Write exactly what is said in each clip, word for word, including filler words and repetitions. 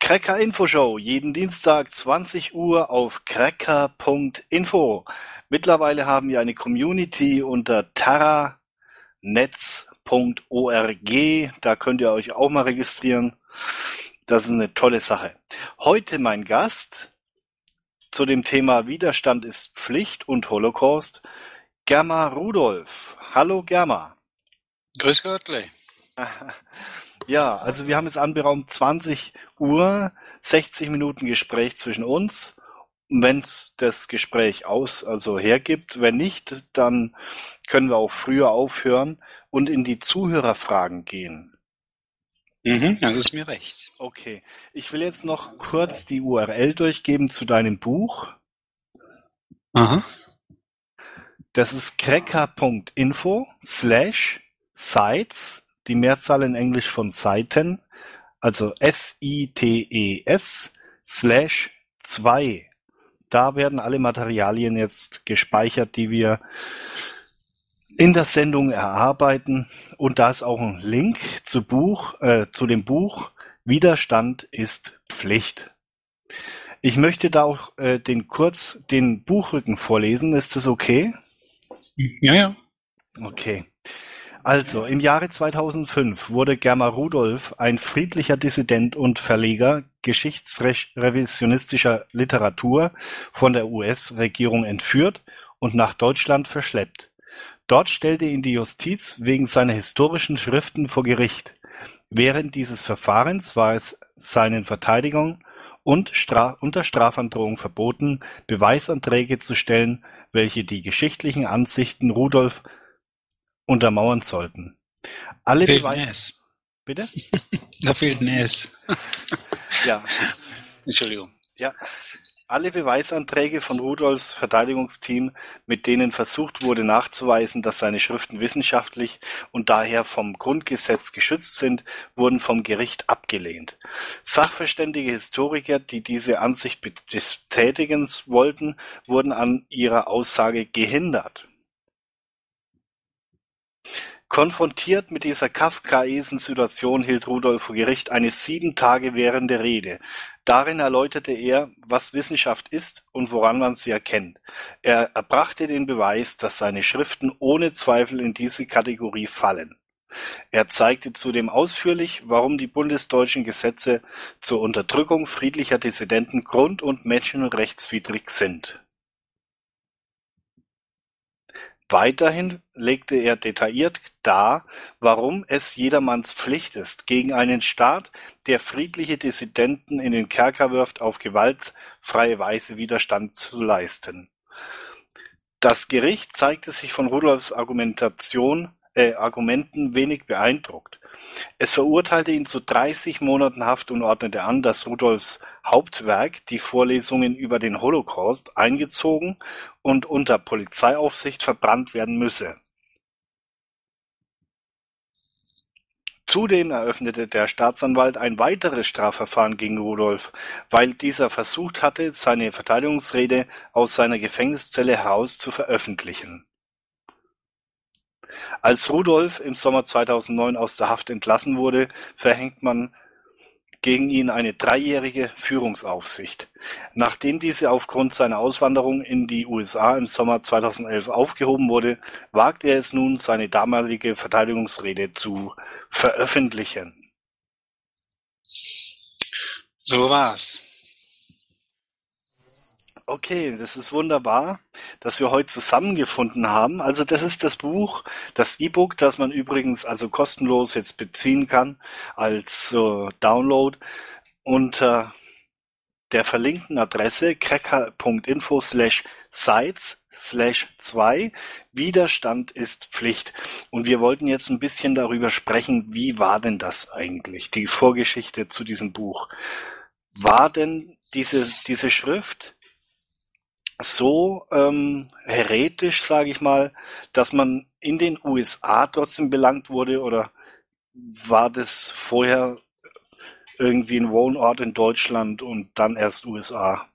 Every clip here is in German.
Cracker Infoshow, jeden Dienstag zwanzig Uhr auf cracker punkt info. Mittlerweile haben wir eine Community unter terra netz punkt org. Da könnt ihr euch auch mal registrieren. Das ist eine tolle Sache. Heute mein Gast zu dem Thema Widerstand ist Pflicht und Holocaust, Germa Rudolph. Hallo Germa. Grüß Gottle. Ja, also wir haben es anberaumt zwanzig Uhr, sechzig Minuten Gespräch zwischen uns. Wenn es das Gespräch aus, also hergibt, wenn nicht, dann können wir auch früher aufhören und in die Zuhörerfragen gehen. Mhm, das ist mir recht. Okay, ich will jetzt noch kurz die U R L durchgeben zu deinem Buch. Aha. Das ist cracker punkt info slash sites, die Mehrzahl in Englisch von Seiten, also S I T E S slash zwei. Da werden alle Materialien jetzt gespeichert, die wir in der Sendung erarbeiten. Und da ist auch ein Link zu Buch, äh, zu dem Buch Widerstand ist Pflicht. Ich möchte da auch äh, den kurz den Buchrücken vorlesen. Ist das okay? Ja, ja. Okay. Also, im Jahre zweitausendfünf wurde Germa Rudolph, ein friedlicher Dissident und Verleger geschichtsrevisionistischer Literatur, von der U S-Regierung entführt und nach Deutschland verschleppt. Dort stellte ihn die Justiz wegen seiner historischen Schriften vor Gericht. Während dieses Verfahrens war es seinen Verteidigern und Stra- unter Strafandrohung verboten, Beweisanträge zu stellen, welche die geschichtlichen Ansichten Rudolph untermauern sollten. Alle Fehlt Beweise. ein S. Bitte? Da fehlt ein S. Ja. Entschuldigung. Ja. Alle Beweisanträge von Rudolphs Verteidigungsteam, mit denen versucht wurde nachzuweisen, dass seine Schriften wissenschaftlich und daher vom Grundgesetz geschützt sind, wurden vom Gericht abgelehnt. Sachverständige Historiker, die diese Ansicht bestätigen wollten, wurden an ihrer Aussage gehindert. Konfrontiert mit dieser kafkaesen Situation hielt Rudolph vor Gericht eine sieben Tage währende Rede. Darin erläuterte er, was Wissenschaft ist und woran man sie erkennt. Er erbrachte den Beweis, dass seine Schriften ohne Zweifel in diese Kategorie fallen. Er zeigte zudem ausführlich, warum die bundesdeutschen Gesetze zur Unterdrückung friedlicher Dissidenten grund- und menschenrechtswidrig sind. Weiterhin legte er detailliert dar, warum es jedermanns Pflicht ist, gegen einen Staat, der friedliche Dissidenten in den Kerker wirft, auf gewaltfreie Weise Widerstand zu leisten. Das Gericht zeigte sich von Rudolphs Argumentation, äh, Argumenten wenig beeindruckt. Es verurteilte ihn zu dreißig Monaten Haft und ordnete an, dass Rudolphs Hauptwerk, die Vorlesungen über den Holocaust, eingezogen und unter Polizeiaufsicht verbrannt werden müsse. Zudem eröffnete der Staatsanwalt ein weiteres Strafverfahren gegen Rudolph, weil dieser versucht hatte, seine Verteidigungsrede aus seiner Gefängniszelle heraus zu veröffentlichen. Als Rudolph im Sommer zweitausendneun aus der Haft entlassen wurde, verhängt man gegen ihn eine dreijährige Führungsaufsicht. Nachdem diese aufgrund seiner Auswanderung in die U S A im Sommer zweitausendelf aufgehoben wurde, wagt er es nun, seine damalige Verteidigungsrede zu veröffentlichen. So war's. Okay, das ist wunderbar, dass wir heute zusammengefunden haben. Also das ist das Buch, das E-Book, das man übrigens also kostenlos jetzt beziehen kann als äh, Download unter der verlinkten Adresse cracker punkt info slash sites slash zwei. Widerstand ist Pflicht. Und wir wollten jetzt ein bisschen darüber sprechen, wie war denn das eigentlich, die Vorgeschichte zu diesem Buch. War denn diese, diese Schrift so ähm, heretisch, sage ich mal, dass man in den U S A trotzdem belangt wurde, oder war das vorher irgendwie ein Wohnort in Deutschland und dann erst U S A?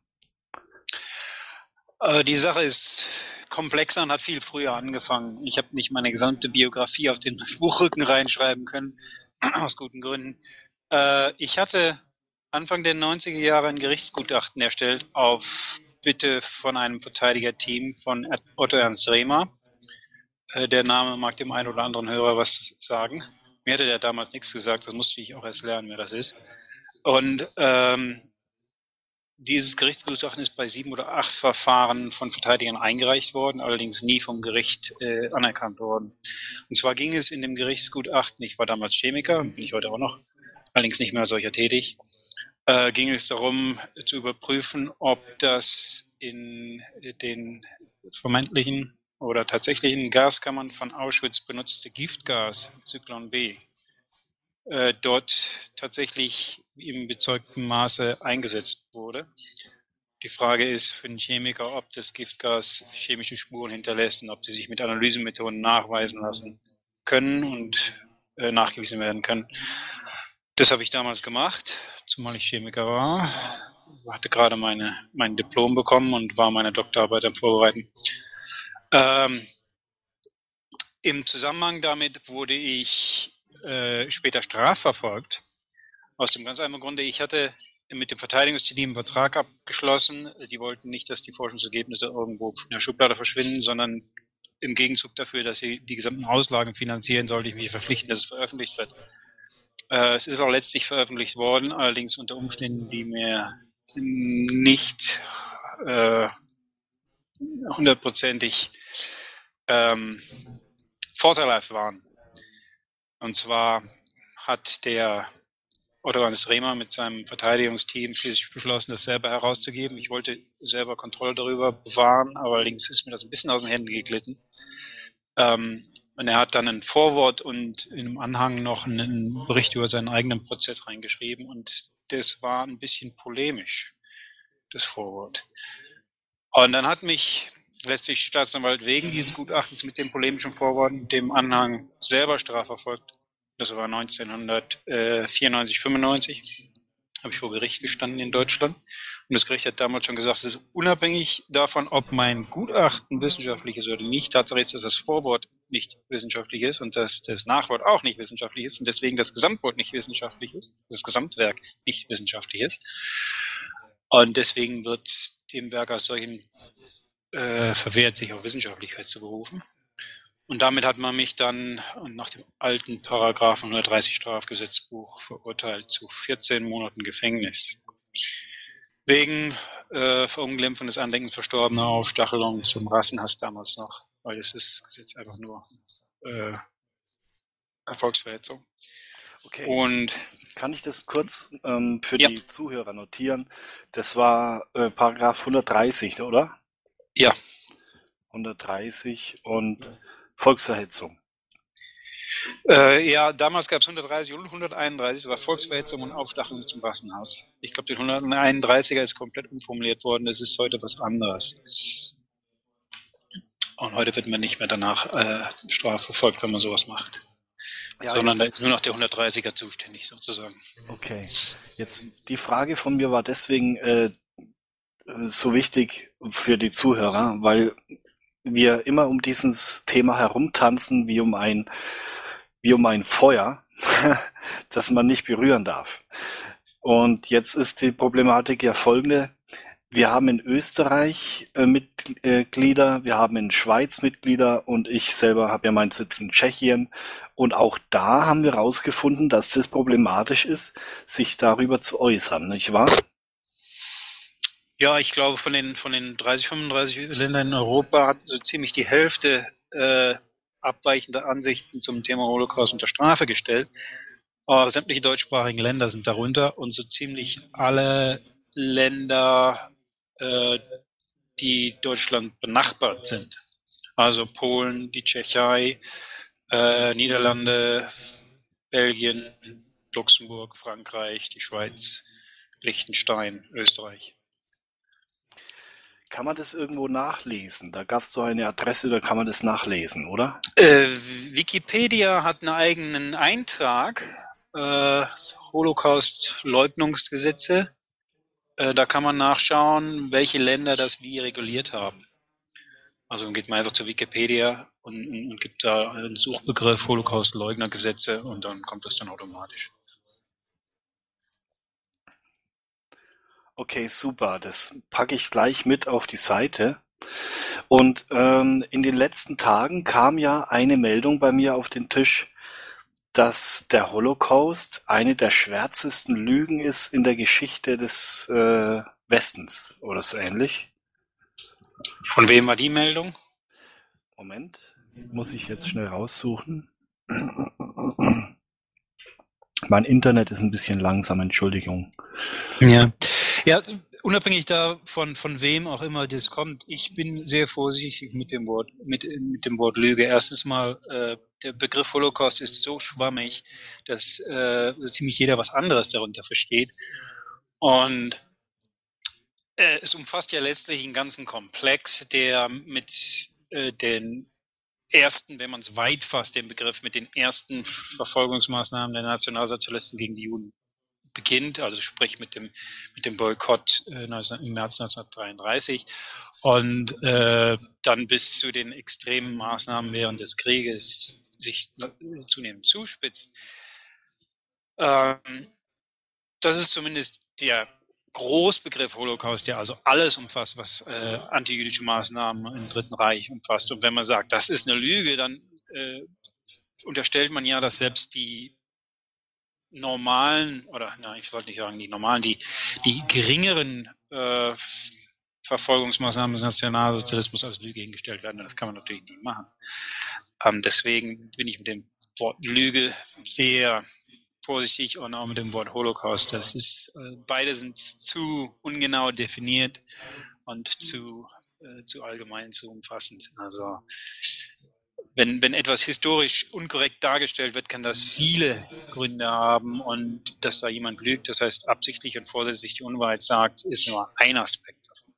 Äh, die Sache ist komplexer und hat viel früher angefangen. Ich habe nicht meine gesamte Biografie auf den Buchrücken reinschreiben können, aus guten Gründen. Äh, ich hatte Anfang der neunziger Jahre ein Gerichtsgutachten erstellt auf Bitte von einem Verteidigerteam von Otto Ernst Remer. Äh, der Name mag dem einen oder anderen Hörer was sagen. Mir hatte der damals nichts gesagt, das musste ich auch erst lernen, wer das ist. Und ähm, dieses Gerichtsgutachten ist bei sieben oder acht Verfahren von Verteidigern eingereicht worden, allerdings nie vom Gericht äh, anerkannt worden. Und zwar ging es in dem Gerichtsgutachten, ich war damals Chemiker, bin ich heute auch noch, allerdings nicht mehr solcher tätig, äh, ging es darum zu überprüfen, ob das in den vermeintlichen oder tatsächlichen Gaskammern von Auschwitz benutzte Giftgas, Zyklon B, äh, dort tatsächlich im bezeugten Maße eingesetzt wurde. Die Frage ist für den Chemiker, ob das Giftgas chemische Spuren hinterlässt und ob sie sich mit Analysemethoden nachweisen lassen können und äh, nachgewiesen werden können. Das habe ich damals gemacht, zumal ich Chemiker war. Ich hatte gerade meine, mein Diplom bekommen und war meine Doktorarbeit am Vorbereiten. Ähm, Im Zusammenhang damit wurde ich äh, später strafverfolgt. Aus dem ganz einfachen Grunde, ich hatte mit dem Verteidigungsteam einen Vertrag abgeschlossen. Die wollten nicht, dass die Forschungsergebnisse irgendwo in der Schublade verschwinden, sondern im Gegenzug dafür, dass sie die gesamten Auslagen finanzieren, sollte ich mich verpflichten, dass es veröffentlicht wird. Äh, es ist auch letztlich veröffentlicht worden, allerdings unter Umständen, die mir nicht äh, hundertprozentig ähm, vorteilhaft waren. Und zwar hat der Otto Ernst Remer mit seinem Verteidigungsteam schließlich beschlossen, das selber herauszugeben. Ich wollte selber Kontrolle darüber bewahren, aber allerdings ist mir das ein bisschen aus den Händen geglitten. Ähm, und er hat dann ein Vorwort und in einem Anhang noch einen Bericht über seinen eigenen Prozess reingeschrieben und das war ein bisschen polemisch, das Vorwort. Und dann hat mich letztlich Staatsanwalt wegen dieses Gutachtens mit dem polemischen Vorwort und dem Anhang selber strafverfolgt. Das war neunzehnhundertvierundneunzig, fünfundneunzig. Habe ich vor Gericht gestanden in Deutschland. Und das Gericht hat damals schon gesagt, es ist unabhängig davon, ob mein Gutachten wissenschaftlich ist oder nicht. Tatsache ist, dass das Vorwort nicht wissenschaftlich ist und dass das Nachwort auch nicht wissenschaftlich ist und deswegen das Gesamtwort nicht wissenschaftlich ist, das Gesamtwerk nicht wissenschaftlich ist. Und deswegen wird dem Werk als solchen äh, verwehrt, sich auf Wissenschaftlichkeit zu berufen. Und damit hat man mich dann nach dem alten Paragraphen hundertdreißig Strafgesetzbuch verurteilt zu vierzehn Monaten Gefängnis. Wegen äh, Verunglimpfung des Andenkens Verstorbener, Aufstachelung zum Rassenhass damals noch, weil das ist jetzt einfach nur äh, Erfolgsverhetzung. Okay. Und kann ich das kurz ähm, für ja. die Zuhörer notieren? Das war äh, Paragraph hundertdreißig, oder? Ja. hundertdreißig und Volksverhetzung. Äh, ja, damals gab es hundertdreißig und hunderteinunddreißig, das war Volksverhetzung und Aufstachelung zum Rassenhass. Ich glaube, der hunderteinunddreißiger ist komplett umformuliert worden, das ist heute was anderes. Und heute wird man nicht mehr danach äh, strafverfolgt, wenn man sowas macht. Ja, sondern da ist nur noch der hundertdreißiger zuständig, sozusagen. Okay. Jetzt die Frage von mir war deswegen äh, so wichtig für die Zuhörer, weil wir immer um dieses Thema herumtanzen wie um ein wie um ein Feuer, das man nicht berühren darf. Und jetzt ist die Problematik ja folgende. Wir haben in Österreich äh, Mitglieder, wir haben in Schweiz Mitglieder und ich selber habe ja meinen Sitz in Tschechien. Und auch da haben wir herausgefunden, dass das problematisch ist, sich darüber zu äußern, nicht wahr? Ja, ich glaube, von den, von den dreißig, fünfunddreißig Ländern in Europa hat so ziemlich die Hälfte äh, abweichende Ansichten zum Thema Holocaust unter Strafe gestellt. Aber sämtliche deutschsprachigen Länder sind darunter und so ziemlich alle Länder, äh, die Deutschland benachbart sind. Also Polen, die Tschechei, äh, Niederlande, Belgien, Luxemburg, Frankreich, die Schweiz, Liechtenstein, Österreich. Kann man das irgendwo nachlesen? Da gab es so eine Adresse, da kann man das nachlesen, oder? Äh, Wikipedia hat einen eigenen Eintrag, äh, Holocaust-Leugnungsgesetze. Äh, da kann man nachschauen, welche Länder das wie reguliert haben. Also dann geht man einfach zu Wikipedia und, und, und gibt da einen Suchbegriff Holocaust-Leugnergesetze und dann kommt das dann automatisch. Okay, super. Das packe ich gleich mit auf die Seite. Und ähm, in den letzten Tagen kam ja eine Meldung bei mir auf den Tisch, dass der Holocaust eine der schwärzesten Lügen ist in der Geschichte des äh, Westens oder so ähnlich. Von wem war die Meldung? Moment, muss ich jetzt schnell raussuchen. Mein Internet ist ein bisschen langsam, Entschuldigung. Ja, ja, unabhängig davon, von wem auch immer das kommt, ich bin sehr vorsichtig mit dem Wort, mit, mit dem Wort Lüge. Erstens mal, äh, der Begriff Holocaust ist so schwammig, dass äh, so ziemlich jeder was anderes darunter versteht. Und äh, es umfasst ja letztlich einen ganzen Komplex, der mit äh, den ersten, wenn man es weit fasst, den Begriff mit den ersten Verfolgungsmaßnahmen der Nationalsozialisten gegen die Juden beginnt, also sprich mit dem mit dem Boykott äh, im März neunzehnhundertdreiunddreißig und äh, dann bis zu den extremen Maßnahmen während des Krieges sich zunehmend zuspitzt. Ähm, das ist zumindest der Großbegriff Holocaust, der also alles umfasst, was äh, antijüdische Maßnahmen im Dritten Reich umfasst. Und wenn man sagt, das ist eine Lüge, dann äh, unterstellt man ja, dass selbst die normalen, oder na, ich sollte nicht sagen die normalen, die, die geringeren äh, Verfolgungsmaßnahmen des Nationalsozialismus als Lüge hingestellt werden. Das kann man natürlich nicht machen. Ähm, deswegen bin ich mit dem Wort Lüge sehr vorsichtig und auch mit dem Wort Holocaust. Das ist, äh, beide sind zu ungenau definiert und zu, äh, zu allgemein, zu umfassend. Also wenn, wenn etwas historisch unkorrekt dargestellt wird, kann das viele Gründe haben, und dass da jemand lügt, das heißt absichtlich und vorsätzlich die Unwahrheit sagt, ist nur ein Aspekt davon.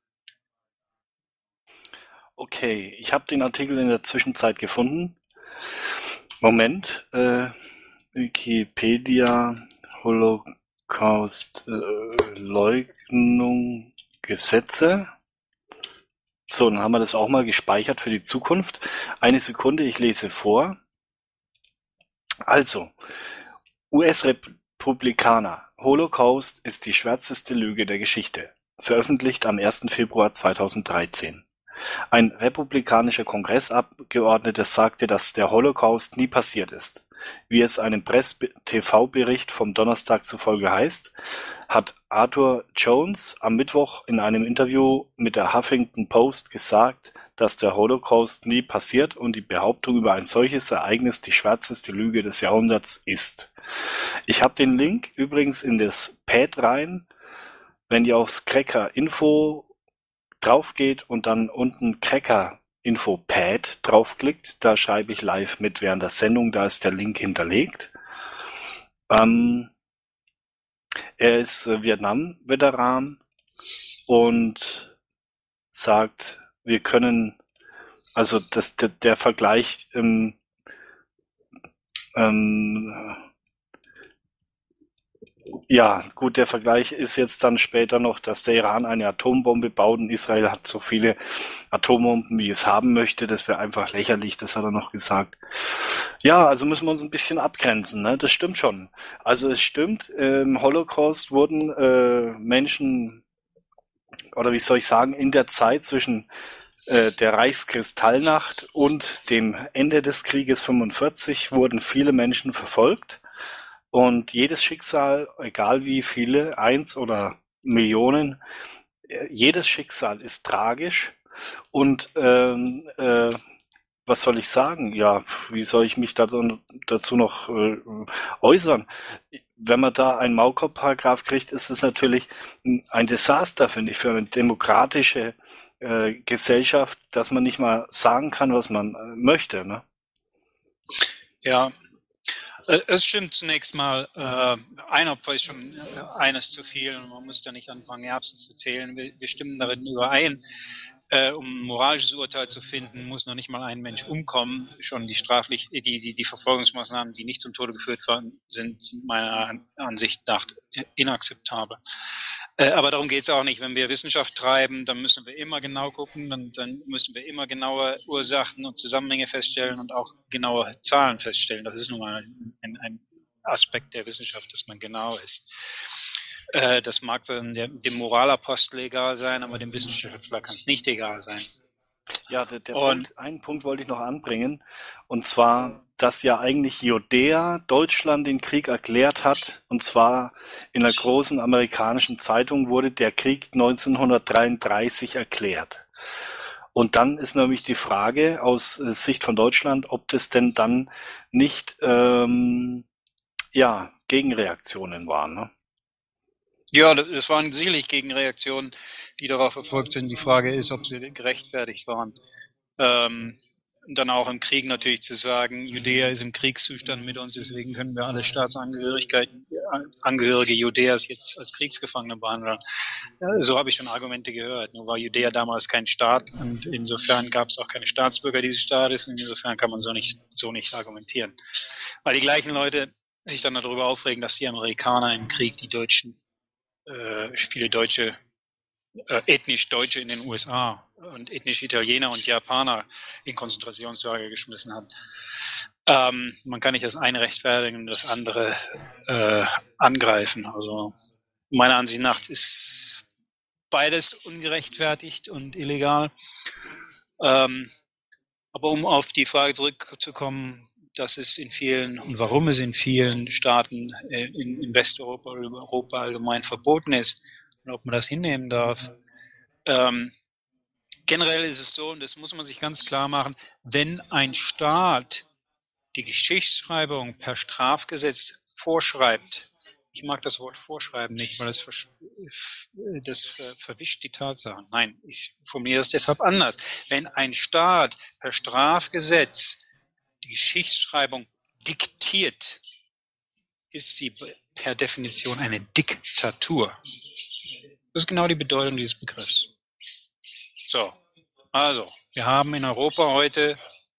Okay, ich habe den Artikel in der Zwischenzeit gefunden. Moment, äh, Wikipedia, Holocaust, äh, Leugnung, Gesetze. So, dann haben wir das auch mal gespeichert für die Zukunft. Eine Sekunde, ich lese vor. Also, U S-Republikaner: Holocaust ist die schwärzeste Lüge der Geschichte. Veröffentlicht am ersten Februar zweitausenddreizehn. Ein republikanischer Kongressabgeordneter sagte, dass der Holocaust nie passiert ist. Wie es einem Press-T V-Bericht vom Donnerstag zufolge heißt, hat Arthur Jones am Mittwoch in einem Interview mit der Huffington Post gesagt, dass der Holocaust nie passiert und die Behauptung über ein solches Ereignis die schwärzeste Lüge des Jahrhunderts ist. Ich habe den Link übrigens in das Pad rein. Wenn ihr aufs Cracker Info draufgeht und dann unten Cracker Info Pad draufklickt, da schreibe ich live mit während der Sendung, da ist der Link hinterlegt. Ähm, er ist äh, Vietnam-Veteran und sagt, wir können, also das, der, der Vergleich ähm, ähm, ja, gut, der Vergleich ist jetzt dann später noch, dass der Iran eine Atombombe baut und Israel hat so viele Atombomben, wie es haben möchte. Das wäre einfach lächerlich, das hat er noch gesagt. Ja, also müssen wir uns ein bisschen abgrenzen, ne? Das stimmt schon. Also es stimmt, im Holocaust wurden äh, Menschen, oder wie soll ich sagen, in der Zeit zwischen äh, der Reichskristallnacht und dem Ende des Krieges fünfundvierzig wurden viele Menschen verfolgt. Und jedes Schicksal, egal wie viele, eins oder Millionen, äh, jedes Schicksal ist tragisch. Und ähm, äh, was soll ich sagen? Ja, wie soll ich mich da, dazu noch äh, äußern? Wenn man da einen Maulkorb-Paragraph kriegt, ist es natürlich ein Desaster, finde ich, für eine demokratische äh, Gesellschaft, dass man nicht mal sagen kann, was man äh, möchte. Ne? Ja, äh, es stimmt zunächst mal, äh, ein Opfer ist schon äh, eines zu viel, und man muss da nicht anfangen, Erbsen zu zählen. Wir, wir stimmen darin überein. Äh, um ein moralisches Urteil zu finden, muss noch nicht mal ein Mensch umkommen. Schon die straflich, die, die, die Verfolgungsmaßnahmen, die nicht zum Tode geführt worden sind, sind meiner Ansicht nach inakzeptabel. Äh, aber darum geht es auch nicht. Wenn wir Wissenschaft treiben, dann müssen wir immer genau gucken, dann, dann müssen wir immer genaue Ursachen und Zusammenhänge feststellen und auch genaue Zahlen feststellen. Das ist nun mal ein, ein Aspekt der Wissenschaft, dass man genau ist. Äh, das mag dann der, dem Moralapostel egal sein, aber dem Wissenschaftler kann es nicht egal sein. Ja, der, der Und Punkt, einen Punkt wollte ich noch anbringen, und zwar, dass ja eigentlich Judäa Deutschland den Krieg erklärt hat, und zwar in einer großen amerikanischen Zeitung wurde der Krieg neunzehnhundertdreiunddreißig erklärt. Und dann ist nämlich die Frage aus äh, Sicht von Deutschland, ob das denn dann nicht ähm, ja, Gegenreaktionen waren. Ne? ja, das waren sicherlich Gegenreaktionen, die darauf erfolgt sind. Die Frage ist, ob sie gerechtfertigt waren. Ähm, dann auch im Krieg natürlich zu sagen, Judäa ist im Kriegszustand mit uns, deswegen können wir alle Staatsangehörigkeiten, Angehörige Judäas jetzt als Kriegsgefangene behandeln. Ja, so habe ich schon Argumente gehört. Nur war Judäa damals kein Staat und insofern gab es auch keine Staatsbürger dieses Staates und insofern kann man so nicht, so nicht argumentieren. Weil die gleichen Leute sich dann darüber aufregen, dass die Amerikaner im Krieg die Deutschen, äh, viele Deutsche Äh, ethnisch Deutsche in den U S A und ethnisch Italiener und Japaner in Konzentrationslager geschmissen hat. Ähm, man kann nicht das eine rechtfertigen und das andere äh, angreifen. Also meiner Ansicht nach ist beides ungerechtfertigt und illegal. Ähm, aber um auf die Frage zurückzukommen, dass es in vielen und warum es in vielen Staaten äh, in, in Westeuropa oder Europa allgemein verboten ist und ob man das hinnehmen darf. Ähm, generell ist es so, und das muss man sich ganz klar machen, wenn ein Staat die Geschichtsschreibung per Strafgesetz vorschreibt, ich mag das Wort vorschreiben nicht, weil das, das verwischt die Tatsachen. Nein, ich formuliere es deshalb anders. Wenn ein Staat per Strafgesetz die Geschichtsschreibung diktiert, ist sie per Definition eine Diktatur. Das ist genau die Bedeutung dieses Begriffs. So, also, wir haben in Europa heute,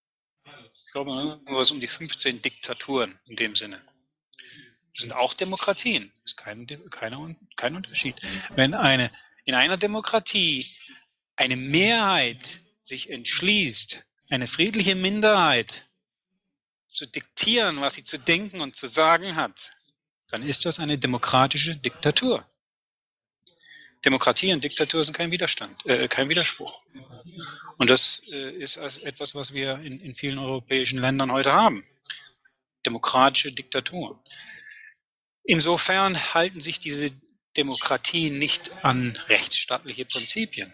ich glaube, irgendwas um die fünfzehn Diktaturen in dem Sinne. Das sind auch Demokratien. Das ist kein, kein, kein Unterschied. Wenn eine, in einer Demokratie eine Mehrheit sich entschließt, eine friedliche Minderheit zu diktieren, was sie zu denken und zu sagen hat, dann ist das eine demokratische Diktatur. Demokratie und Diktatur sind kein Widerstand, äh, kein Widerspruch. Und das äh, ist also etwas, was wir in, in vielen europäischen Ländern heute haben. Demokratische Diktaturen. Insofern halten sich diese Demokratien nicht an rechtsstaatliche Prinzipien.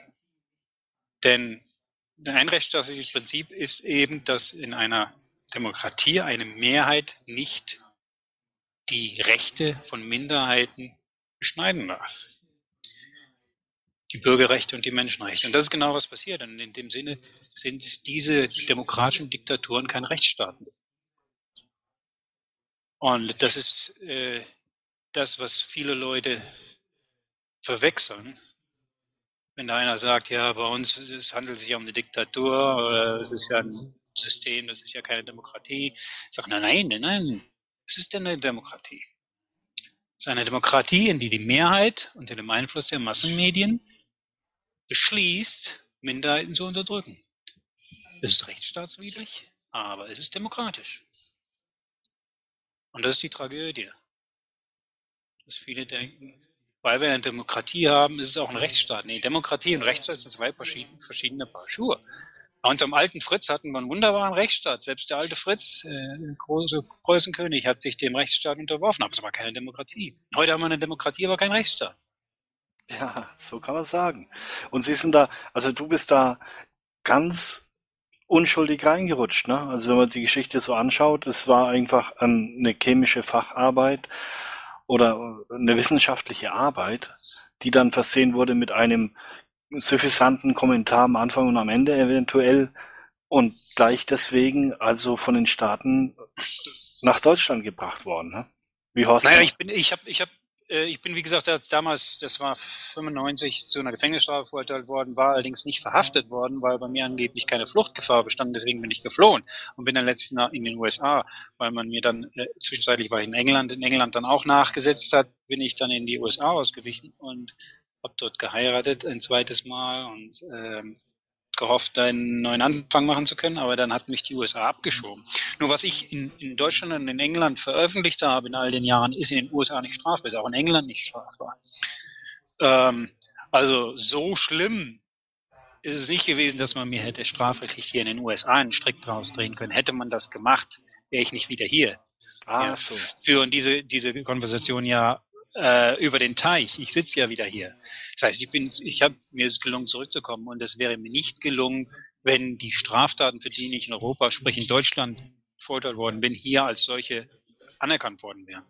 Denn ein rechtsstaatliches Prinzip ist eben, dass in einer Demokratie eine Mehrheit nicht die Rechte von Minderheiten beschneiden darf. Die Bürgerrechte und die Menschenrechte. Und das ist genau was passiert. Und in dem Sinne sind diese demokratischen Diktaturen keine Rechtsstaaten. Und das ist äh, das, was viele Leute verwechseln. Wenn da einer sagt, ja, bei uns es handelt sich ja um eine Diktatur oder es ist ja ein System, das ist ja keine Demokratie. Ich sage, nein, nein, nein, es ist denn eine Demokratie. Es ist eine Demokratie, in die die Mehrheit unter dem Einfluss der Massenmedien beschließt, Minderheiten zu unterdrücken. Es ist rechtsstaatswidrig, aber es ist demokratisch. Und das ist die Tragödie. Dass viele denken, weil wir eine Demokratie haben, ist es auch ein Rechtsstaat. Nee, Demokratie und Rechtsstaat sind zwei verschiedene Paar Schuhe. Unter dem alten Fritz hatten wir einen wunderbaren Rechtsstaat. Selbst der alte Fritz, äh, der große Preußenkönig, hat sich dem Rechtsstaat unterworfen. Aber es war keine Demokratie. Heute haben wir eine Demokratie, aber kein Rechtsstaat. Ja, so kann man sagen. Und Sie sind da, also du bist da ganz unschuldig reingerutscht, ne? Also wenn man die Geschichte so anschaut, es war einfach eine chemische Facharbeit oder eine wissenschaftliche Arbeit, die dann versehen wurde mit einem suffisanten Kommentar am Anfang und am Ende eventuell und gleich deswegen also von den Staaten nach Deutschland gebracht worden, ne? Wie Horst. Naja, ich bin, ich habe, ich habe, äh, ich bin wie gesagt damals, das war fünfundneunzig, zu einer Gefängnisstrafe verurteilt worden, war allerdings nicht verhaftet worden, weil bei mir angeblich keine Fluchtgefahr bestand. Deswegen bin ich geflohen und bin dann letztlich nach, in den U S A, weil man mir dann äh, zwischenzeitlich war ich in England, in England dann auch nachgesetzt hat, bin ich dann in die U S A ausgewichen und habe dort geheiratet ein zweites Mal und ähm, gehofft, einen neuen Anfang machen zu können, aber dann hat mich die U S A abgeschoben. Nur was ich in, in Deutschland und in England veröffentlicht habe in all den Jahren, ist in den U S A nicht strafbar, ist auch in England nicht strafbar. Ähm, also so schlimm ist es nicht gewesen, dass man mir hätte strafrechtlich hier in den U S A einen Strick draus drehen können. Hätte man das gemacht, wäre ich nicht wieder hier. Ah, Wir so. führen diese, diese Konversation ja äh, über den Teich. Ich sitze ja wieder hier. Das heißt, ich bin, ich habe mir ist gelungen, zurückzukommen, und es wäre mir nicht gelungen, wenn die Straftaten, für die ich in Europa, sprich in Deutschland, verurteilt worden bin, hier als solche anerkannt worden wären.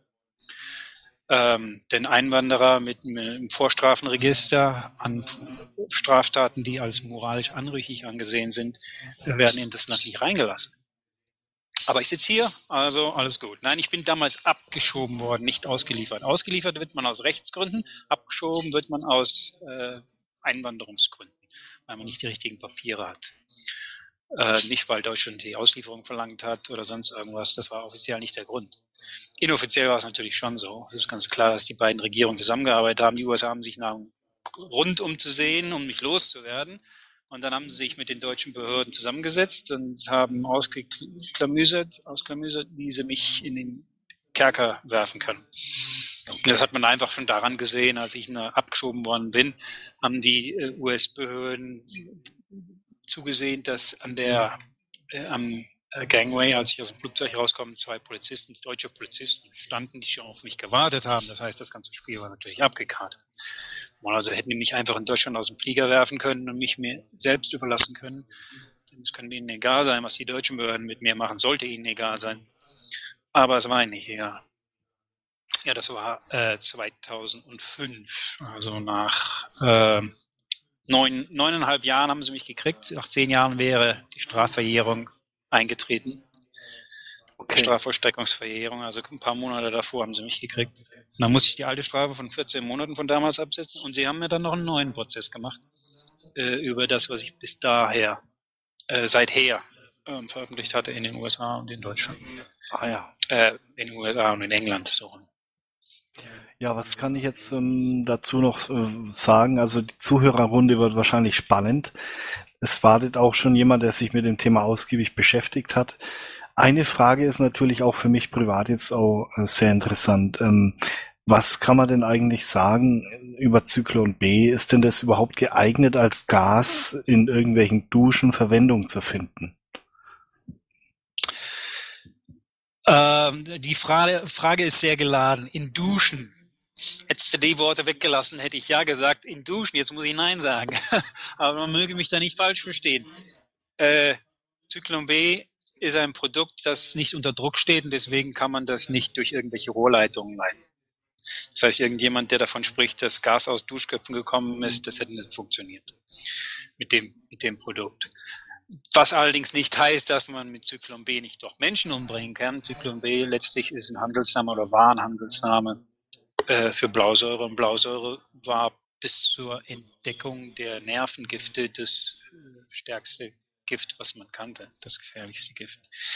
Ähm, denn Einwanderer mit einem Vorstrafenregister an Straftaten, die als moralisch anrüchig angesehen sind, werden in das Land nicht reingelassen. Aber ich sitze hier, also alles gut. Nein, ich bin damals abgeschoben worden, nicht ausgeliefert. Ausgeliefert wird man aus Rechtsgründen, abgeschoben wird man aus äh, Einwanderungsgründen, weil man nicht die richtigen Papiere hat. Äh, nicht, weil Deutschland die Auslieferung verlangt hat oder sonst irgendwas. Das war offiziell nicht der Grund. Inoffiziell war es natürlich schon so. Es ist ganz klar, dass die beiden Regierungen zusammengearbeitet haben. Die U S A haben sich nach einem Grund umzusehen, um mich loszuwerden. Und dann haben sie sich mit den deutschen Behörden zusammengesetzt und haben ausgeklamüsert, ausklamüsert, wie sie mich in den Kerker werfen können. Okay. Das hat man einfach schon daran gesehen, als ich abgeschoben worden bin, haben die äh, U S-Behörden zugesehen, dass an der äh, am Gangway, als ich aus dem Flugzeug rauskomme, zwei Polizisten, deutsche Polizisten standen, die schon auf mich gewartet haben. Das heißt, das ganze Spiel war natürlich abgekartet. Also hätten die mich einfach in Deutschland aus dem Flieger werfen können und mich mir selbst überlassen können. Es könnte ihnen egal sein, was die deutschen Behörden mit mir machen, sollte ihnen egal sein. Aber es war ihnen nicht egal. Ja, das war äh, zweitausendfünf, also nach äh, neun, neuneinhalb Jahren haben sie mich gekriegt. Nach zehn Jahren wäre die Strafverjährung eingetreten. Okay. Strafvollstreckungsverjährung, also ein paar Monate davor haben sie mich gekriegt. Und dann musste ich die alte Strafe von vierzehn Monaten von damals absetzen, und sie haben mir dann noch einen neuen Prozess gemacht äh, über das, was ich bis daher, äh, seither äh, veröffentlicht hatte in den U S A und in Deutschland. Ah ja. Äh, in den U S A und in England, so. Ja, was kann ich jetzt ähm, dazu noch äh, sagen? Also die Zuhörerrunde wird wahrscheinlich spannend. Es wartet auch schon jemand, der sich mit dem Thema ausgiebig beschäftigt hat. Eine Frage ist natürlich auch für mich privat jetzt auch äh, sehr interessant. Ähm, was kann man denn eigentlich sagen über Zyklon B? Ist denn das überhaupt geeignet, als Gas in irgendwelchen Duschen Verwendung zu finden? Ähm, die Frage, Frage ist sehr geladen. In Duschen. Hättest du die Worte weggelassen, hätte ich ja gesagt, in Duschen. Jetzt muss ich Nein sagen. Aber man möge mich da nicht falsch verstehen. Äh, Zyklon B ist ein Produkt, das nicht unter Druck steht, und deswegen kann man das nicht durch irgendwelche Rohrleitungen leiten. Das heißt, irgendjemand, der davon spricht, dass Gas aus Duschköpfen gekommen ist, das hätte nicht funktioniert mit dem, mit dem Produkt. Was allerdings nicht heißt, dass man mit Zyklon B nicht doch Menschen umbringen kann. Zyklon B letztlich ist ein Handelsname oder war ein Handelsname äh, für Blausäure. Und Blausäure war bis zur Entdeckung der Nervengifte das äh, stärkste Gift, was man kannte, das gefährlichste Gift.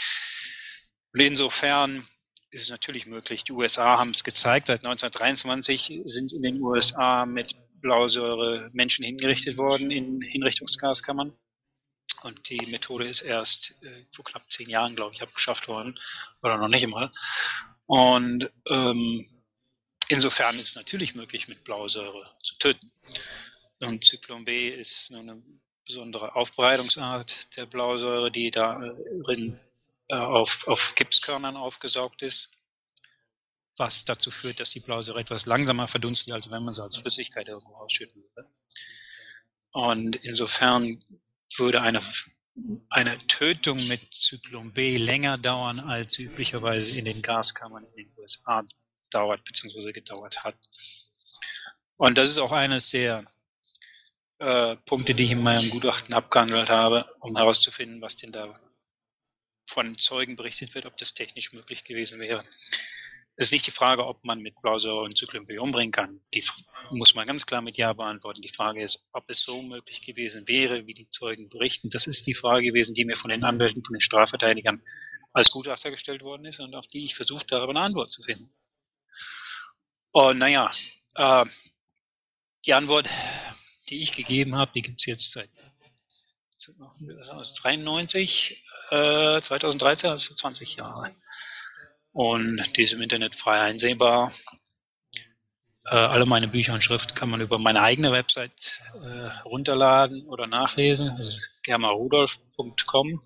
Und insofern ist es natürlich möglich. Die U S A haben es gezeigt. Seit neunzehnhundertdreiundzwanzig sind in den U S A mit Blausäure Menschen hingerichtet worden in Hinrichtungsgaskammern. Und die Methode ist erst äh, vor knapp zehn Jahren, glaube ich, abgeschafft worden. Oder noch nicht einmal. Und ähm, insofern ist es natürlich möglich, mit Blausäure zu töten. Und Zyklon B ist eine besondere Aufbereitungsart der Blausäure, die darin äh, auf, auf Gipskörnern aufgesaugt ist, was dazu führt, dass die Blausäure etwas langsamer verdunstet, als wenn man sie als Flüssigkeit irgendwo ausschütten würde. Und insofern würde eine, eine Tötung mit Zyklon B länger dauern, als üblicherweise in den Gaskammern in den U S A dauert bzw. gedauert hat. Und das ist auch eines der äh, Punkte, die ich in meinem Gutachten abgehandelt habe, um herauszufinden, was denn da von Zeugen berichtet wird, ob das technisch möglich gewesen wäre. Es ist nicht die Frage, ob man mit Blausäure und Zyklon B umbringen kann. Die muss man ganz klar mit Ja beantworten. Die Frage ist, ob es so möglich gewesen wäre, wie die Zeugen berichten. Das ist die Frage gewesen, die mir von den Anwälten, von den Strafverteidigern als Gutachter gestellt worden ist und auf die ich versucht habe, eine Antwort zu finden. Und naja, äh, die Antwort, die ich gegeben habe, die gibt es jetzt seit dreiundneunzig, äh, zweitausenddreizehn, also zwanzig Jahre. Und die ist im Internet frei einsehbar. Äh, alle meine Bücher und Schrift kann man über meine eigene Website äh, runterladen oder nachlesen. Das ist germarudolf punkt com.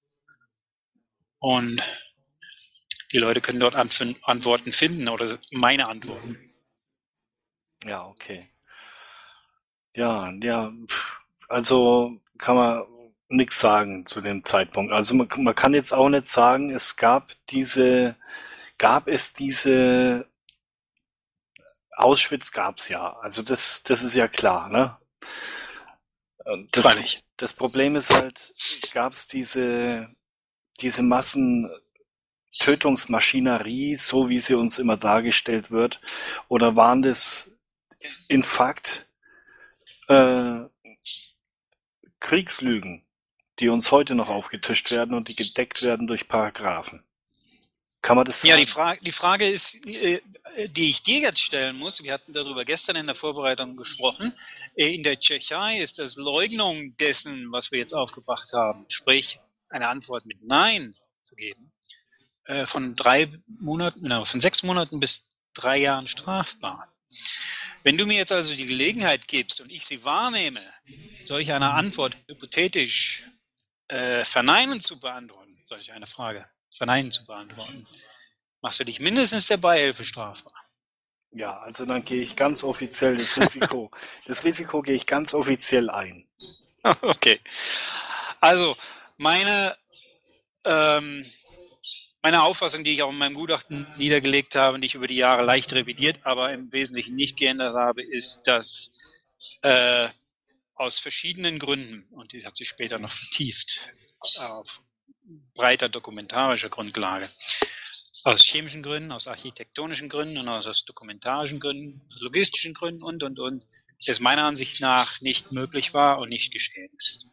Und die Leute können dort Anf- Antworten finden oder meine Antworten. Ja, okay. Ja, ja, pff, also kann man nichts sagen zu dem Zeitpunkt. Also man, man kann jetzt auch nicht sagen, es gab diese, gab es diese, Auschwitz gab's ja. Also das, das ist ja klar, ne? Und Das, Freilich. das Problem ist halt, gab's diese, diese Massentötungsmaschinerie, so wie sie uns immer dargestellt wird, oder waren das in Fakt äh, Kriegslügen, die uns heute noch aufgetischt werden und die gedeckt werden durch Paragraphen? Kann man das sagen? Ja, die Frage, die Frage ist, äh, die ich dir jetzt stellen muss, wir hatten darüber gestern in der Vorbereitung gesprochen, äh, in der Tschechei ist das Leugnung dessen, was wir jetzt aufgebracht haben, sprich eine Antwort mit Nein zu geben, äh, von drei Monaten, no, von sechs Monaten bis drei Jahren strafbar. Wenn du mir jetzt also die Gelegenheit gibst und ich sie wahrnehme, solch eine Antwort hypothetisch äh, verneinen zu beantworten, solch eine Frage verneinen zu beantworten, machst du dich mindestens der Beihilfe strafbar. Ja, also dann gehe ich ganz offiziell das Risiko, das Risiko gehe ich ganz offiziell ein. Okay. Also, meine, ähm, meine Auffassung, die ich auch in meinem Gutachten niedergelegt habe, die ich über die Jahre leicht revidiert, aber im Wesentlichen nicht geändert habe, ist, dass äh, aus verschiedenen Gründen, und die hat sich später noch vertieft, auf breiter dokumentarischer Grundlage, aus chemischen Gründen, aus architektonischen Gründen und aus, aus dokumentarischen Gründen, aus logistischen Gründen und, und, und, es meiner Ansicht nach nicht möglich war und nicht geschehen ist.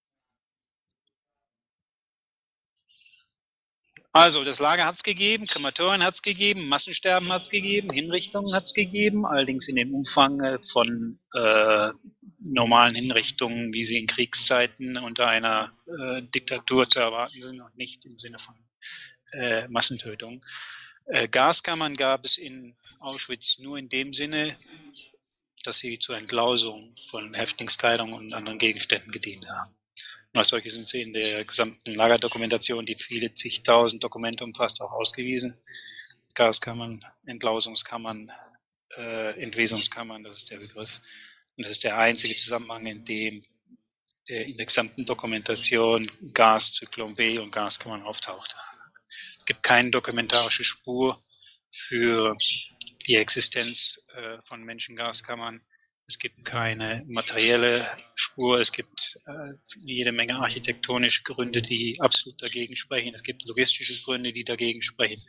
Also, das Lager hat es gegeben, Krematorien hat es gegeben, Massensterben hat es gegeben, Hinrichtungen hat es gegeben, allerdings in dem Umfang von äh, normalen Hinrichtungen, wie sie in Kriegszeiten unter einer äh, Diktatur zu erwarten sind und nicht im Sinne von äh, Massentötung. Äh, Gaskammern gab es in Auschwitz nur in dem Sinne, dass sie zur Entlausung von Häftlingskleidung und anderen Gegenständen gedient haben. Und als solche sind sie in der gesamten Lagerdokumentation, die viele zigtausend Dokumente umfasst, auch ausgewiesen. Gaskammern, Entlausungskammern, äh, Entwesungskammern, das ist der Begriff. Und das ist der einzige Zusammenhang, in dem äh, in der gesamten Dokumentation Gas, Zyklon B und Gaskammern auftaucht. Es gibt keine dokumentarische Spur für die Existenz äh, von Menschengaskammern. Es gibt keine materielle Spur, es gibt äh, jede Menge architektonische Gründe, die absolut dagegen sprechen. Es gibt logistische Gründe, die dagegen sprechen.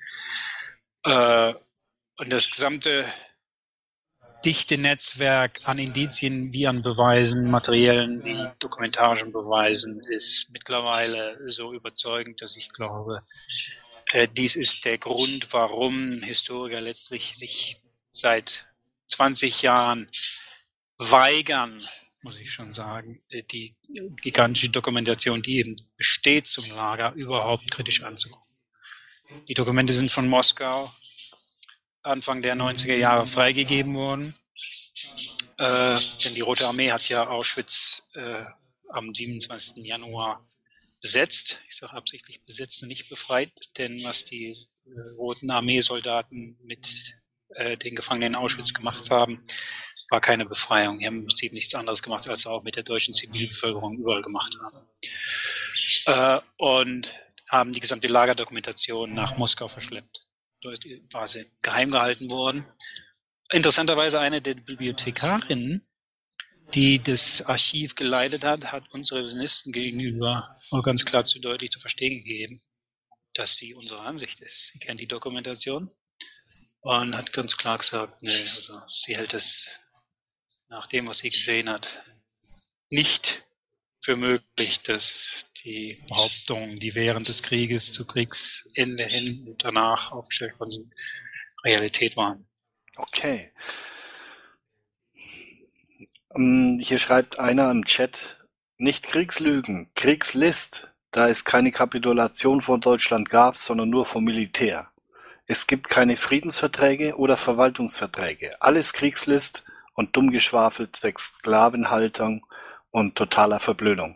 Äh, und das gesamte dichte Netzwerk an Indizien wie an Beweisen, materiellen wie dokumentarischen Beweisen, ist mittlerweile so überzeugend, dass ich glaube, äh, dies ist der Grund, warum Historiker letztlich sich seit zwanzig Jahren weigern, muss ich schon sagen, die gigantische Dokumentation, die eben besteht zum Lager, überhaupt kritisch anzugucken. Die Dokumente sind von Moskau Anfang der neunziger Jahre freigegeben worden, äh, denn die Rote Armee hat ja Auschwitz äh, am siebenundzwanzigsten Januar besetzt. Ich sage absichtlich besetzt und nicht befreit, denn was die äh, Roten Armeesoldaten mit äh, den Gefangenen in Auschwitz gemacht haben, war keine Befreiung. Die haben im Prinzip nichts anderes gemacht, als sie auch mit der deutschen Zivilbevölkerung überall gemacht haben. Äh, und haben die gesamte Lagerdokumentation nach Moskau verschleppt. Dort war sie geheim gehalten worden. Interessanterweise eine der Bibliothekarinnen, die das Archiv geleitet hat, hat uns Revisionisten gegenüber auch ganz klar zu deutlich zu verstehen gegeben, dass sie unserer Ansicht ist. Sie kennt die Dokumentation und hat ganz klar gesagt, nee, also sie hält es nach dem, was sie gesehen hat, nicht für möglich, dass die Behauptungen, die während des Krieges zu Kriegsende hin und danach aufgestellt worden sind, Realität waren. Okay. Ähm, Hier schreibt einer im Chat, Nicht Kriegslügen, Kriegslist, da es keine Kapitulation von Deutschland gab, sondern nur vom Militär. Es gibt keine Friedensverträge oder Verwaltungsverträge, alles Kriegslist und Dummgeschwafel zwecks Sklavenhaltung und totaler Verblödung.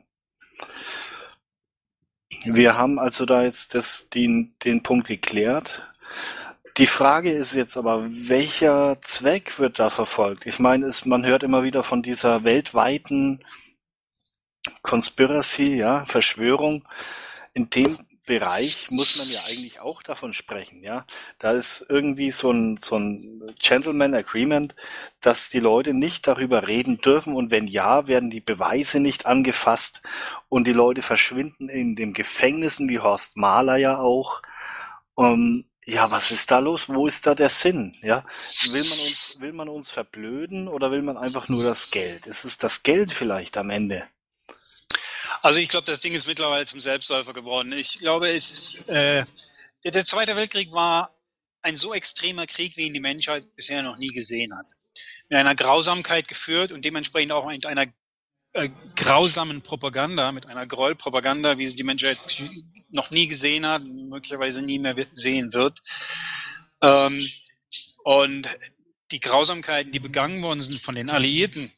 Wir haben also da jetzt das, den, den Punkt geklärt. Die Frage ist jetzt aber, welcher Zweck wird da verfolgt? Ich meine, es, man hört immer wieder von dieser weltweiten Conspiracy, ja, Verschwörung. In dem Bereich muss man ja eigentlich auch davon sprechen, ja. Da ist irgendwie so ein, so ein Gentleman Agreement, dass die Leute nicht darüber reden dürfen und wenn ja, werden die Beweise nicht angefasst und die Leute verschwinden in den Gefängnissen, wie Horst Mahler ja auch. Um, ja, was ist da los? Wo ist da der Sinn? Ja, will man uns, will man uns verblöden oder will man einfach nur das Geld? Ist es das Geld vielleicht am Ende? Also ich glaube, das Ding ist mittlerweile zum Selbstläufer geworden. Ich glaube, es ist, äh, der, der Zweite Weltkrieg war ein so extremer Krieg, wie ihn die Menschheit bisher noch nie gesehen hat. Mit einer Grausamkeit geführt und dementsprechend auch mit einer äh, grausamen Propaganda, mit einer Gräuelpropaganda, wie sie die Menschheit noch nie gesehen hat, möglicherweise nie mehr sehen wird. Ähm, und die Grausamkeiten, die begangen worden sind von den Alliierten,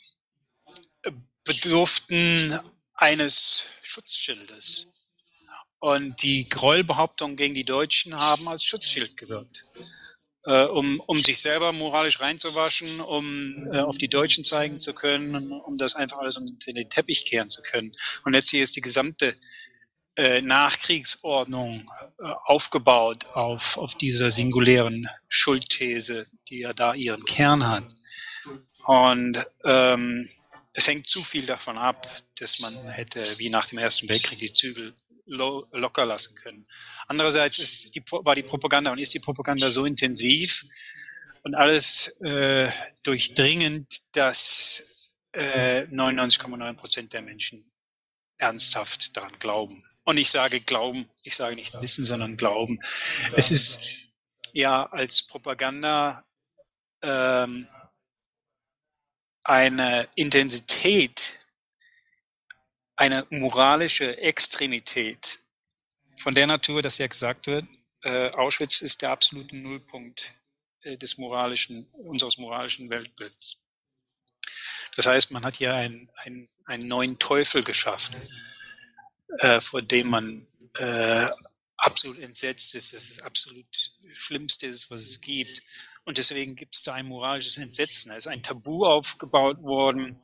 bedurften eines Schutzschildes. Und die Gräuelbehauptungen gegen die Deutschen haben als Schutzschild gewirkt. Äh, um, um sich selber moralisch reinzuwaschen, um äh, auf die Deutschen zeigen zu können, um das einfach alles unter den Teppich kehren zu können. Und jetzt hier ist die gesamte äh, Nachkriegsordnung äh, aufgebaut auf, auf dieser singulären Schuldthese, die ja da ihren Kern hat. Und ähm, es hängt zu viel davon ab, dass man hätte, wie nach dem Ersten Weltkrieg, die Zügel lo- locker lassen können. Andererseits ist die, war die Propaganda und ist die Propaganda so intensiv und alles äh, durchdringend, dass äh, neunundneunzig Komma neun Prozent der Menschen ernsthaft daran glauben. Und ich sage glauben, ich sage nicht wissen, sondern glauben. Es ist ja als Propaganda ähm, eine Intensität, eine moralische Extremität von der Natur, dass ja gesagt wird, äh, Auschwitz ist der absolute Nullpunkt äh, des moralischen, unseres moralischen Weltbilds. Das heißt, man hat hier einen, einen, einen neuen Teufel geschaffen, äh, vor dem man äh, absolut entsetzt ist, dass es absolut Schlimmste ist, was es gibt. Und deswegen gibt es da ein moralisches Entsetzen. Da ist ein Tabu aufgebaut worden,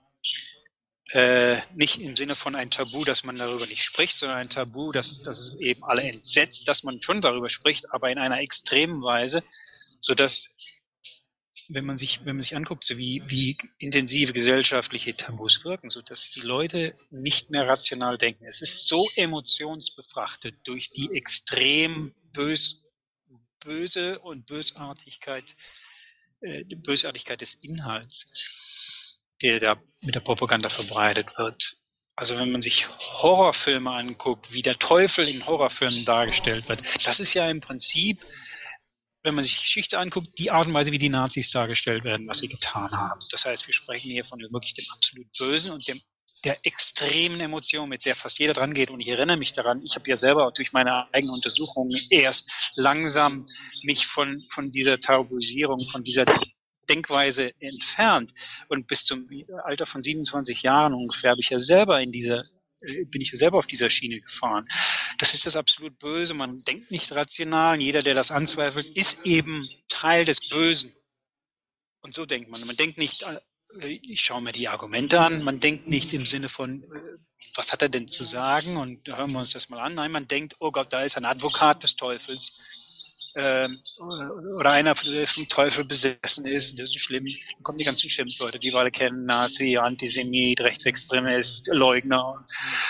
äh, nicht im Sinne von ein Tabu, dass man darüber nicht spricht, sondern ein Tabu, dass, dass es eben alle entsetzt, dass man schon darüber spricht, aber in einer extremen Weise, sodass, wenn man sich, wenn man sich anguckt, so wie, wie intensive gesellschaftliche Tabus wirken, sodass die Leute nicht mehr rational denken. Es ist so emotionsbefrachtet durch die extrem bös, böse und Bösartigkeit, äh, die Bösartigkeit des Inhalts, der da mit der Propaganda verbreitet wird. Also wenn man sich Horrorfilme anguckt, wie der Teufel in Horrorfilmen dargestellt wird, das ist ja im Prinzip, wenn man sich Geschichte anguckt, die Art und Weise, wie die Nazis dargestellt werden, was sie getan haben. Das heißt, wir sprechen hier von wirklich dem absolut Bösen und dem der extremen Emotion, mit der fast jeder dran geht. Und ich erinnere mich daran, ich habe ja selber durch meine eigenen Untersuchungen erst langsam mich von, von dieser Tabuisierung, von dieser Denkweise entfernt. Und bis zum Alter von siebenundzwanzig Jahren ungefähr habe ich ja selber in dieser bin ich selber auf dieser Schiene gefahren. Das ist das absolut Böse. Man denkt nicht rational. Jeder, der das anzweifelt, ist eben Teil des Bösen. Und so denkt man. Man denkt nicht, ich schaue mir die Argumente an. Man denkt nicht im Sinne von, was hat er denn zu sagen? Und hören wir uns das mal an. Nein, man denkt, oh Gott, da ist ein Advokat des Teufels. Ähm, oder einer, der vom Teufel besessen ist. Das ist schlimm. Dann kommen die ganzen Schimpfwörter, die wir alle kennen. Nazi, Antisemit, Rechtsextremist, Leugner.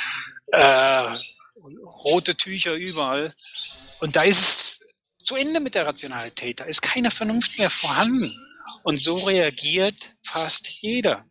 Äh, rote Tücher überall. Und da ist es zu Ende mit der Rationalität. Da ist keine Vernunft mehr vorhanden. Und so reagiert fast jeder.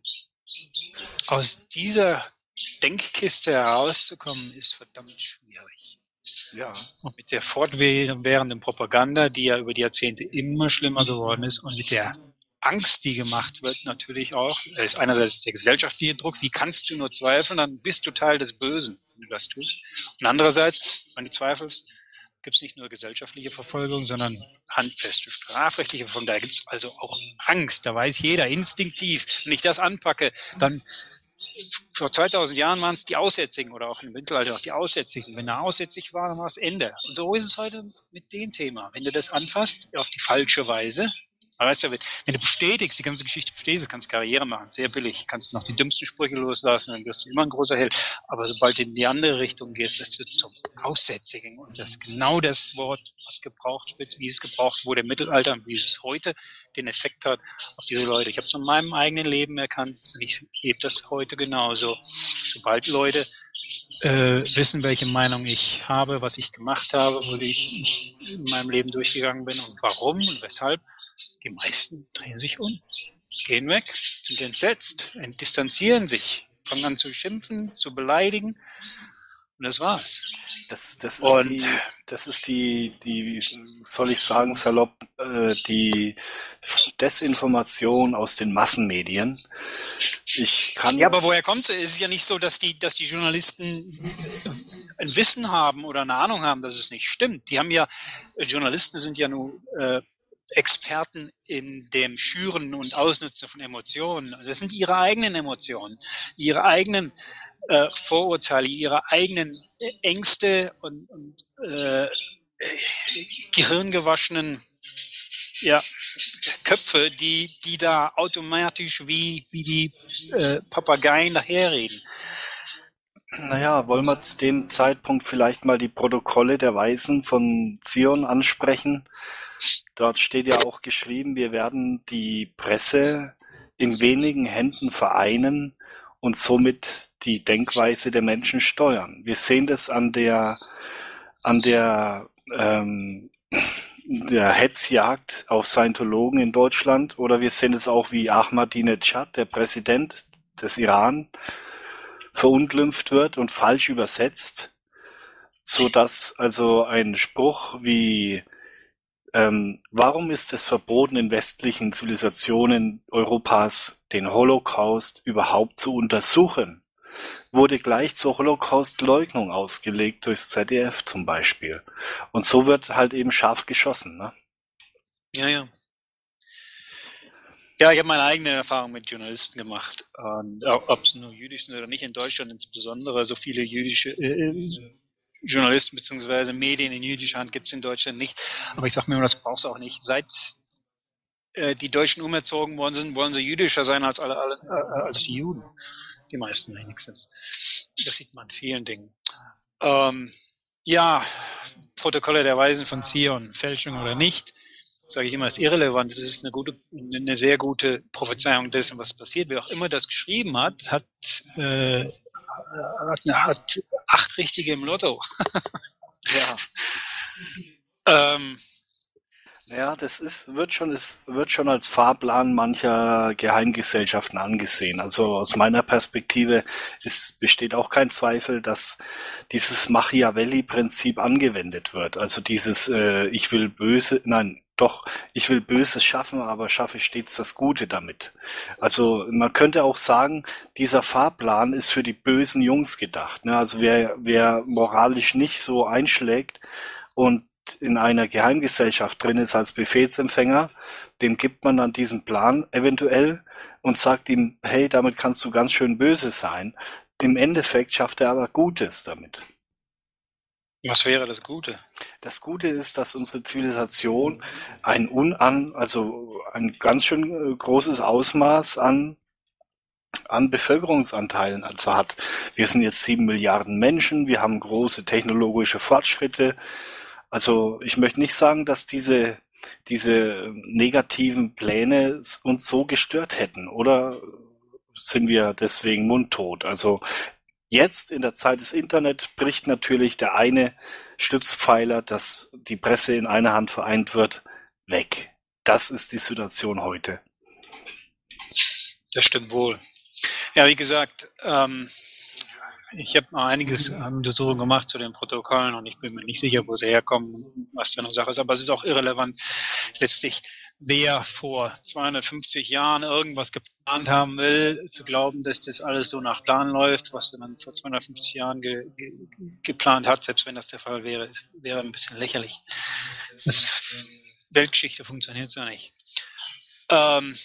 Aus dieser Denkkiste herauszukommen, ist verdammt schwierig. Ja. Und mit der fortwährenden Propaganda, die ja über die Jahrzehnte immer schlimmer geworden ist und mit der Angst, die gemacht wird, natürlich auch, ist einerseits der gesellschaftliche Druck, wie kannst du nur zweifeln, dann bist du Teil des Bösen, wenn du das tust. Und andererseits, wenn du zweifelst, gibt es nicht nur gesellschaftliche Verfolgung, sondern handfeste strafrechtliche Verfolgung. Da gibt es also auch Angst, da weiß jeder instinktiv, wenn ich das anpacke, dann vor zweitausend Jahren waren es die Aussätzigen oder auch im Mittelalter auch die Aussätzigen. Wenn er aussätzig war, dann war es Ende. Und so ist es heute mit dem Thema. Wenn du das anfasst, auf die falsche Weise, weißt du, wenn du bestätigst, die ganze Geschichte bestätigst, kannst du Karriere machen, sehr billig, kannst noch die dümmsten Sprüche loslassen, dann wirst du immer ein großer Held. Aber sobald du in die andere Richtung gehst, das wird zum Aussätzigen. Und das ist genau das Wort, was gebraucht wird, wie es gebraucht wurde im Mittelalter und wie es heute den Effekt hat auf diese Leute. Ich habe es in meinem eigenen Leben erkannt und ich lebe das heute genauso. Sobald Leute äh, wissen, welche Meinung ich habe, was ich gemacht habe, wo ich in meinem Leben durchgegangen bin und warum und weshalb, die meisten drehen sich um, gehen weg, sind entsetzt, distanzieren sich, fangen an zu schimpfen, zu beleidigen und das war's. Das, das ist Und die, das ist die, die, soll ich sagen, salopp, äh, die Desinformation aus den Massenmedien. Ich kann. Ja, aber woher kommt es? Es ist ja nicht so, dass die, dass die Journalisten ein Wissen haben oder eine Ahnung haben, dass es nicht stimmt. Die haben ja, Journalisten sind ja nur äh, Experten in dem Schüren und Ausnutzen von Emotionen. Das sind ihre eigenen Emotionen, ihre eigenen äh, Vorurteile, ihre eigenen Ängste und, und äh, gehirngewaschenen ja, Köpfe, die, die da automatisch wie, wie die äh, Papageien daherreden. Naja, wollen wir zu dem Zeitpunkt vielleicht mal die Protokolle der Weisen von Zion ansprechen? Dort steht ja auch geschrieben, wir werden die Presse in wenigen Händen vereinen und somit die Denkweise der Menschen steuern. Wir sehen das an der, an der, ähm, der Hetzjagd auf Scientologen in Deutschland, oder wir sehen es auch, wie Ahmadinejad, der Präsident des Iran, verunglimpft wird und falsch übersetzt, so dass also ein Spruch wie ähm, warum ist es verboten, in westlichen Zivilisationen Europas den Holocaust überhaupt zu untersuchen, wurde gleich zur Holocaust-Leugnung ausgelegt durchs Z D F zum Beispiel. Und so wird halt eben scharf geschossen, ne? Ja, ja. Ja, ich habe meine eigene Erfahrung mit Journalisten gemacht. Und ob es nur jüdisch sind oder nicht, in Deutschland insbesondere, so viele jüdische äh, Journalisten bzw. Medien in jüdischer Hand gibt es in Deutschland nicht. Aber ich sage mir, das brauchst du auch nicht. Seit äh, die Deutschen umerzogen worden sind, wollen sie jüdischer sein als alle, alle äh, als die Juden. Die meisten wenigstens. Das sieht man in vielen Dingen. Ähm, ja, Protokolle der Weisen von Zion, Fälschung oder nicht, sage ich immer, ist irrelevant. Das ist eine gute, eine sehr gute Prophezeiung dessen, was passiert. Wer auch immer das geschrieben hat, hat, äh, hat, hat acht Richtige im Lotto. Ja. ähm, Ja, das ist, wird schon, es wird schon als Fahrplan mancher Geheimgesellschaften angesehen. Also aus meiner Perspektive ist, besteht auch kein Zweifel, dass dieses Machiavelli-Prinzip angewendet wird. Also dieses, äh, ich will böse, nein, doch, ich will Böses schaffen, aber schaffe stets das Gute damit. Also man könnte auch sagen, dieser Fahrplan ist für die bösen Jungs gedacht. Ne? Also wer, wer moralisch nicht so einschlägt und in einer Geheimgesellschaft drin ist als Befehlsempfänger, dem gibt man dann diesen Plan eventuell und sagt ihm, hey, damit kannst du ganz schön böse sein. Im Endeffekt schafft er aber Gutes damit. Was wäre das Gute? Das Gute ist, dass unsere Zivilisation ein unan, also ein ganz schön großes Ausmaß an an Bevölkerungsanteilen also hat. Wir sind jetzt sieben Milliarden Menschen, wir haben große technologische Fortschritte. Also ich möchte nicht sagen, dass diese, diese negativen Pläne uns so gestört hätten, oder sind wir deswegen mundtot? Also jetzt in der Zeit des Internet bricht natürlich der eine Stützpfeiler, dass die Presse in einer Hand vereint wird, weg. Das ist die Situation heute. Das stimmt wohl. Ja, wie gesagt, ähm, ich habe mal einiges an Untersuchungen gemacht zu den Protokollen und ich bin mir nicht sicher, wo sie herkommen, was da eine Sache ist, aber es ist auch irrelevant. Letztlich wer vor zweihundertfünfzig Jahren irgendwas geplant haben will, zu glauben, dass das alles so nach Plan läuft, was man vor zweihundertfünfzig Jahren ge, ge, geplant hat, selbst wenn das der Fall wäre, ist, wäre ein bisschen lächerlich. Das Weltgeschichte funktioniert so nicht. Ähm,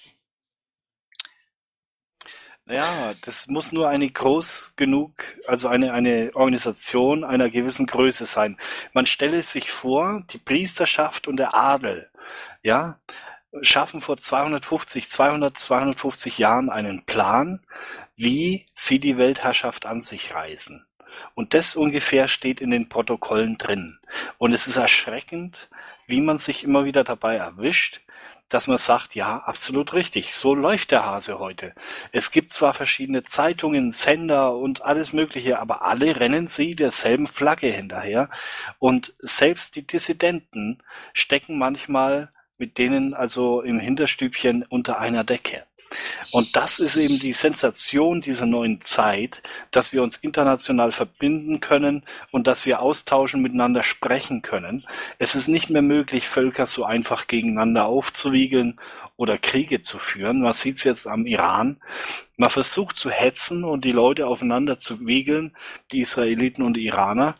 Ja, das muss nur eine groß genug, also eine, eine Organisation einer gewissen Größe sein. Man stelle sich vor, die Priesterschaft und der Adel, ja, schaffen vor zweihundertfünfzig, zweihundert, zweihundertfünfzig Jahren einen Plan, wie sie die Weltherrschaft an sich reißen. Und das ungefähr steht in den Protokollen drin. Und es ist erschreckend, wie man sich immer wieder dabei erwischt, dass man sagt, ja, absolut richtig, so läuft der Hase heute. Es gibt zwar verschiedene Zeitungen, Sender und alles Mögliche, aber alle rennen sie derselben Flagge hinterher. Und selbst die Dissidenten stecken manchmal mit denen also im Hinterstübchen unter einer Decke. Und das ist eben die Sensation dieser neuen Zeit, dass wir uns international verbinden können und dass wir austauschen, miteinander sprechen können. Es ist nicht mehr möglich, Völker so einfach gegeneinander aufzuwiegeln oder Kriege zu führen. Man sieht es jetzt am Iran. Man versucht zu hetzen und die Leute aufeinander zu wiegeln, die Israeliten und die Iraner.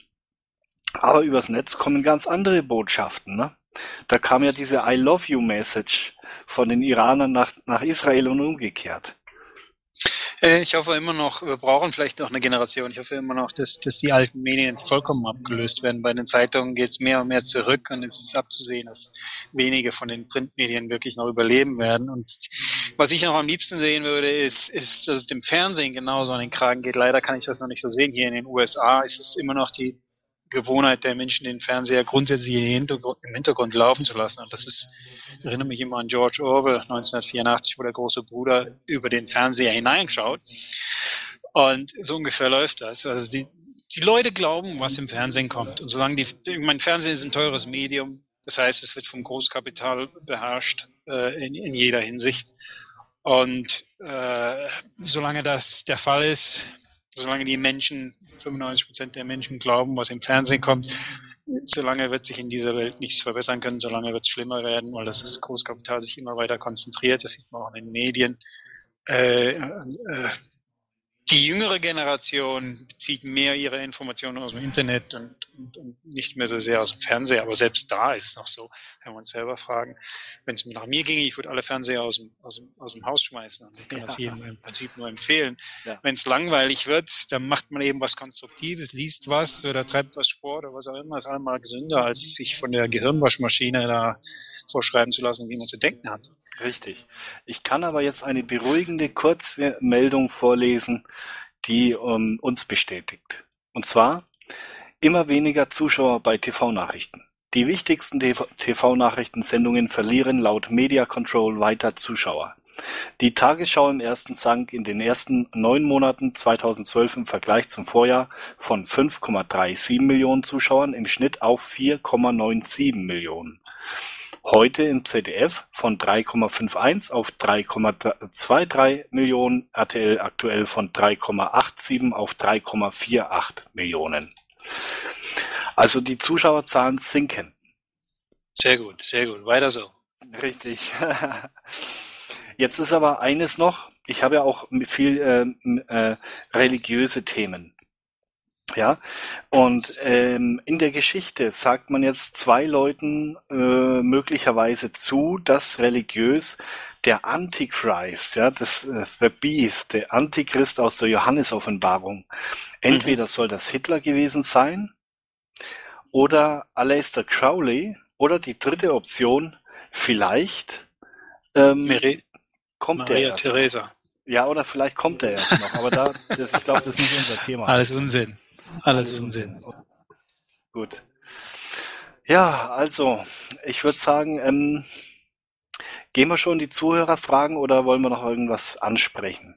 Aber übers Netz kommen ganz andere Botschaften, ne? Da kam ja diese I love you Message von den Iranern nach, nach Israel und umgekehrt. Ich hoffe immer noch, wir brauchen vielleicht noch eine Generation, ich hoffe immer noch, dass, dass die alten Medien vollkommen abgelöst werden. Bei den Zeitungen geht es mehr und mehr zurück und es ist abzusehen, dass wenige von den Printmedien wirklich noch überleben werden. Und was ich noch am liebsten sehen würde, ist, ist, dass es dem Fernsehen genauso an den Kragen geht. Leider kann ich das noch nicht so sehen. Hier in den U S A ist es immer noch die Gewohnheit der Menschen, den Fernseher grundsätzlich im Hintergrund, im Hintergrund laufen zu lassen. Und das ist, erinnere mich immer an George Orwell neunzehnhundertvierundachtzig, wo der große Bruder über den Fernseher hineinschaut. Und so ungefähr läuft das. Also die, die Leute glauben, was im Fernsehen kommt. Und solange die, mein Fernsehen ist ein teures Medium, das heißt, es wird vom Großkapital beherrscht, äh, in, in jeder Hinsicht. Und äh, solange das der Fall ist, solange die Menschen, fünfundneunzig Prozent der Menschen glauben, was im Fernsehen kommt, solange wird sich in dieser Welt nichts verbessern können, solange wird es schlimmer werden, weil das Großkapital sich immer weiter konzentriert, das sieht man auch in den Medien. Äh, äh, die jüngere Generation bezieht mehr ihre Informationen aus dem Internet und, und, und nicht mehr so sehr aus dem Fernseher, aber selbst da ist es noch so, wenn wir uns selber fragen, wenn es nach mir ginge, ich würde alle Fernseher aus dem, aus dem, aus dem Haus schmeißen und ich kann ja. das jedem im Prinzip nur empfehlen. Ja. Wenn es langweilig wird, dann macht man eben was Konstruktives, liest was oder treibt was Sport oder was auch immer, ist allemal gesünder, als sich von der Gehirnwaschmaschine da vorschreiben zu lassen, wie man zu denken hat. Richtig. Ich kann aber jetzt eine beruhigende Kurzmeldung vorlesen, die um, uns bestätigt. Und zwar immer weniger Zuschauer bei T V-Nachrichten. Die wichtigsten T V-Nachrichtensendungen verlieren laut Media Control weiter Zuschauer. Die Tagesschau im ersten sank in den ersten neun Monaten zweitausendzwölf im Vergleich zum Vorjahr von fünf Komma siebenunddreißig Millionen Zuschauern im Schnitt auf vier Komma siebenundneunzig Millionen. Heute im Z D F von drei Komma einundfünfzig auf drei Komma dreiundzwanzig Millionen, R T L aktuell von drei Komma siebenundachtzig auf drei Komma achtundvierzig Millionen. Also die Zuschauerzahlen sinken. Sehr gut, sehr gut. Weiter so. Richtig. Jetzt ist aber eines noch, ich habe ja auch viel äh, äh, religiöse Themen. Ja, und ähm, in der Geschichte sagt man jetzt zwei Leuten äh, möglicherweise zu, dass religiös der Antichrist, ja, das äh, The Beast, der Antichrist aus der Johannesoffenbarung, entweder mhm. soll das Hitler gewesen sein oder Aleister Crowley oder die dritte Option, vielleicht ähm, Mary, kommt Maria der erst Theresa. Noch. Ja, oder vielleicht kommt der erst noch, aber da, das, ich glaube, das ist nicht unser Thema. Alles Unsinn. Alles, Alles Unsinn. Unsinn. Gut. Ja, also, ich würde sagen, ähm, gehen wir schon die Zuhörerfragen oder wollen wir noch irgendwas ansprechen?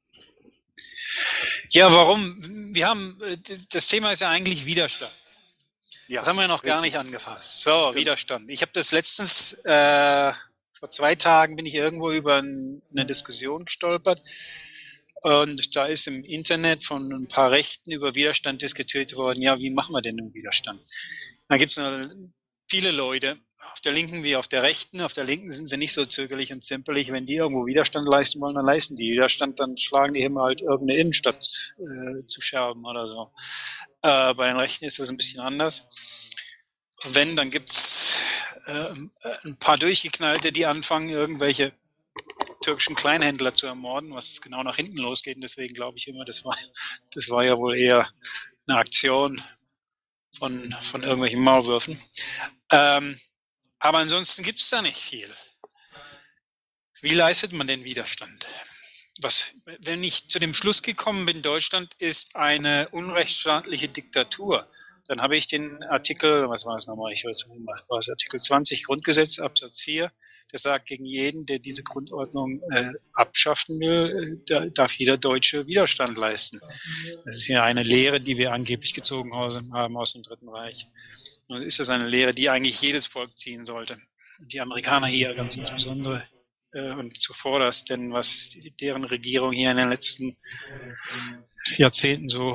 Ja, warum? Wir haben, das Thema ist ja eigentlich Widerstand. Ja, das haben wir ja noch richtig. gar nicht angefasst. So, Stimmt. Widerstand. Ich habe das letztens, äh, vor zwei Tagen bin ich irgendwo über ein, eine Diskussion gestolpert. Und da ist im Internet von ein paar Rechten über Widerstand diskutiert worden. Ja, wie machen wir denn einen Widerstand? Da gibt es viele Leute, auf der linken wie auf der rechten. Auf der linken sind sie nicht so zögerlich und zimperlich. Wenn die irgendwo Widerstand leisten wollen, dann leisten die Widerstand, dann schlagen die immer halt irgendeine Innenstadt äh, zu Scherben oder so. Äh, bei den Rechten ist das ein bisschen anders. Wenn, dann gibt's äh, ein paar Durchgeknallte, die anfangen, irgendwelche türkischen Kleinhändler zu ermorden, was genau nach hinten losgeht. Und deswegen glaube ich immer, das war, das war ja wohl eher eine Aktion von, von irgendwelchen Maulwürfen. Ähm, aber ansonsten gibt es da nicht viel. Wie leistet man den Widerstand? Was, wenn ich zu dem Schluss gekommen bin, Deutschland ist eine unrechtsstaatliche Diktatur, dann habe ich den Artikel, was war es nochmal, ich weiß nicht, was war es, Artikel zwanzig Grundgesetz, Absatz vier, der sagt, gegen jeden, der diese Grundordnung äh, abschaffen will, äh, darf jeder Deutsche Widerstand leisten. Das ist ja eine Lehre, die wir angeblich gezogen haben aus dem Dritten Reich. Und ist das eine Lehre, die eigentlich jedes Volk ziehen sollte. Die Amerikaner hier ganz insbesondere äh, und zuvorderst, denn was die, deren Regierung hier in den letzten Jahrzehnten so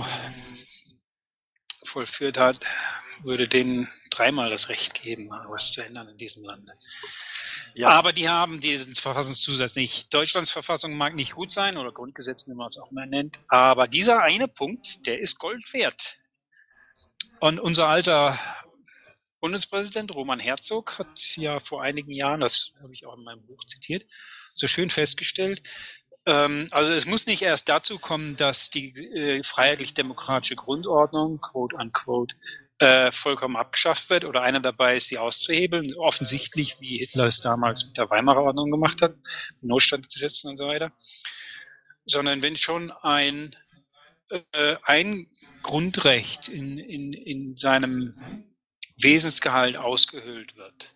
vollführt hat, würde denen dreimal das Recht geben, was zu ändern in diesem Lande. Ja. Aber die haben diesen Verfassungszusatz nicht. Deutschlands Verfassung mag nicht gut sein oder Grundgesetz, wie man es auch immer nennt, aber dieser eine Punkt, der ist Gold wert. Und unser alter Bundespräsident Roman Herzog hat ja vor einigen Jahren, das habe ich auch in meinem Buch zitiert, so schön festgestellt, ähm, also es muss nicht erst dazu kommen, dass die äh, freiheitlich-demokratische Grundordnung, quote unquote, äh, vollkommen abgeschafft wird oder einer dabei ist, sie auszuhebeln, offensichtlich, wie Hitler es damals mit der Weimarer Ordnung gemacht hat, Notstandgesetzen und so weiter, sondern wenn schon ein, äh, ein Grundrecht in, in, in seinem Wesensgehalt ausgehöhlt wird,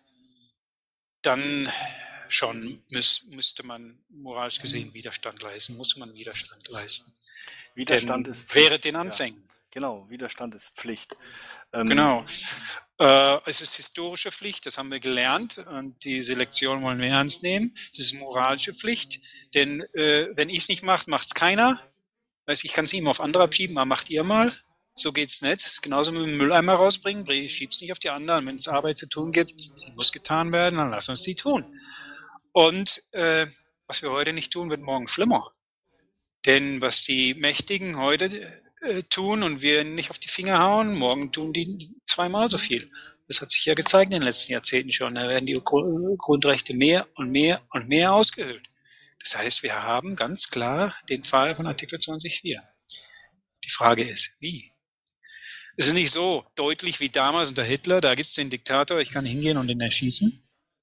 dann schon müß, müsste man moralisch gesehen Widerstand leisten, muss man Widerstand leisten. Widerstand Denn ist Pflicht. Während den Anfängen. Ja, genau, Widerstand ist Pflicht. Ähm, genau. Äh, es ist historische Pflicht, das haben wir gelernt und die Selektion wollen wir ernst nehmen. Es ist moralische Pflicht, denn äh, wenn ich es nicht mache, macht es keiner. Weiß, ich kann es nicht immer auf andere schieben, aber macht ihr mal. So geht's nicht. Genauso mit dem Mülleimer rausbringen, ich schieb's nicht auf die anderen. Wenn es Arbeit zu tun gibt, die muss getan werden, dann lass uns die tun. Und äh, was wir heute nicht tun, wird morgen schlimmer. Denn was die Mächtigen heute äh, tun und wir nicht auf die Finger hauen, morgen tun die zweimal so viel. Das hat sich ja gezeigt in den letzten Jahrzehnten schon. Da werden die Grundrechte mehr und mehr und mehr ausgehöhlt. Das heißt, wir haben ganz klar den Fall von Artikel zwanzig Absatz vier. Die Frage ist, wie? Es ist nicht so deutlich wie damals unter Hitler, da gibt es den Diktator, ich kann hingehen und ihn erschießen.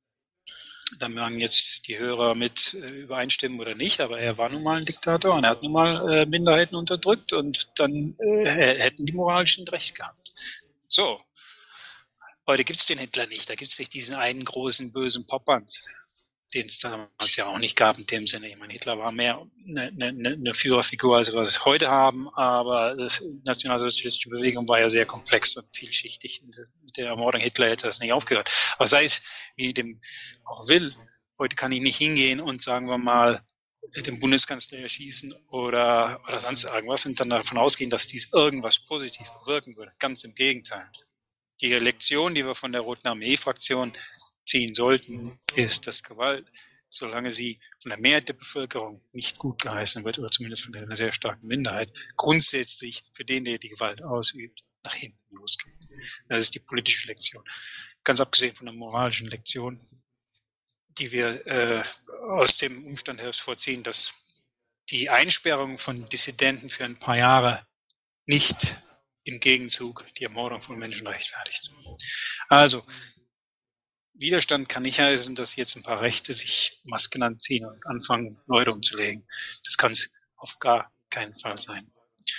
Da mögen jetzt die Hörer mit äh, übereinstimmen oder nicht, aber er war nun mal ein Diktator und er hat nun mal äh, Minderheiten unterdrückt und dann äh, hätten die moralischen Recht gehabt. So, heute gibt es den Hitler nicht, da gibt es nicht diesen einen großen bösen Popanz, den es damals ja auch nicht gab in dem Sinne. Ich meine, Hitler war mehr eine, eine, eine Führerfigur, als wir es heute haben, aber die nationalsozialistische Bewegung war ja sehr komplex und vielschichtig. Mit der Ermordung Hitler hätte das nicht aufgehört. Aber sei es, wie dem auch will, heute kann ich nicht hingehen und, sagen wir mal, den Bundeskanzler erschießen oder, oder sonst irgendwas und dann davon ausgehen, dass dies irgendwas positiv bewirken würde. Ganz im Gegenteil. Die Lektion, die wir von der Roten Armee-Fraktion ziehen sollten, ist, dass Gewalt, solange sie von der Mehrheit der Bevölkerung nicht gut geheißen wird, oder zumindest von einer sehr starken Minderheit, grundsätzlich für den, der die Gewalt ausübt, nach hinten losgeht. Das ist die politische Lektion. Ganz abgesehen von der moralischen Lektion, die wir äh, aus dem Umstand heraus vorziehen, dass die Einsperrung von Dissidenten für ein paar Jahre nicht im Gegenzug die Ermordung von Menschen rechtfertigt. Also, Widerstand kann nicht heißen, dass jetzt ein paar Rechte sich Masken anziehen und anfangen, Leute umzulegen. Das kann es auf gar keinen Fall sein.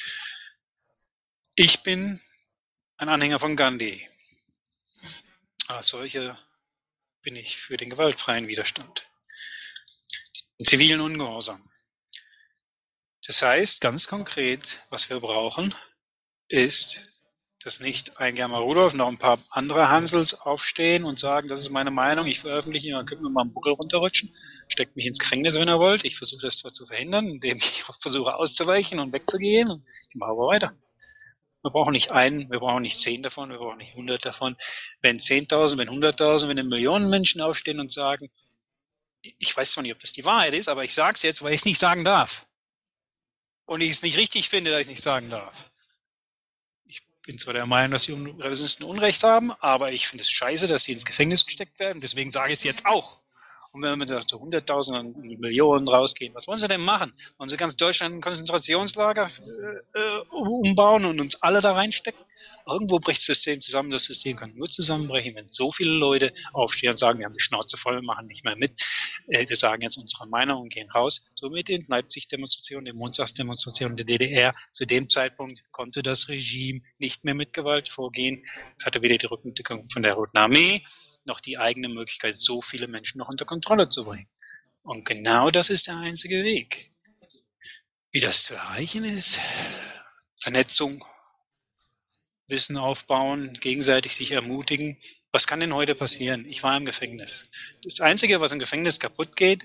Ich bin ein Anhänger von Gandhi. Als solcher bin ich für den gewaltfreien Widerstand. Den zivilen Ungehorsam. Das heißt, ganz konkret, was wir brauchen, ist, dass nicht ein Germar Rudolph, noch ein paar andere Hansels aufstehen und sagen, das ist meine Meinung, ich veröffentliche, dann könnt ihr mal einen Buckel runterrutschen, steckt mich ins Gefängnis, wenn ihr wollt. Ich versuche das zwar zu verhindern, indem ich versuche auszuweichen und wegzugehen. Ich mache aber weiter. Wir brauchen nicht einen, wir brauchen nicht zehn davon, wir brauchen nicht hundert davon. Wenn zehntausend, wenn hunderttausend, wenn Millionen Menschen aufstehen und sagen, ich weiß zwar nicht, ob das die Wahrheit ist, aber ich sage es jetzt, weil ich es nicht sagen darf. Und ich es nicht richtig finde, dass ich es nicht sagen darf. Ich bin zwar der Meinung, dass die Revisionisten Unrecht haben, aber ich finde es scheiße, dass sie ins Gefängnis gesteckt werden. Deswegen sage ich es jetzt auch. Und wenn wir da zu hunderttausend und Millionen rausgehen, was wollen sie denn machen? Wollen sie ganz Deutschland ein Konzentrationslager äh, umbauen und uns alle da reinstecken? Irgendwo bricht das System zusammen. Das System kann nur zusammenbrechen, wenn so viele Leute aufstehen und sagen, wir haben die Schnauze voll, wir machen nicht mehr mit. Äh, wir sagen jetzt unsere Meinung und gehen raus. So mit den Leipzig-Demonstrationen, den Montagsdemonstrationen der D D R. Zu dem Zeitpunkt konnte das Regime nicht mehr mit Gewalt vorgehen. Es hatte weder die Rückendeckung von der Roten Armee, noch die eigene Möglichkeit, so viele Menschen noch unter Kontrolle zu bringen. Und genau das ist der einzige Weg. Wie das zu erreichen ist, Vernetzung, Wissen aufbauen, gegenseitig sich ermutigen. Was kann denn heute passieren? Ich war im Gefängnis. Das Einzige, was im Gefängnis kaputt geht,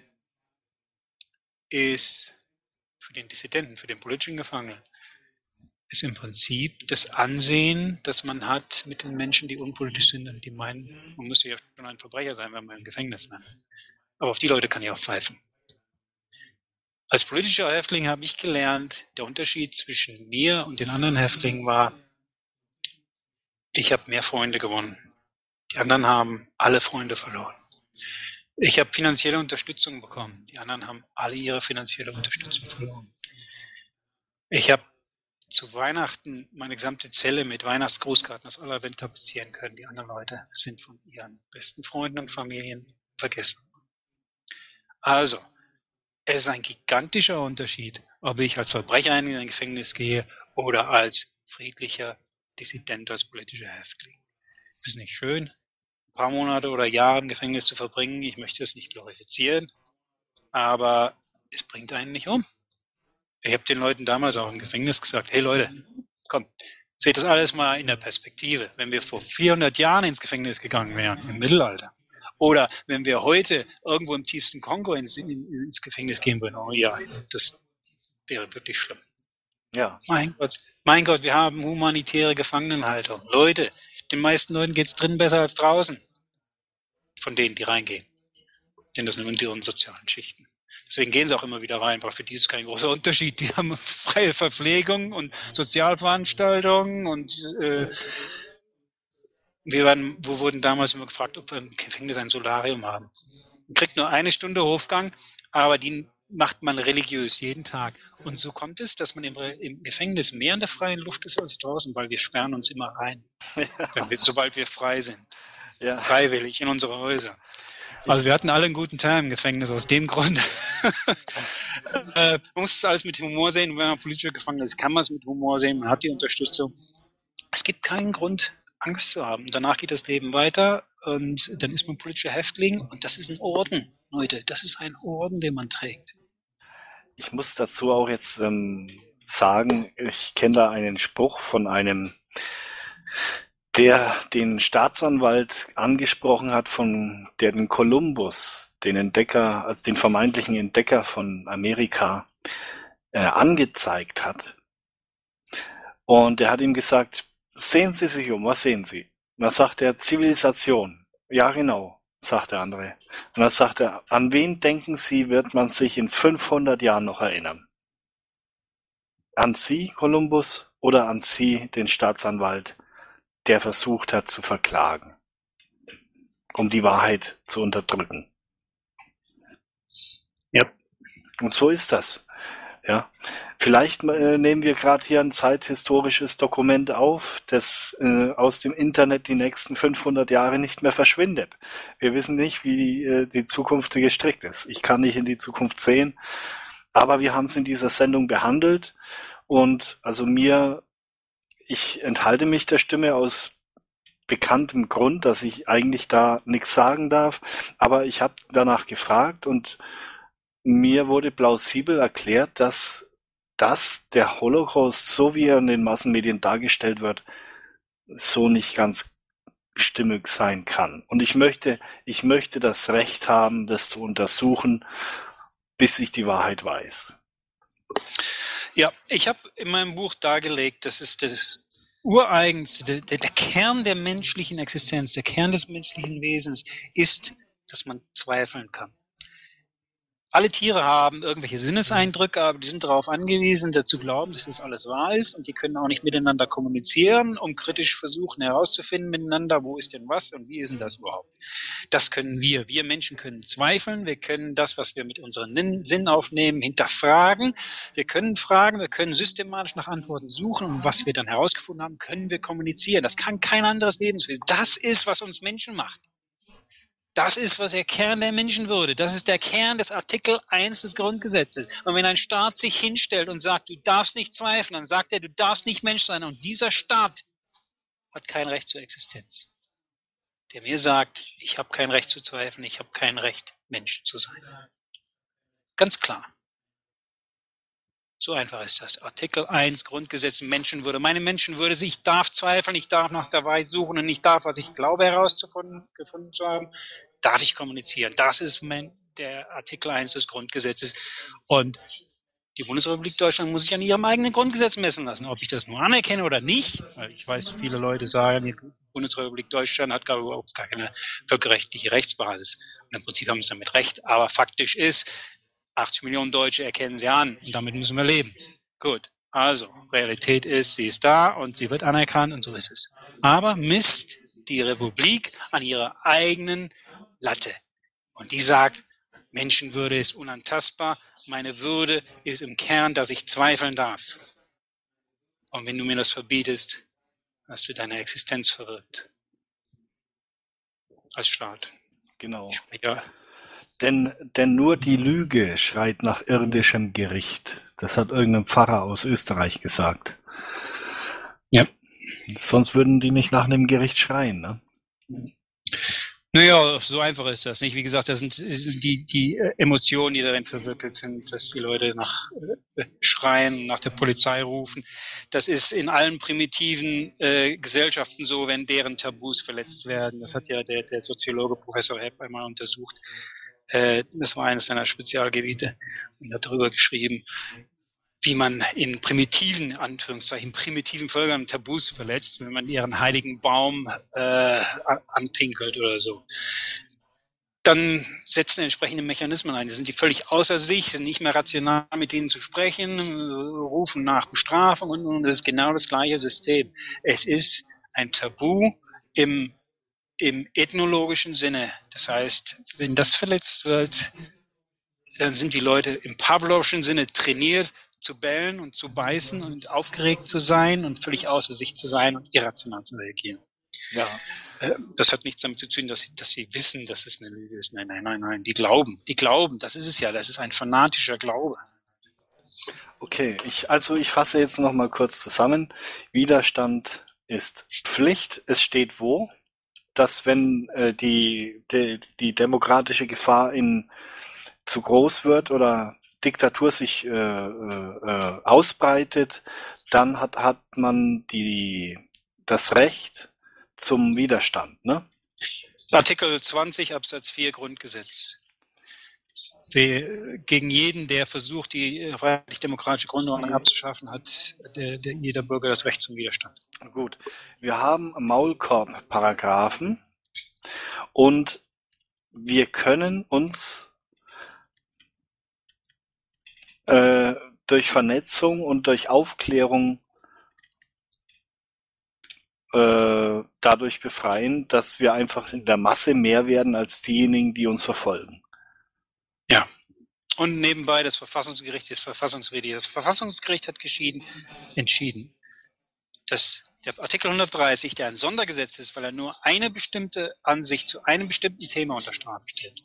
ist für den Dissidenten, für den politischen Gefangenen, ist im Prinzip das Ansehen, das man hat mit den Menschen, die unpolitisch sind und die meinen, man müsste ja schon ein Verbrecher sein, wenn man im Gefängnis wäre. Aber auf die Leute kann ich auch pfeifen. Als politischer Häftling habe ich gelernt, der Unterschied zwischen mir und den anderen Häftlingen war, ich habe mehr Freunde gewonnen. Die anderen haben alle Freunde verloren. Ich habe finanzielle Unterstützung bekommen. Die anderen haben alle ihre finanzielle Unterstützung verloren. Ich habe zu Weihnachten meine gesamte Zelle mit Weihnachtsgrußkarten aus aller Welt tapezieren können. Die anderen Leute sind von ihren besten Freunden und Familien vergessen. Also, es ist ein gigantischer Unterschied, ob ich als Verbrecher in ein Gefängnis gehe oder als friedlicher Dissident, als politischer Häftling. Es ist nicht schön, ein paar Monate oder Jahre im Gefängnis zu verbringen. Ich möchte es nicht glorifizieren, aber es bringt einen nicht um. Ich habe den Leuten damals auch im Gefängnis gesagt, hey Leute, komm, seht das alles mal in der Perspektive. Wenn wir vor vierhundert Jahren ins Gefängnis gegangen wären, im Mittelalter, oder wenn wir heute irgendwo im tiefsten Kongo ins, ins Gefängnis gehen würden, oh ja, das wäre wirklich schlimm. Ja. Mein Gott, mein Gott, wir haben humanitäre Gefangenenhaltung. Leute, den meisten Leuten geht es drinnen besser als draußen. Von denen, die reingehen. Denn das sind die sozialen Schichten. Deswegen gehen sie auch immer wieder rein, weil für die ist kein großer Unterschied. Die haben freie Verpflegung und Sozialveranstaltungen und äh, wir waren, wo wurden damals immer gefragt, ob wir im Gefängnis ein Solarium haben. Man kriegt nur eine Stunde Hofgang, aber die macht man religiös jeden Tag. Und so kommt es, dass man im, im Gefängnis mehr in der freien Luft ist als draußen, weil wir sperren uns immer rein, ja. wenn wir, sobald wir frei sind. Ja. Freiwillig in unsere Häuser. Also wir hatten alle einen guten Teil im Gefängnis aus dem Grund. äh, man muss es alles mit Humor sehen. Wenn man politischer Gefangener ist, kann man es mit Humor sehen. Man hat die Unterstützung. Es gibt keinen Grund, Angst zu haben. Danach geht das Leben weiter und dann ist man politischer Häftling und das ist ein Orden, Leute. Das ist ein Orden, den man trägt. Ich muss dazu auch jetzt ähm, sagen, ich kenne da einen Spruch von einem, der den Staatsanwalt angesprochen hat, von der den Kolumbus, den Entdecker, als den vermeintlichen Entdecker von Amerika, äh, angezeigt hat. Und er hat ihm gesagt, sehen Sie sich um, was sehen Sie? Und dann sagt er, Zivilisation. Ja, genau, sagt der andere. Und dann sagt er, an wen denken Sie, wird man sich in fünfhundert Jahren noch erinnern? An Sie, Kolumbus, oder an Sie, den Staatsanwalt, der versucht hat zu verklagen, um die Wahrheit zu unterdrücken? Ja. Und so ist das. Ja. Vielleicht äh, nehmen wir gerade hier ein zeithistorisches Dokument auf, das äh, aus dem Internet die nächsten fünfhundert Jahre nicht mehr verschwindet. Wir wissen nicht, wie die, äh, die Zukunft gestrickt ist. Ich kann nicht in die Zukunft sehen, aber wir haben es in dieser Sendung behandelt und also mir, ich enthalte mich der Stimme aus bekanntem Grund, dass ich eigentlich da nichts sagen darf, aber ich habe danach gefragt und mir wurde plausibel erklärt, dass dass der Holocaust, so wie er in den Massenmedien dargestellt wird, so nicht ganz stimmig sein kann. Und ich möchte, ich möchte das Recht haben, das zu untersuchen, bis ich die Wahrheit weiß. Ja, ich habe in meinem Buch dargelegt, das ist das, ureigenste, der, der, der Kern der menschlichen Existenz, der Kern des menschlichen Wesens ist, dass man zweifeln kann. Alle Tiere haben irgendwelche Sinneseindrücke, aber die sind darauf angewiesen, dazu glauben, dass das alles wahr ist, und die können auch nicht miteinander kommunizieren, um kritisch versuchen herauszufinden miteinander, wo ist denn was und wie ist denn das überhaupt. Das können wir. Wir Menschen können zweifeln, wir können das, was wir mit unseren Sinnen aufnehmen, hinterfragen, wir können fragen, wir können systematisch nach Antworten suchen, und was wir dann herausgefunden haben, können wir kommunizieren. Das kann kein anderes Lebenswesen. Das ist, was uns Menschen macht. Das ist, was der Kern der Menschenwürde, das ist der Kern des Artikel eins des Grundgesetzes. Und wenn ein Staat sich hinstellt und sagt, du darfst nicht zweifeln, dann sagt er, du darfst nicht Mensch sein. Und dieser Staat hat kein Recht zur Existenz. Der mir sagt, ich habe kein Recht zu zweifeln, ich habe kein Recht, Mensch zu sein. Ganz klar. So einfach ist das. Artikel eins Grundgesetz Menschenwürde. Meine Menschenwürde, ich darf zweifeln, ich darf nach der Wahrheit suchen und ich darf, was ich glaube herausgefunden gefunden zu haben, darf ich kommunizieren. Das ist mein, der Artikel eins des Grundgesetzes. Und die Bundesrepublik Deutschland muss sich an ihrem eigenen Grundgesetz messen lassen. Ob ich das nur anerkenne oder nicht, weil ich weiß, viele Leute sagen, die Bundesrepublik Deutschland hat gar überhaupt gar keine völkerrechtliche Rechtsbasis. Und im Prinzip haben sie damit recht, aber faktisch ist, achtzig Millionen Deutsche erkennen sie an und damit müssen wir leben. Gut, also Realität ist, sie ist da und sie wird anerkannt und so ist es. Aber misst die Republik an ihrer eigenen Latte. Und die sagt, Menschenwürde ist unantastbar, meine Würde ist im Kern, dass ich zweifeln darf. Und wenn du mir das verbietest, hast du deine Existenz verwirkt. Als Staat. Genau. Ja. Denn, denn nur die Lüge schreit nach irdischem Gericht. Das hat irgendein Pfarrer aus Österreich gesagt. Ja. Sonst würden die nicht nach einem Gericht schreien, ne? Naja, so einfach ist das nicht. Wie gesagt, das sind die, die Emotionen, die darin verwickelt sind, dass die Leute nach äh, schreien, nach der Polizei rufen. Das ist in allen primitiven äh, Gesellschaften so, wenn deren Tabus verletzt werden. Das hat ja der, der Soziologe Professor Hepp einmal untersucht. Äh, das war eines seiner Spezialgebiete und hat darüber geschrieben, wie man in primitiven, Anführungszeichen, primitiven Völkern Tabus verletzt, wenn man ihren heiligen Baum äh, anpinkelt oder so. Dann setzen entsprechende Mechanismen ein. Die sind die völlig außer sich, sind nicht mehr rational mit ihnen zu sprechen, rufen nach Bestrafung und, und das ist genau das gleiche System. Es ist ein Tabu im, im ethnologischen Sinne. Das heißt, wenn das verletzt wird, dann sind die Leute im Pavlovschen Sinne trainiert, zu bellen und zu beißen und aufgeregt zu sein und völlig außer sich zu sein und irrational zu reagieren. Ja. Das hat nichts damit zu tun, dass sie, dass sie wissen, dass es eine Lüge ist. Nein, nein, nein, nein. Die glauben, die glauben, das ist es ja. Das ist ein fanatischer Glaube. Okay, ich, also ich fasse jetzt noch mal kurz zusammen. Widerstand ist Pflicht. Es steht wo? Dass wenn äh, die, die, die demokratische Gefahr in zu groß wird oder Diktatur sich äh, äh, ausbreitet, dann hat, hat man die, das Recht zum Widerstand, ne? Artikel zwanzig Absatz vier Grundgesetz. Gegen jeden, der versucht, die freiheitlich-demokratische Grundordnung abzuschaffen, hat der, der, jeder Bürger das Recht zum Widerstand. Gut, wir haben Maulkorb-Paragraphen und wir können uns äh, durch Vernetzung und durch Aufklärung äh, dadurch befreien, dass wir einfach in der Masse mehr werden als diejenigen, die uns verfolgen. Ja. Und nebenbei das Verfassungsgericht ist verfassungswidrig. Das Verfassungsgericht hat geschieden, entschieden, dass der Artikel hundertdreißig, der ein Sondergesetz ist, weil er nur eine bestimmte Ansicht zu einem bestimmten Thema unter Strafe stellt,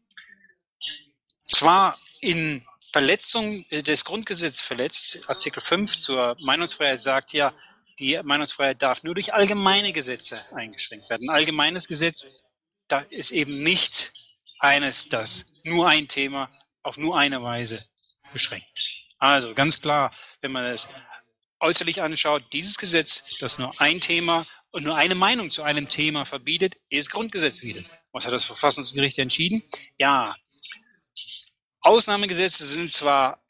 zwar in Verletzung des Grundgesetzes verletzt, Artikel fünf zur Meinungsfreiheit sagt ja, die Meinungsfreiheit darf nur durch allgemeine Gesetze eingeschränkt werden. Ein allgemeines Gesetz, da ist eben nicht eines, das nur ein Thema auf nur eine Weise beschränkt. Also ganz klar, wenn man es äußerlich anschaut, dieses Gesetz, das nur ein Thema und nur eine Meinung zu einem Thema verbietet, ist grundgesetzwidrig. Was hat das Verfassungsgericht entschieden? Ja, Ausnahmegesetze sind zwar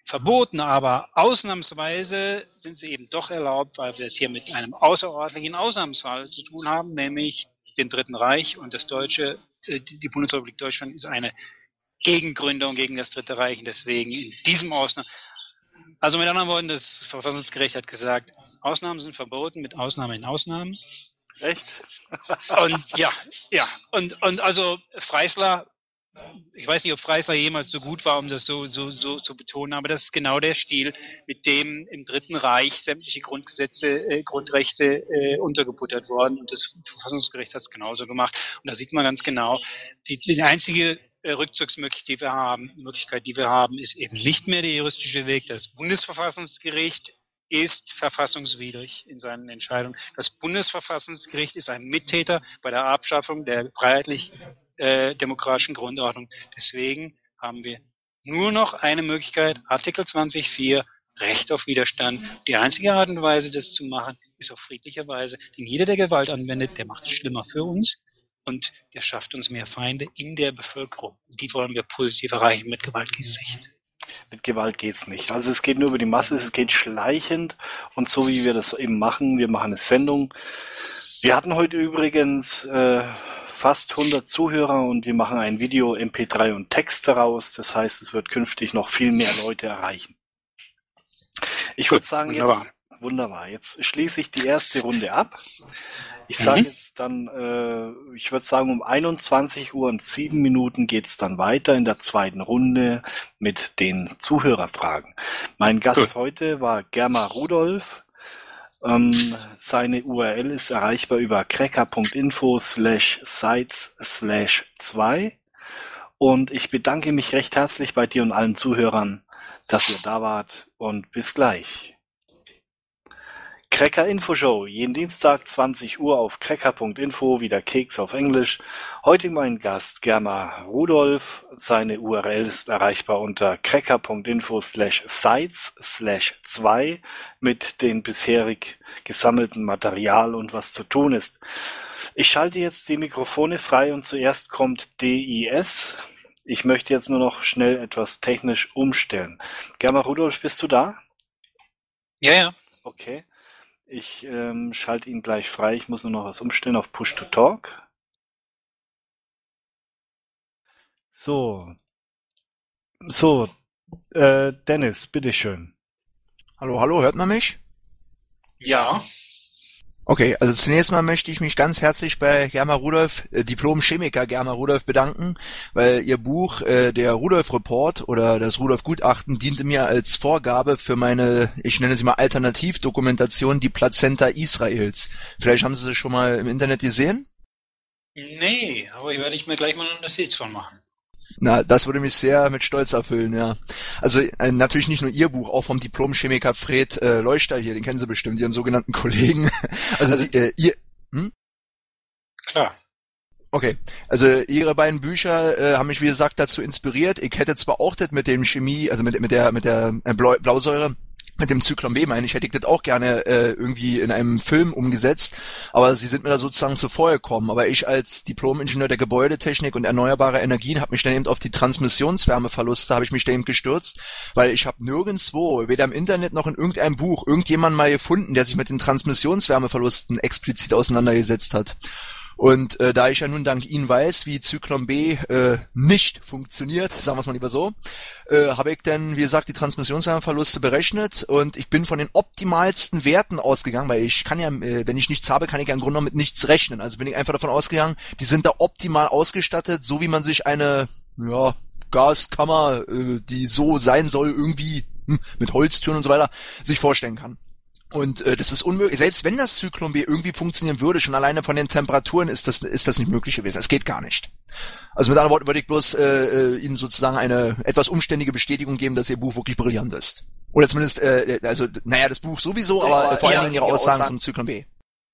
verboten, aber ausnahmsweise sind sie eben doch erlaubt, weil wir es hier mit einem außerordentlichen Ausnahmsfall zu tun haben, nämlich dem Dritten Reich, und das Deutsche, äh, die Bundesrepublik Deutschland ist eine Gegengründung gegen das Dritte Reich, und deswegen in diesem Ausnahme, also mit anderen Worten, das Verfassungsgericht hat gesagt, Ausnahmen sind verboten, mit Ausnahme in Ausnahmen. Echt? Und ja, ja, und, und also Freisler, ich weiß nicht, ob Freisler jemals so gut war, um das so, so, so zu betonen, aber das ist genau der Stil, mit dem im Dritten Reich sämtliche Grundgesetze, äh, Grundrechte äh, untergebuttert worden, und das Verfassungsgericht hat es genauso gemacht. Und da sieht man ganz genau, die, die einzige äh, Rückzugsmöglichkeit, die wir haben, Möglichkeit, die wir haben, ist eben nicht mehr der juristische Weg. Das Bundesverfassungsgericht ist verfassungswidrig in seinen Entscheidungen. Das Bundesverfassungsgericht ist ein Mittäter bei der Abschaffung der freiheitlich äh, demokratischen Grundordnung. Deswegen haben wir nur noch eine Möglichkeit, Artikel zwanzig Absatz vier, Recht auf Widerstand. Die einzige Art und Weise, das zu machen, ist auf friedliche Weise. Denn jeder, der Gewalt anwendet, der macht es schlimmer für uns und der schafft uns mehr Feinde in der Bevölkerung. Die wollen wir positiv erreichen mit Gewalt geht's nicht. Mit Gewalt geht's nicht. Also es geht nur über die Masse, es geht schleichend, und so wie wir das eben machen, wir machen eine Sendung. Wir hatten heute übrigens äh, fast hundert Zuhörer, und wir machen ein Video, M P drei und Text daraus. Das heißt, es wird künftig noch viel mehr Leute erreichen. Ich würde sagen, wunderbar. jetzt wunderbar. Jetzt schließe ich die erste Runde ab. Ich sage Mhm. jetzt dann, äh, ich würde sagen, um einundzwanzig Uhr und sieben Minuten geht's dann weiter in der zweiten Runde mit den Zuhörerfragen. Mein Gast Gut. heute war Germa Rudolph. Ähm, seine U R L ist erreichbar über cracker.info slash sites slash zwei. Und ich bedanke mich recht herzlich bei dir und allen Zuhörern, dass ihr da wart, und bis gleich. Cracker Info Show, jeden Dienstag zwanzig Uhr auf cracker.info, wie der Keks auf Englisch. Heute mein Gast Germa Rudolph. Seine U R L ist erreichbar unter cracker.info slash sites slash zwei mit dem bisherig gesammelten Material und was zu tun ist. Ich schalte jetzt die Mikrofone frei, und zuerst kommt D I S. Ich möchte jetzt nur noch schnell etwas technisch umstellen. Germa Rudolph, bist du da? Ja, ja. Okay. Ich ähm, schalte ihn gleich frei. Ich muss nur noch was umstellen auf Push to Talk. So. So, äh, Dennis, bitteschön. Hallo, hallo, hört man mich? Ja. Okay, also zunächst mal möchte ich mich ganz herzlich bei Germa Rudolph, äh, Diplom-Chemiker Germa Rudolph, bedanken, weil Ihr Buch, äh, der Rudolph-Report oder das Rudolph-Gutachten, diente mir als Vorgabe für meine, ich nenne sie mal Alternativdokumentation, die Plazenta Israels. Vielleicht haben Sie sie schon mal im Internet gesehen? Nee, aber ich werde ich mir gleich mal eine Notiz von machen. Na, das würde mich sehr mit Stolz erfüllen, ja. Also äh, natürlich nicht nur Ihr Buch, auch vom Diplom-Chemiker Fred äh, Leuchter hier, den kennen Sie bestimmt, Ihren sogenannten Kollegen. Also, also äh, ihr... Hm? Klar. Okay, also Ihre beiden Bücher äh, haben mich, wie gesagt, dazu inspiriert. Ich hätte zwar auch das mit dem Chemie, also mit, mit der mit der äh, Blau- Blausäure, mit dem Zyklon B, meine ich, hätte ich das auch gerne äh, irgendwie in einem Film umgesetzt, aber sie sind mir da sozusagen zuvor gekommen. Aber ich als Diplom-Ingenieur der Gebäudetechnik und erneuerbare Energien habe mich dann eben auf die Transmissionswärmeverluste habe ich mich da eben gestürzt, weil ich habe nirgendwo, weder im Internet noch in irgendeinem Buch, irgendjemand mal gefunden, der sich mit den Transmissionswärmeverlusten explizit auseinandergesetzt hat. Und äh, da ich ja nun dank Ihnen weiß, wie Zyklon B äh, nicht funktioniert, sagen wir es mal lieber so, äh, habe ich dann, wie gesagt, die Transmissionswärmeverluste berechnet, und ich bin von den optimalsten Werten ausgegangen, weil ich kann ja, äh, wenn ich nichts habe, kann ich ja im Grunde genommen mit nichts rechnen. Also bin ich einfach davon ausgegangen, die sind da optimal ausgestattet, so wie man sich eine ja, Gaskammer, äh, die so sein soll, irgendwie hm, mit Holztüren und so weiter, sich vorstellen kann. Und äh, das ist unmöglich. Selbst wenn das Zyklon B irgendwie funktionieren würde, schon alleine von den Temperaturen ist das ist das nicht möglich gewesen. Es geht gar nicht. Also mit anderen Worten würde ich bloß äh, Ihnen sozusagen eine etwas umständliche Bestätigung geben, dass Ihr Buch wirklich brillant ist. Oder zumindest, äh, also naja, das Buch sowieso, aber äh, vor ja, allen Dingen Ihre Aussagen zum Zyklon B.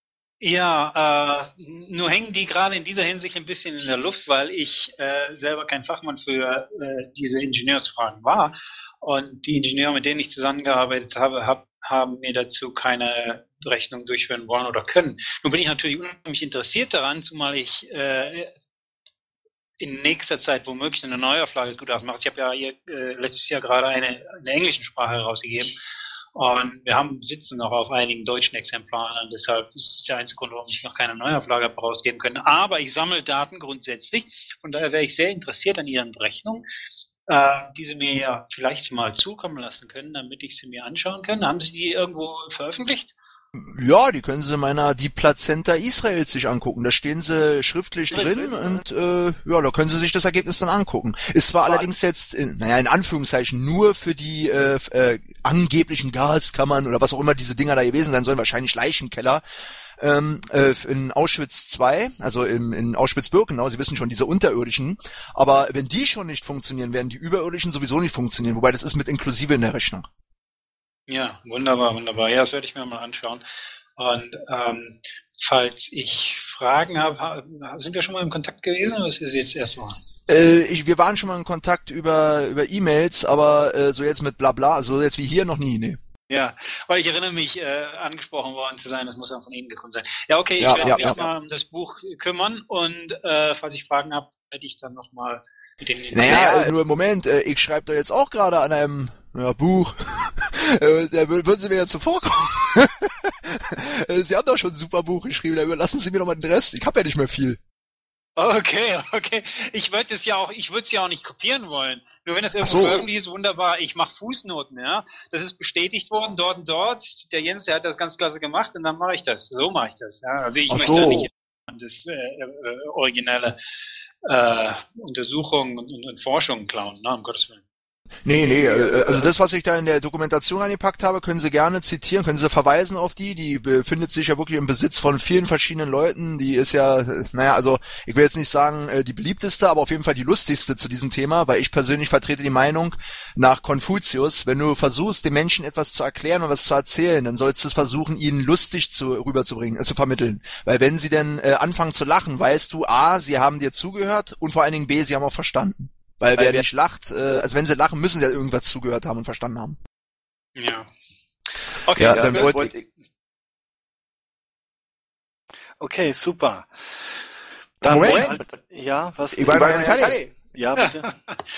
Ja, äh, nur hängen die gerade in dieser Hinsicht ein bisschen in der Luft, weil ich äh, selber kein Fachmann für äh, diese Ingenieursfragen war. Und die Ingenieure, mit denen ich zusammengearbeitet habe, hab, haben mir dazu keine Berechnung durchführen wollen oder können. Nun bin ich natürlich unheimlich interessiert daran, zumal ich äh, in nächster Zeit womöglich eine Neuauflage des Gutachtens macht. Ich habe ja hier, äh, letztes Jahr gerade eine in der englischen Sprache herausgegeben. Und wir haben sitzen noch auf einigen deutschen Exemplaren, und deshalb ist es der einzige Grund, warum ich noch keine Neuauflage habe rausgeben können. Aber ich sammle Daten grundsätzlich, von daher wäre ich sehr interessiert an Ihren Berechnungen, äh, die Sie mir ja vielleicht mal zukommen lassen können, damit ich sie mir anschauen kann. Haben Sie die irgendwo veröffentlicht? Ja, die können Sie meiner Die Plazenta Israels sich angucken. Da stehen sie schriftlich drin, drin und äh, ja, da können Sie sich das Ergebnis dann angucken. Ist zwar Klar. allerdings jetzt, in, naja, in Anführungszeichen nur für die äh, äh, angeblichen Gaskammern oder was auch immer diese Dinger da gewesen sein sollen, wahrscheinlich Leichenkeller, ähm, äh, in Auschwitz zwei, also in, in Auschwitz-Birkenau, Sie wissen schon, diese unterirdischen. Aber wenn die schon nicht funktionieren, werden die überirdischen sowieso nicht funktionieren. Wobei das ist mit inklusive in der Rechnung. Ja, wunderbar, wunderbar. Ja, das werde ich mir mal anschauen. Und ähm, falls ich Fragen habe, sind wir schon mal in Kontakt gewesen oder ist es jetzt erstmal? Äh, ich, wir waren schon mal in Kontakt über über E-Mails, aber äh, so jetzt mit Blabla, also jetzt wie hier noch nie, ne? Ja, weil ich erinnere mich, äh, angesprochen worden zu sein, das muss ja von Ihnen gekommen sein. Ja, okay, ja, ich werde ja, mich ja. mal um das Buch kümmern und äh, falls ich Fragen habe, werde ich dann nochmal mit den... Naja, äh, nur Moment, äh, ich schreibe doch jetzt auch gerade an einem ja, Buch. Da würden Sie mir ja zuvorkommen. Sie haben doch schon ein super Buch geschrieben, da überlassen Sie mir doch mal den Rest. Ich habe ja nicht mehr viel. Okay, okay. Ich würde es ja auch, ich würde es ja auch nicht kopieren wollen. Nur wenn das irgendwo so. veröffentlicht ist, wunderbar. Ich mache Fußnoten, ja. Das ist bestätigt worden, dort und dort. Der Jens, der hat das ganz klasse gemacht und dann mache ich das. So mache ich das. Ja. Also ich Ach möchte so. nicht das äh, äh, originelle äh, Untersuchungen und, und, und Forschung klauen, ne, um Gottes Willen. Nee, nee, also das, was ich da in der Dokumentation angepackt habe, können Sie gerne zitieren, können Sie verweisen auf die, die befindet sich ja wirklich im Besitz von vielen verschiedenen Leuten, die ist ja, naja, also ich will jetzt nicht sagen die beliebteste, aber auf jeden Fall die lustigste zu diesem Thema, weil ich persönlich vertrete die Meinung, nach Konfuzius, wenn du versuchst, den Menschen etwas zu erklären und was zu erzählen, dann sollst du es versuchen, ihnen lustig zu rüberzubringen, äh, zu vermitteln, weil wenn sie denn äh, anfangen zu lachen, weißt du, A, sie haben dir zugehört und vor allen Dingen B, sie haben auch verstanden. Weil, Weil wer nicht lacht, äh, also wenn sie lachen, müssen sie ja irgendwas zugehört haben und verstanden haben. Ja. Okay, ja, ja, dann wollte wollt ich... Okay, super. Dann Moment. Moment. Ja, was? Ich war ja nicht fertig. Ja, bitte.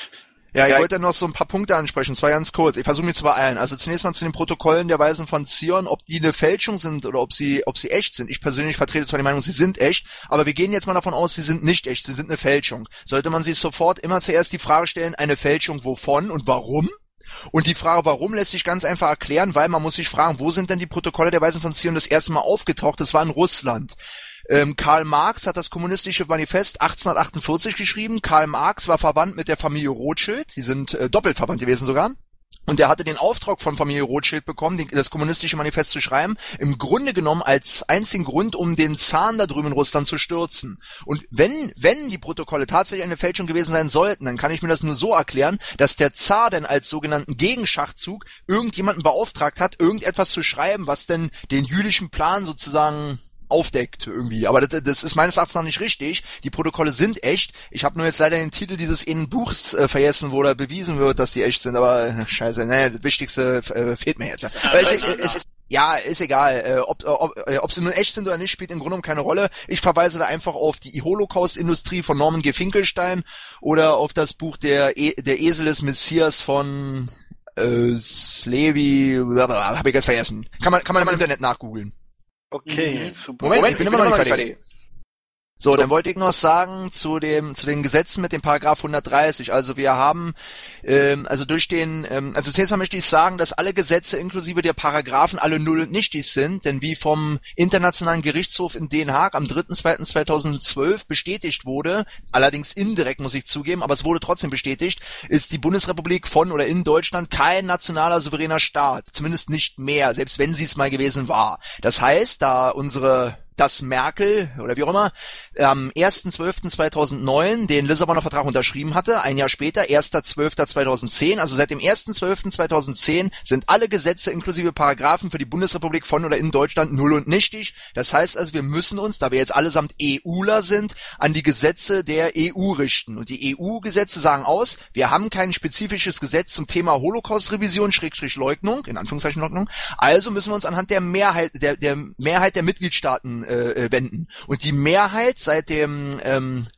Ja, ich wollte noch so ein paar Punkte ansprechen, zwar ganz kurz. Ich versuche mich zu beeilen. Also zunächst mal zu den Protokollen der Weisen von Zion, ob die eine Fälschung sind oder ob sie ob sie echt sind. Ich persönlich vertrete zwar die Meinung, sie sind echt, aber wir gehen jetzt mal davon aus, sie sind nicht echt, sie sind eine Fälschung. Sollte man sich sofort immer zuerst die Frage stellen, eine Fälschung wovon und warum? Und die Frage, warum, lässt sich ganz einfach erklären, weil man muss sich fragen, wo sind denn die Protokolle der Weisen von Zion das erste Mal aufgetaucht? Das war in Russland. Ähm, Karl Marx hat das kommunistische Manifest achtzehnhundertachtundvierzig geschrieben. Karl Marx war verwandt mit der Familie Rothschild. Sie sind äh, doppelt verwandt gewesen sogar. Und er hatte den Auftrag von Familie Rothschild bekommen, den, das kommunistische Manifest zu schreiben, im Grunde genommen als einzigen Grund, um den Zaren da drüben in Russland zu stürzen. Und wenn, wenn die Protokolle tatsächlich eine Fälschung gewesen sein sollten, dann kann ich mir das nur so erklären, dass der Zar denn als sogenannten Gegenschachzug irgendjemanden beauftragt hat, irgendetwas zu schreiben, was denn den jüdischen Plan sozusagen aufdeckt irgendwie. Aber das, das ist meines Erachtens noch nicht richtig. Die Protokolle sind echt. Ich habe nur jetzt leider den Titel dieses einen Buchs äh, vergessen, wo da bewiesen wird, dass die echt sind. Aber äh, scheiße, naja, das Wichtigste äh, fehlt mir jetzt. Ja, es ist, es ist, ja, ist egal. Äh, ob, ob, äh, ob sie nun echt sind oder nicht, spielt im Grunde genommen keine Rolle. Ich verweise da einfach auf die Holocaust-Industrie von Norman G. Finkelstein oder auf das Buch Der, e- der Esel des Messias von äh, Slevi, habe ich jetzt vergessen. Kann man, kann man im Internet nachgoogeln. Okay, mhm. super. Moment, Moment, ich bin immer noch nicht fertig. fertig. So, dann wollte ich noch sagen zu dem zu den Gesetzen mit dem Paragraph hundertdreißig. Also wir haben, ähm, also durch den, ähm, also zuerst mal möchte ich sagen, dass alle Gesetze inklusive der Paragraphen alle null und nichtig sind, denn wie vom Internationalen Gerichtshof in Den Haag am dritter zweiter zweitausendzwölf bestätigt wurde, allerdings indirekt muss ich zugeben, aber es wurde trotzdem bestätigt, ist die Bundesrepublik von oder in Deutschland kein nationaler souveräner Staat, zumindest nicht mehr, selbst wenn sie es mal gewesen war. Das heißt, da unsere dass Merkel oder wie auch immer am erster zwölfter zweitausendneun den Lissabonner Vertrag unterschrieben hatte, ein Jahr später, erster zwölfter zweitausendzehn, also seit dem erster zwölfter zweitausendzehn sind alle Gesetze inklusive Paragraphen für die Bundesrepublik von oder in Deutschland null und nichtig. Das heißt also, wir müssen uns, da wir jetzt allesamt EUler sind, an die Gesetze der E U richten. Und die E U-Gesetze sagen aus, wir haben kein spezifisches Gesetz zum Thema Holocaust-Revision, Schrägstrich Leugnung, in Anführungszeichen Leugnung, also müssen wir uns anhand der Mehrheit der, der Mehrheit der Mitgliedstaaten äh, wenden. Und die Mehrheit seit dem ähm,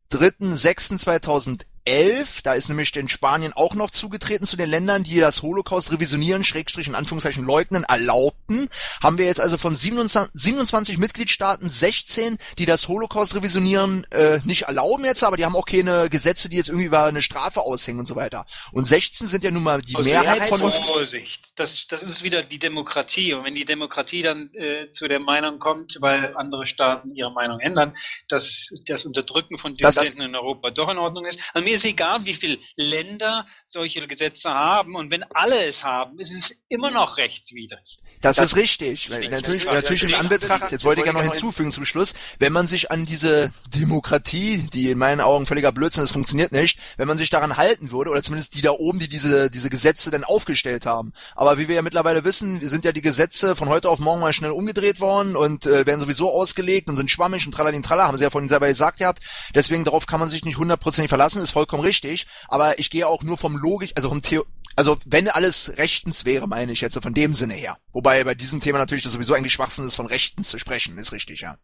dritten sechsten zweitausendelf, da ist nämlich in Spanien auch noch zugetreten zu den Ländern, die das Holocaust revisionieren, Schrägstrich in Anführungszeichen leugnen, erlaubten, haben wir jetzt also von siebenundzwanzig, siebenundzwanzig Mitgliedstaaten sechzehn, die das Holocaust revisionieren, äh, nicht erlauben jetzt, aber die haben auch keine Gesetze, die jetzt irgendwie über eine Strafe aushängen und so weiter. Und sechzehn sind ja nun mal die also Mehrheit von uns. Vorsicht, das, das ist wieder die Demokratie. Und wenn die Demokratie dann äh, zu der Meinung kommt, weil andere Staaten ihre Meinung ändern, dass das Unterdrücken von Dissidenten in Europa doch in Ordnung ist. Also mir ist egal, wie viele Länder solche Gesetze haben, und wenn alle es haben, ist es immer noch rechtswidrig. Das, das ist richtig. Weil natürlich, natürlich in Anbetracht, jetzt wollte ich ja noch hinzufügen zum Schluss, wenn man sich an diese Demokratie, die in meinen Augen völliger Blödsinn ist, funktioniert nicht, wenn man sich daran halten würde, oder zumindest die da oben, die diese, diese Gesetze dann aufgestellt haben. Aber wie wir ja mittlerweile wissen, sind ja die Gesetze von heute auf morgen mal schnell umgedreht worden und äh, werden sowieso ausgelegt und sind schwammig und tralalin tralla, haben sie ja vorhin selber gesagt gehabt. Deswegen darauf kann man sich nicht hundertprozentig verlassen, ist vollkommen richtig. Aber ich gehe auch nur vom Logik, also vom Theo, also wenn alles rechtens wäre, meine ich jetzt von dem Sinne her. Wobei bei diesem Thema natürlich das sowieso eigentlich Schwachsinn ist, von rechtens zu sprechen, ist richtig, ja.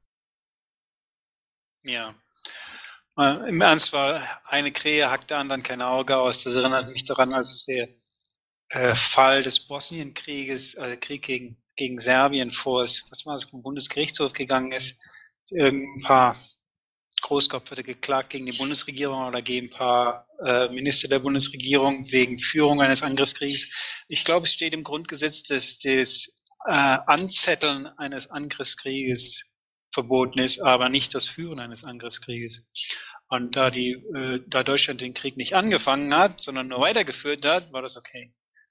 Ja. Äh, Im Ernst war, eine Krähe hackt der anderen kein Auge aus. Das erinnert mich daran, als es der äh, Fall des Bosnienkrieges, äh, Krieg gegen, gegen Serbien vor, was war das, vom Bundesgerichtshof gegangen ist. Irgendein paar Großkopf hatte geklagt gegen die Bundesregierung oder gegen ein paar äh, Minister der Bundesregierung wegen Führung eines Angriffskriegs. Ich glaube, es steht im Grundgesetz, dass das äh, Anzetteln eines Angriffskrieges verboten ist, aber nicht das Führen eines Angriffskrieges. Und da die, äh, da Deutschland den Krieg nicht angefangen hat, sondern nur weitergeführt hat, war das okay.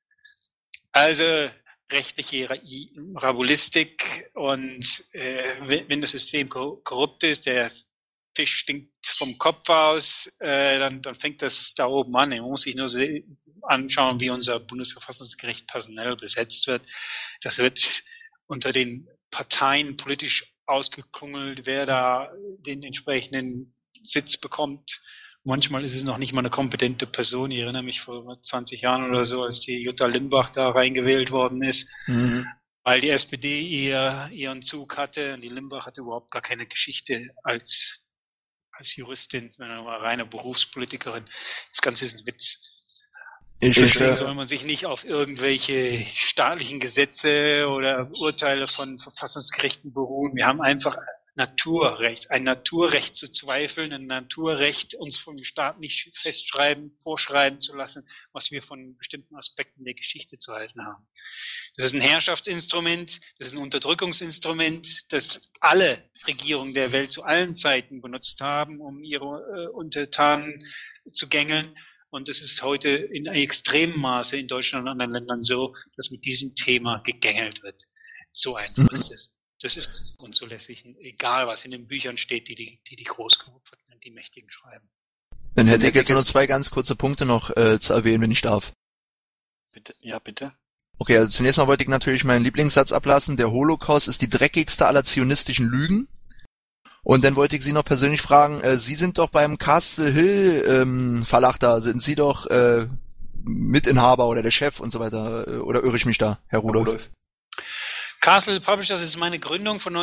Also rechtliche Rabulistik, und äh, wenn das System korrupt ist, der Fisch stinkt vom Kopf aus, äh, dann, dann fängt das da oben an. Man muss sich nur anschauen, wie unser Bundesverfassungsgericht personell besetzt wird. Das wird unter den Parteien politisch ausgeklungelt, wer da den entsprechenden Sitz bekommt. Manchmal ist es noch nicht mal eine kompetente Person. Ich erinnere mich vor zwanzig Jahren oder so, als die Jutta Limbach da reingewählt worden ist, mhm. weil die S P D ihr, ihren Zug hatte, und die Limbach hatte überhaupt gar keine Geschichte als als Juristin, eine reine Berufspolitikerin. Das Ganze ist ein Witz. Ich Deswegen soll man sich nicht auf irgendwelche staatlichen Gesetze oder Urteile von Verfassungsgerichten beruhen. Wir haben einfach Naturrecht, ein Naturrecht zu zweifeln, ein Naturrecht, uns vom Staat nicht festschreiben, vorschreiben zu lassen, was wir von bestimmten Aspekten der Geschichte zu halten haben. Das ist ein Herrschaftsinstrument, das ist ein Unterdrückungsinstrument, das alle Regierungen der Welt zu allen Zeiten benutzt haben, um ihre äh, Untertanen zu gängeln. Und es ist heute in extremem Maße in Deutschland und anderen Ländern so, dass mit diesem Thema gegängelt wird. So einfach ist es. Das ist unzulässig, egal was in den Büchern steht, die die, die, die Großgeopferten, die Mächtigen schreiben. Dann hätte ich jetzt nur zwei ganz kurze Punkte noch äh, zu erwähnen, wenn ich darf. Bitte, ja, bitte. Okay, also zunächst mal wollte ich natürlich meinen Lieblingssatz ablassen. Der Holocaust ist die dreckigste aller zionistischen Lügen. Und dann wollte ich Sie noch persönlich fragen, äh, Sie sind doch beim Castle Hill ähm, Verlag da, sind Sie doch äh, Mitinhaber oder der Chef und so weiter, äh, oder irre ich mich da, Herr Rudolf? Rudolf. Castle Publishers ist meine Gründung von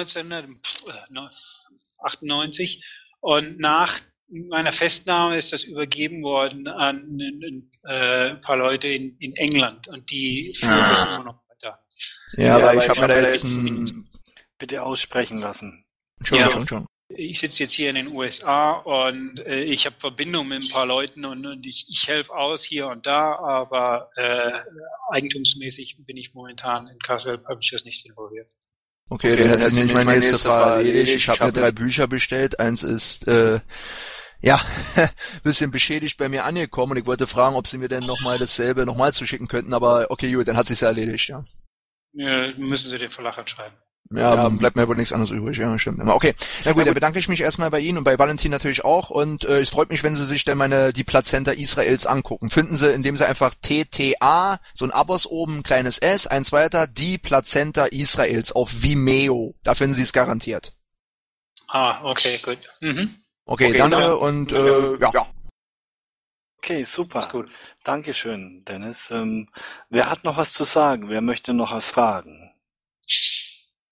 neunzehnhundertachtundneunzig, und nach meiner Festnahme ist das übergeben worden an äh, ein paar Leute in, in England, und die führen das ah. immer noch weiter. Ja, ja, aber ich, ich habe mir da jetzt ein... Bitte aussprechen lassen. Schon, ja. schon, schon. Ich sitze jetzt hier in den U S A, und äh, ich habe Verbindung mit ein paar Leuten, und, und ich, ich helfe aus hier und da, aber äh, eigentumsmäßig bin ich momentan in Castle Publishers nicht involviert. Okay, okay, dann hat sich meine nächste Frage erledigt. Ich habe mir drei Bücher bestellt. Eins ist äh, ja bisschen beschädigt bei mir angekommen, und ich wollte fragen, ob Sie mir denn nochmal dasselbe nochmal zuschicken könnten, aber okay, gut, dann hat sich's ja erledigt, ja. Ja, müssen Sie den Verlag anschreiben. Ja, ja, bleibt mir wohl nichts anderes übrig, ja, stimmt. Okay, na gut, dann bedanke ich mich erstmal bei Ihnen und bei Valentin natürlich auch, und äh, es freut mich, wenn Sie sich dann meine die Plazenta Israels angucken. Finden Sie, indem Sie einfach T T A, so ein Abos oben, kleines S, eins weiter, die Plazenta Israels auf Vimeo. Da finden Sie es garantiert. Ah, okay, gut. Mhm. Okay, okay, danke dann, und äh, ja. ja. Okay, super. Gut. Dankeschön, Dennis. Ähm, wer hat noch was zu sagen? Wer möchte noch was fragen?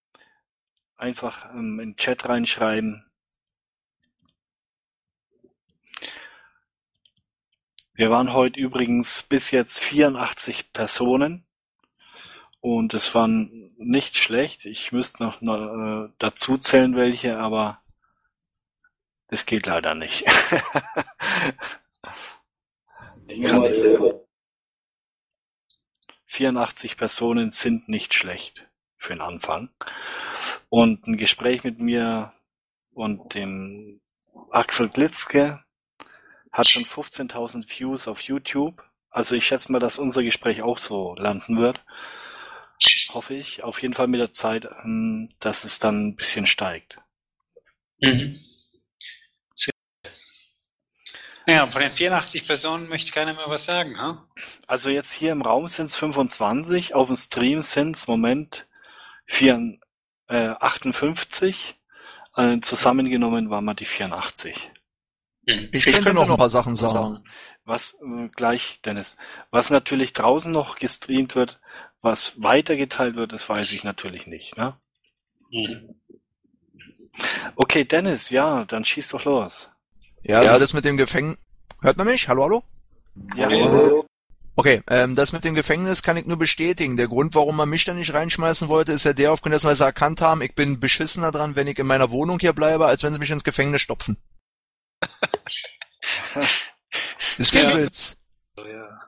Einfach ähm, in den Chat reinschreiben. Wir waren heute übrigens bis jetzt vierundachtzig Personen und es waren nicht schlecht. Ich müsste noch äh, dazu zählen welche, aber das geht leider nicht. Kann ich. vierundachtzig Personen sind nicht schlecht für den Anfang. Und ein Gespräch mit mir und dem Axel Glitzke hat schon fünfzehntausend Views auf YouTube. Also ich schätze mal, dass unser Gespräch auch so landen wird. Hoffe ich. Auf jeden Fall mit der Zeit, dass es dann ein bisschen steigt. Mhm. Ja, von den vierundachtzig Personen möchte keiner mehr was sagen, ha? Also jetzt hier im Raum sind es fünfundzwanzig, auf dem Stream sind es im Moment vier, äh, achtundfünfzig. Äh, zusammengenommen waren wir die vierundachtzig. Ich, ich könnte noch ein paar Sachen sagen. Was, äh, gleich, Dennis. Was natürlich draußen noch gestreamt wird, was weitergeteilt wird, das weiß ich natürlich nicht, ne? Mhm. Okay, Dennis, ja, dann schieß doch los. Ja, ja, das mit dem Gefängnis. Hört man mich? Hallo, hallo? Ja, hallo. Okay, ähm, das mit dem Gefängnis kann ich nur bestätigen. Der Grund, warum man mich da nicht reinschmeißen wollte, ist ja der, aufgrund dessen, weil sie erkannt haben, ich bin beschissener dran, wenn ich in meiner Wohnung hier bleibe, als wenn sie mich ins Gefängnis stopfen. Das ist kein Witz. Ja.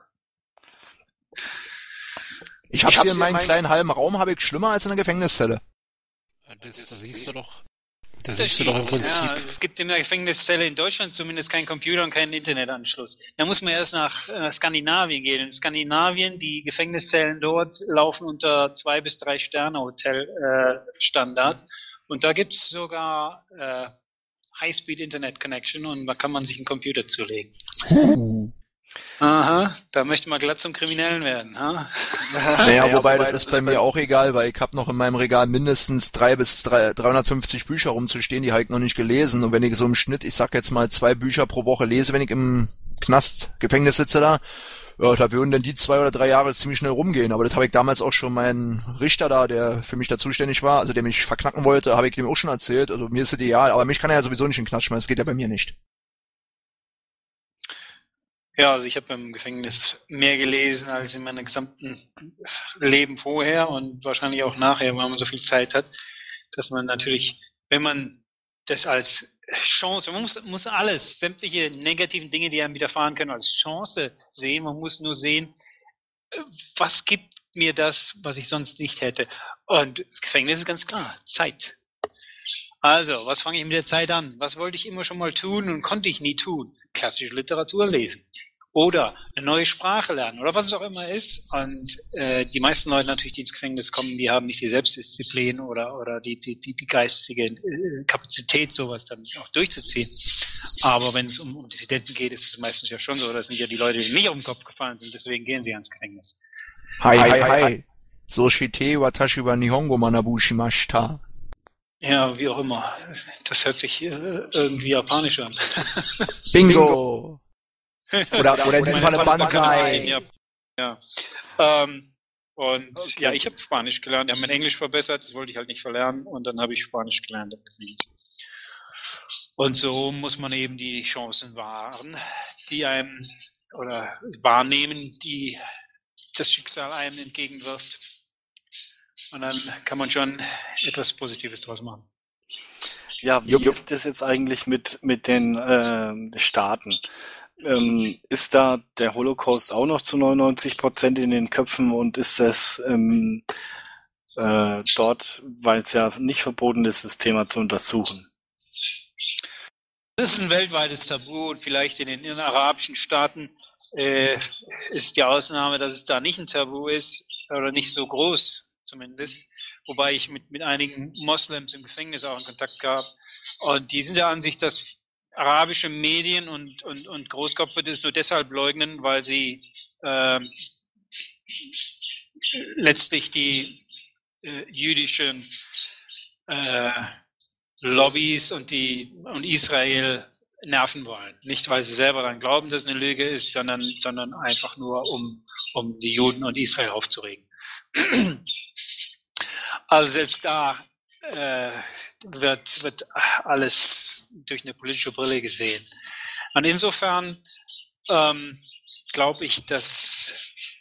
Ich hab's hier in meinem kleinen halben Raum, habe ich schlimmer als in einer Gefängniszelle. Das, das siehst du doch. Das siehst du doch im Prinzip. Ja, es gibt in der Gefängniszelle in Deutschland zumindest keinen Computer und keinen Internetanschluss. Da muss man erst nach äh, Skandinavien gehen. In Skandinavien, die Gefängniszellen dort laufen unter zwei bis drei Sterne Hotel äh, Standard. Und da gibt's sogar äh, High-Speed Internet Connection und da kann man sich einen Computer zulegen. Uh. Aha, da möchte man glatt zum Kriminellen werden, ha? Naja, wobei, das ist bei mir auch egal, weil ich habe noch in meinem Regal mindestens drei bis dreihundertfünfzig Bücher rumzustehen, die habe ich noch nicht gelesen. Und wenn ich so im Schnitt, ich sag jetzt mal, zwei Bücher pro Woche lese, wenn ich im Knast, Gefängnis sitze da, ja, da würden dann die zwei oder drei Jahre ziemlich schnell rumgehen. Aber das habe ich damals auch schon meinen Richter da, der für mich da zuständig war, also der mich verknacken wollte, habe ich dem auch schon erzählt. Also mir ist das ideal, aber mich kann er ja sowieso nicht in den Knast schmeißen, das geht ja bei mir nicht. Ja, also ich habe im Gefängnis mehr gelesen als in meinem gesamten Leben vorher und wahrscheinlich auch nachher, weil man so viel Zeit hat, dass man natürlich, wenn man das als Chance, man muss, muss alles, sämtliche negativen Dinge, die einem widerfahren können, als Chance sehen. Man muss nur sehen, was gibt mir das, was ich sonst nicht hätte. Und Gefängnis ist ganz klar, Zeit. Also, was fange ich mit der Zeit an? Was wollte ich immer schon mal tun und konnte ich nie tun? Klassische Literatur lesen. Oder eine neue Sprache lernen oder was es auch immer ist. Und äh, die meisten Leute natürlich, die ins Gefängnis kommen, die haben nicht die Selbstdisziplin oder oder die die die, die geistige äh, Kapazität, sowas dann auch durchzuziehen. Aber wenn es um, um Dissidenten geht, ist es meistens ja schon so. Das sind ja die Leute, die nicht auf den Kopf gefallen sind, deswegen gehen sie ans Gefängnis. Hi, hi, hi. So shite watashi wa nihongo manabu shimashita. Ja, wie auch immer. Das hört sich äh, irgendwie japanisch an. Bingo! Oder, oder, oder in diesem Falle Banzai. Ja. ja. Ähm, und okay. ja, ich habe Spanisch gelernt. Ich habe mein Englisch verbessert, das wollte ich halt nicht verlernen. Und dann habe ich Spanisch gelernt. Und so muss man eben die Chancen wahren, die einem, oder wahrnehmen, die das Schicksal einem entgegenwirft. Und dann kann man schon etwas Positives draus machen. Ja, wie ist das jetzt eigentlich mit, mit den äh, Staaten? Ähm, ist da der Holocaust auch noch zu neunundneunzig Prozent in den Köpfen und ist das ähm, äh, dort, weil es ja nicht verboten ist, das Thema zu untersuchen? Das ist ein weltweites Tabu und vielleicht in den, in den arabischen Staaten äh, ist die Ausnahme, dass es da nicht ein Tabu ist oder nicht so groß zumindest. Wobei ich mit, mit einigen Moslems im Gefängnis auch in Kontakt gab. Und die sind der Ansicht, dass arabische Medien und, und, und Großköpfe das nur deshalb leugnen, weil sie äh, letztlich die äh, jüdischen äh, Lobbys und die und Israel nerven wollen. Nicht, weil sie selber daran glauben, dass es eine Lüge ist, sondern, sondern einfach nur, um, um die Juden und Israel aufzuregen. Also selbst da äh, wird, wird alles durch eine politische Brille gesehen. Und insofern ähm, glaube ich, dass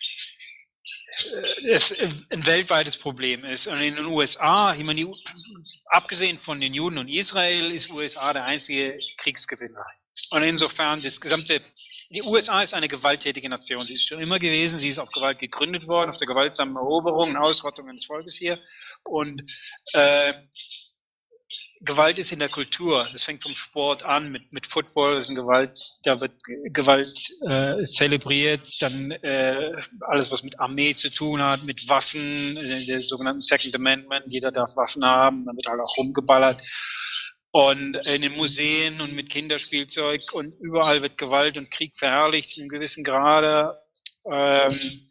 es ein weltweites Problem ist. Und in den U S A, ich meine, die, abgesehen von den Juden und Israel, ist U S A der einzige Kriegsgewinner. Und insofern das gesamte, die U S A ist eine gewalttätige Nation. Sie ist schon immer gewesen, sie ist auf Gewalt gegründet worden, auf der gewaltsamen Eroberung und Ausrottung eines Volkes hier. Und äh, Gewalt ist in der Kultur. Das fängt vom Sport an, mit, mit Football, das ist eine Gewalt, da wird Gewalt äh, zelebriert, dann äh, alles, was mit Armee zu tun hat, mit Waffen, äh, der sogenannten Second Amendment, jeder darf Waffen haben, dann wird halt auch rumgeballert. Und in den Museen und mit Kinderspielzeug und überall wird Gewalt und Krieg verherrlicht in einem gewissen Grade. Ähm,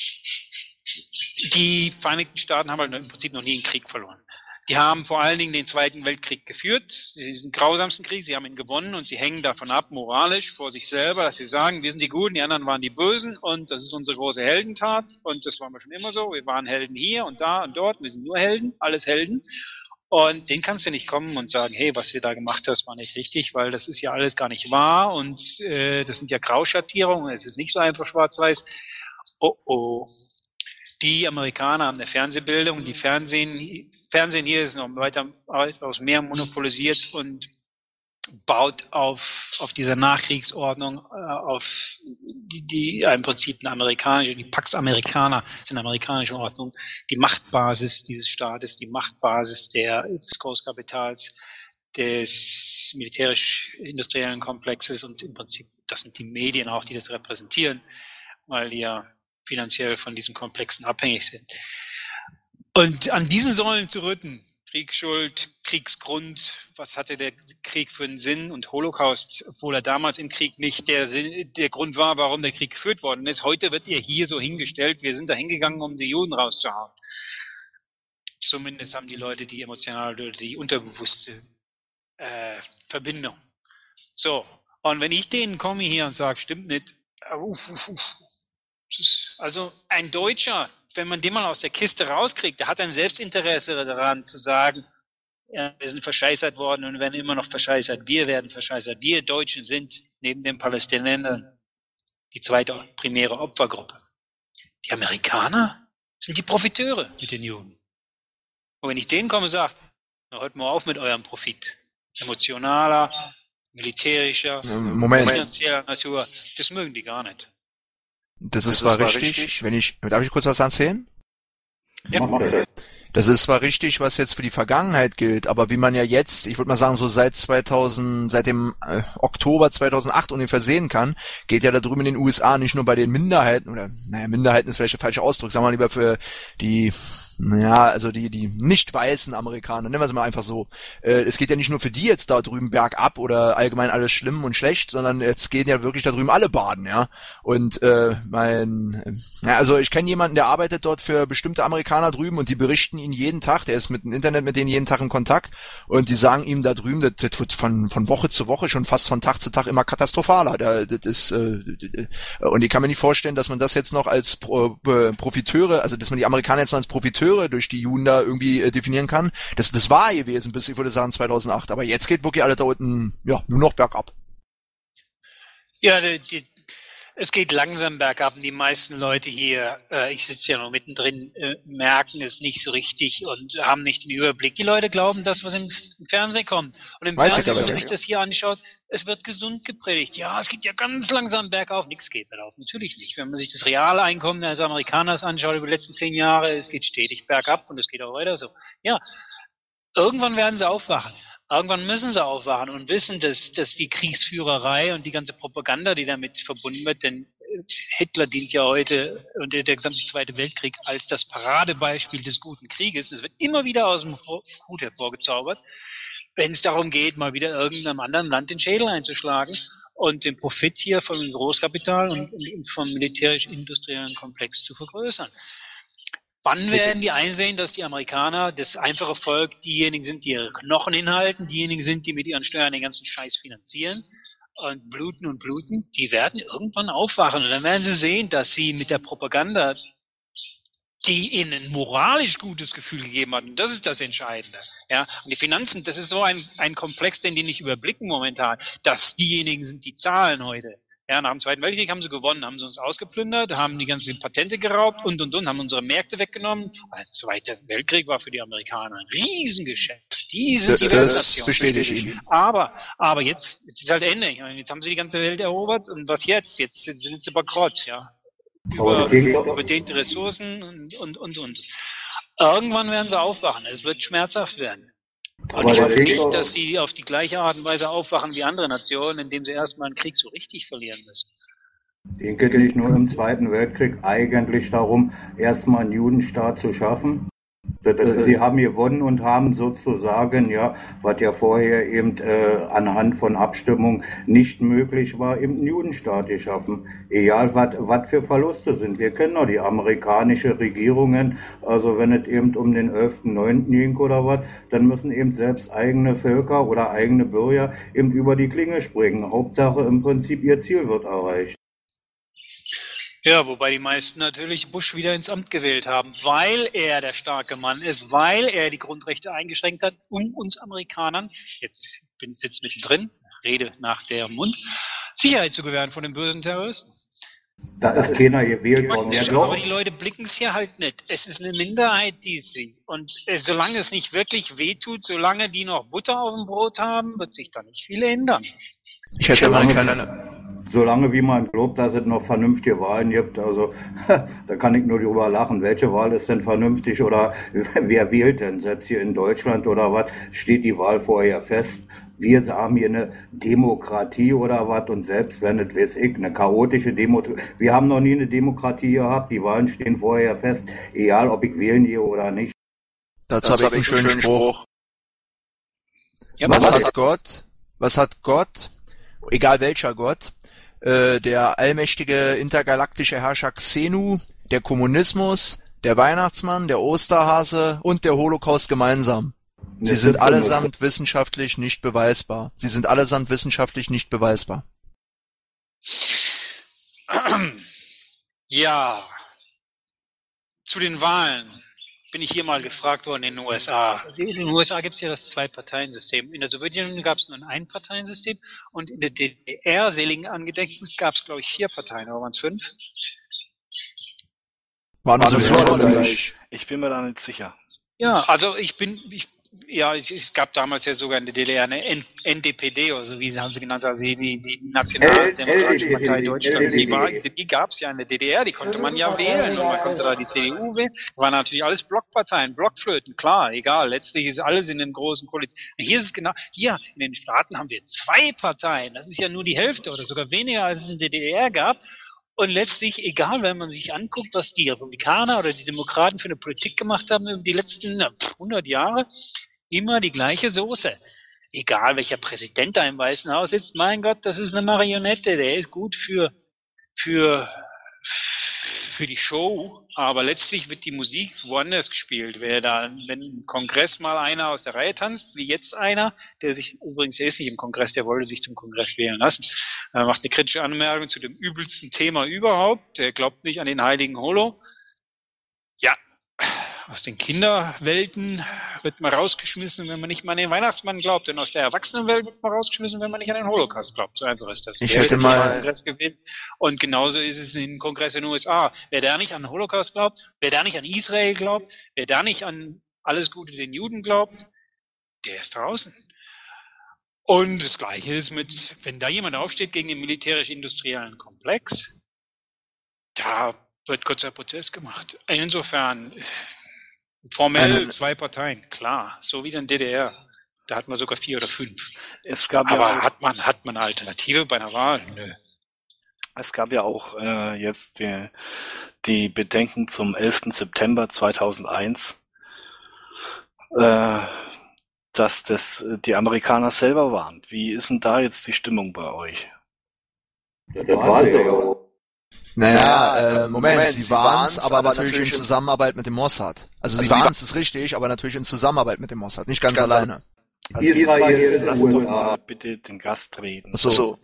die Vereinigten Staaten haben halt im Prinzip noch nie einen Krieg verloren. Die haben vor allen Dingen den Zweiten Weltkrieg geführt, diesen grausamsten Krieg, sie haben ihn gewonnen und sie hängen davon ab, moralisch, vor sich selber, dass sie sagen, wir sind die Guten, die anderen waren die Bösen und das ist unsere große Heldentat und das waren wir schon immer so, wir waren Helden hier und da und dort, wir sind nur Helden, alles Helden und denen kannst du nicht kommen und sagen, hey, was ihr da gemacht hast, war nicht richtig, weil das ist ja alles gar nicht wahr und äh, das sind ja Grauschattierungen, es ist nicht so einfach schwarz-weiß. Oh oh. Die Amerikaner haben eine Fernsehbildung, die Fernsehen, Fernsehen hier ist noch weiter aus mehr monopolisiert und baut auf, auf dieser Nachkriegsordnung, äh, auf die, die im Prinzip eine amerikanische, die Pax Americana ist eine amerikanische Ordnung, die Machtbasis dieses Staates, die Machtbasis der, des Großkapitals, des militärisch-industriellen Komplexes und im Prinzip, das sind die Medien auch, die das repräsentieren, weil die ja finanziell von diesen Komplexen abhängig sind. Und an diesen Säulen zu rütteln, Kriegsschuld, Kriegsgrund, was hatte der Krieg für einen Sinn und Holocaust, obwohl er damals im Krieg nicht der, Sinn, der Grund war, warum der Krieg geführt worden ist. Heute wird er hier so hingestellt, wir sind da hingegangen, um die Juden rauszuhauen. Zumindest haben die Leute die emotionale oder die unterbewusste äh, Verbindung. So, und wenn ich denen komme hier und sage, stimmt nicht, uff, uff, uff, also ein Deutscher, wenn man den mal aus der Kiste rauskriegt, der hat ein Selbstinteresse daran zu sagen, ja, wir sind verscheißert worden und werden immer noch verscheißert. Wir werden verscheißert. Wir Deutschen sind neben den Palästinensern die zweite primäre Opfergruppe. Die Amerikaner sind die Profiteure mit den Juden. Und wenn ich denen komme und sage, na, hört mal auf mit eurem Profit. Emotionaler, militärischer, Moment. finanzieller Natur, das mögen die gar nicht. Das ist zwar richtig, richtig, wenn ich, darf ich kurz was erzählen? Ja. Das ist zwar richtig, was jetzt für die Vergangenheit gilt, aber wie man ja jetzt, ich würde mal sagen, so seit zweitausend, seit dem äh, Oktober zweitausendacht ungefähr sehen kann, geht ja da drüben in den U S A nicht nur bei den Minderheiten, oder, naja, Minderheiten ist vielleicht der falsche Ausdruck, sagen wir mal lieber für die, naja, also die, die nicht weißen Amerikaner, nennen wir es mal einfach so. Äh, es geht ja nicht nur für die jetzt da drüben bergab oder allgemein alles schlimm und schlecht, sondern jetzt gehen ja wirklich da drüben alle baden, ja. Und äh, mein, äh, ja, also ich kenne jemanden, der arbeitet dort für bestimmte Amerikaner drüben und die berichten ihn jeden Tag, der ist mit dem Internet mit denen jeden Tag in Kontakt und die sagen ihm da drüben, das, das wird von von Woche zu Woche schon fast von Tag zu Tag immer katastrophaler. Da, das ist äh, und ich kann mir nicht vorstellen, dass man das jetzt noch als Pro, äh, Profiteure, also dass man die Amerikaner jetzt noch als Profiteure durch die Juden da irgendwie äh, definieren kann. Das, das war gewesen bis, ich würde sagen, zweitausendacht. Aber jetzt geht wirklich alle da unten, ja, nur noch bergab. Ja, die, die, es geht langsam bergab. Die meisten Leute hier, äh, ich sitze ja noch mittendrin, äh, merken es nicht so richtig und haben nicht den Überblick. Die Leute glauben das, was im, im Fernsehen kommt. Und im Weiß Fernsehen, wenn ich man aber sich das hier anschaut, es wird gesund gepredigt. Ja, es geht ja ganz langsam bergauf. Nichts geht bergauf. Natürlich nicht. Wenn man sich das reale Einkommen eines Amerikaners anschaut über die letzten zehn Jahre, es geht stetig bergab und es geht auch weiter so. Ja, irgendwann werden sie aufwachen. Irgendwann müssen sie aufwachen und wissen, dass, dass die Kriegsführerei und die ganze Propaganda, die damit verbunden wird, denn Hitler dient ja heute und der, der gesamte Zweite Weltkrieg als das Paradebeispiel des guten Krieges. Es wird immer wieder aus dem Hut hervorgezaubert, wenn es darum geht, mal wieder irgendeinem anderen Land den Schädel einzuschlagen und den Profit hier vom Großkapital und, und vom militärisch-industriellen Komplex zu vergrößern. Wann werden die einsehen, dass die Amerikaner, das einfache Volk, diejenigen sind, die ihre Knochen hinhalten, diejenigen sind, die mit ihren Steuern den ganzen Scheiß finanzieren und bluten und bluten, die werden irgendwann aufwachen und dann werden sie sehen, dass sie mit der Propaganda, die ihnen ein moralisch gutes Gefühl gegeben hat, und das ist das Entscheidende. Ja, und die Finanzen, das ist so ein, ein Komplex, den die nicht überblicken momentan, dass diejenigen sind, die zahlen heute. Ja, nach dem Zweiten Weltkrieg haben sie gewonnen, haben sie uns ausgeplündert, haben die ganzen Patente geraubt und, und, und, haben unsere Märkte weggenommen. Der Zweite Weltkrieg war für die Amerikaner ein Riesengeschäft. Die sind die Weltnation. Das bestätige ich Ihnen. Aber, aber jetzt, jetzt ist halt Ende. Ich meine, jetzt haben sie die ganze Welt erobert und was jetzt? Jetzt sind sie bankrott, ja. Über, überdehnte Ressourcen und, und, und, und. Irgendwann werden sie aufwachen. Es wird schmerzhaft werden. Und ich hoffe nicht, dass sie auf die gleiche Art und Weise aufwachen wie andere Nationen, indem sie erstmal einen Krieg so richtig verlieren müssen. Den geht nicht nur im Zweiten Weltkrieg eigentlich darum, erstmal einen Judenstaat zu schaffen. Sie haben gewonnen und haben sozusagen, ja, was ja vorher eben äh, anhand von Abstimmung nicht möglich war, eben einen Judenstaat geschaffen. Egal, was für Verluste sind. Wir kennen doch die amerikanische Regierungen, also wenn es eben um den elften neunten ging oder was, dann müssen eben selbst eigene Völker oder eigene Bürger eben über die Klinge springen. Hauptsache im Prinzip ihr Ziel wird erreicht. Ja, wobei die meisten natürlich Bush wieder ins Amt gewählt haben, weil er der starke Mann ist, weil er die Grundrechte eingeschränkt hat, um uns Amerikanern, jetzt bin ich jetzt mittendrin, rede nach deren Mund, Sicherheit zu gewähren von den bösen Terroristen. Da ist keiner gewählt worden. Ja, aber die Leute blicken es hier halt nicht. Es ist eine Minderheit, die es sieht. Und äh, solange es nicht wirklich wehtut, solange die noch Butter auf dem Brot haben, wird sich da nicht viel ändern. Ich hätte mal eine kleine... Solange wie man glaubt, dass es noch vernünftige Wahlen gibt, also da kann ich nur drüber lachen. Welche Wahl ist denn vernünftig oder wer wählt denn? Selbst hier in Deutschland oder was, steht die Wahl vorher fest. Wir haben hier eine Demokratie oder was und selbst wenn es, weiß ich, eine chaotische Demokratie. Wir haben noch nie eine Demokratie gehabt, die Wahlen stehen vorher fest, egal ob ich wählen gehe oder nicht. Dazu habe ich einen schönen Spruch. Ja, was hat Gott, was hat Gott, egal welcher Gott, äh, der allmächtige intergalaktische Herrscher Xenu, der Kommunismus, der Weihnachtsmann, der Osterhase und der Holocaust gemeinsam? Sie sind allesamt wissenschaftlich nicht beweisbar. Sie sind allesamt wissenschaftlich nicht beweisbar. Ja, zu den Wahlen bin ich hier mal gefragt worden in den U S A. In den U S A gibt es ja das Zwei-Parteien-System. In der Sowjetunion gab es nur ein Ein-Parteien-System und in der D D R, seligen Angedächtnis, gab es, glaube ich, vier Parteien, oder waren es fünf? Waren wir sowieso gleich. Ich bin mir da nicht sicher. Ja, also ich bin, ich, ja, es, es gab damals ja sogar in der D D R eine N D P D, oder wie haben sie genannt, also die, die, die Nationaldemokratische Partei Deutschlands. Die, war, die gab es ja in der D D R, die konnte man ja wählen und man konnte da die C D U wählen. Das waren natürlich alles Blockparteien, Blockflöten, klar, egal, letztlich ist alles in den großen Koalitionen. Hier ist es genau, hier in den Staaten haben wir zwei Parteien, das ist ja nur die Hälfte oder sogar weniger, als es in der D D R gab. Und letztlich, egal, wenn man sich anguckt, was die Republikaner oder die Demokraten für eine Politik gemacht haben über die letzten hundert Jahre, immer die gleiche Soße. Egal, welcher Präsident da im Weißen Haus sitzt, mein Gott, das ist eine Marionette, der ist gut für, für, für die Show, aber letztlich wird die Musik woanders gespielt. Wer da, wenn im Kongress mal einer aus der Reihe tanzt, wie jetzt einer, der sich, übrigens, der ist nicht im Kongress, der wollte sich zum Kongress wählen lassen, er macht eine kritische Anmerkung zu dem übelsten Thema überhaupt, der glaubt nicht an den heiligen Holo. Ja, aus den Kinderwelten wird man rausgeschmissen, wenn man nicht mal an den Weihnachtsmann glaubt, und aus der Erwachsenenwelt wird man rausgeschmissen, wenn man nicht an den Holocaust glaubt. So einfach ist das. Ich hätte mal Kongress gewählt. Und genauso ist es im Kongress in den U S A. Wer da nicht an den Holocaust glaubt, wer da nicht an Israel glaubt, wer da nicht an alles Gute den Juden glaubt, der ist draußen. Und das Gleiche ist mit, wenn da jemand aufsteht gegen den militärisch-industriellen Komplex, da wird kurzer Prozess gemacht. Insofern formell ähm, zwei Parteien, klar, so wie in der D D R. Da hat man sogar vier oder fünf. Es gab Aber ja auch, hat man hat man eine Alternative bei einer Wahl? Nö. Es gab ja auch äh, jetzt die, die Bedenken zum elften September zweitausendeins, äh, dass das die Amerikaner selber waren. Wie ist denn da jetzt die Stimmung bei euch? Das war ja. Naja, äh, Moment, Moment, sie waren's, aber, aber natürlich in Zusammenarbeit mit dem Mossad. Also sie waren's, ist richtig, aber natürlich in Zusammenarbeit mit dem Mossad, nicht ganz, ganz alleine. Also Israel, lasst doch mal bitte den Gast reden. Ach so.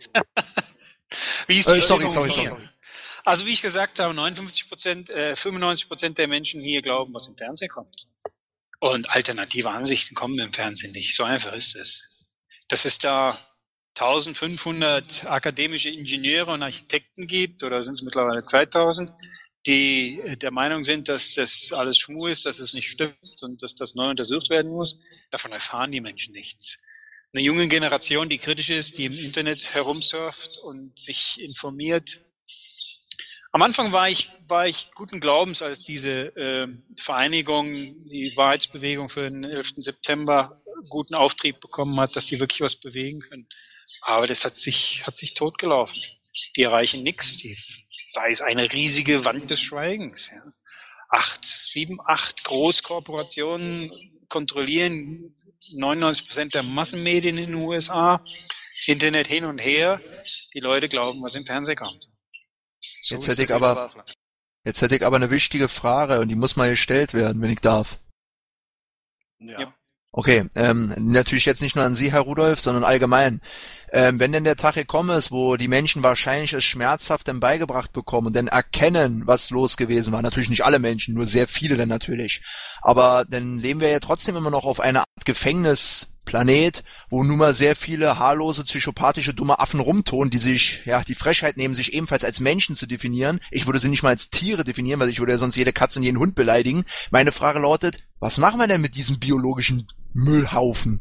Wie ist äh, sorry, sorry, sorry, sorry. Also wie ich gesagt habe, neunundfünfzig Prozent, äh, fünfundneunzig Prozent der Menschen hier glauben, was im Fernsehen kommt. Und alternative Ansichten kommen im Fernsehen nicht. So einfach ist es. Das ist da eintausendfünfhundert akademische Ingenieure und Architekten gibt, oder sind es mittlerweile zweitausend, die der Meinung sind, dass das alles Schmuh ist, dass es nicht stimmt und dass das neu untersucht werden muss. Davon erfahren die Menschen nichts. Eine junge Generation, die kritisch ist, die im Internet herumsurft und sich informiert. Am Anfang war ich, war ich guten Glaubens, als diese äh, Vereinigung, die Wahrheitsbewegung für den elften September, guten Auftrieb bekommen hat, dass die wirklich was bewegen können. Aber das hat sich, hat sich totgelaufen. Die erreichen nichts. Die, da ist eine riesige Wand des Schweigens. Ja. Acht, sieben, acht Großkorporationen kontrollieren neunundneunzig Prozent der Massenmedien in den U S A. Internet hin und her. Die Leute glauben, was im Fernsehen kommt. So jetzt hätte ich aber, jetzt hätte ich aber eine wichtige Frage und die muss mal gestellt werden, wenn ich darf. Ja. Ja. Okay, ähm, natürlich jetzt nicht nur an Sie, Herr Rudolph, sondern allgemein. Ähm, wenn denn der Tag gekommen ist, wo die Menschen wahrscheinlich es schmerzhaft dann beigebracht bekommen und dann erkennen, was los gewesen war, natürlich nicht alle Menschen, nur sehr viele dann natürlich, aber dann leben wir ja trotzdem immer noch auf einer Art Gefängnisplanet, wo nun mal sehr viele haarlose, psychopathische, dumme Affen rumtun, die sich, ja, die Frechheit nehmen, sich ebenfalls als Menschen zu definieren. Ich würde sie nicht mal als Tiere definieren, weil ich würde ja sonst jede Katze und jeden Hund beleidigen. Meine Frage lautet, was machen wir denn mit diesem biologischen Müllhaufen?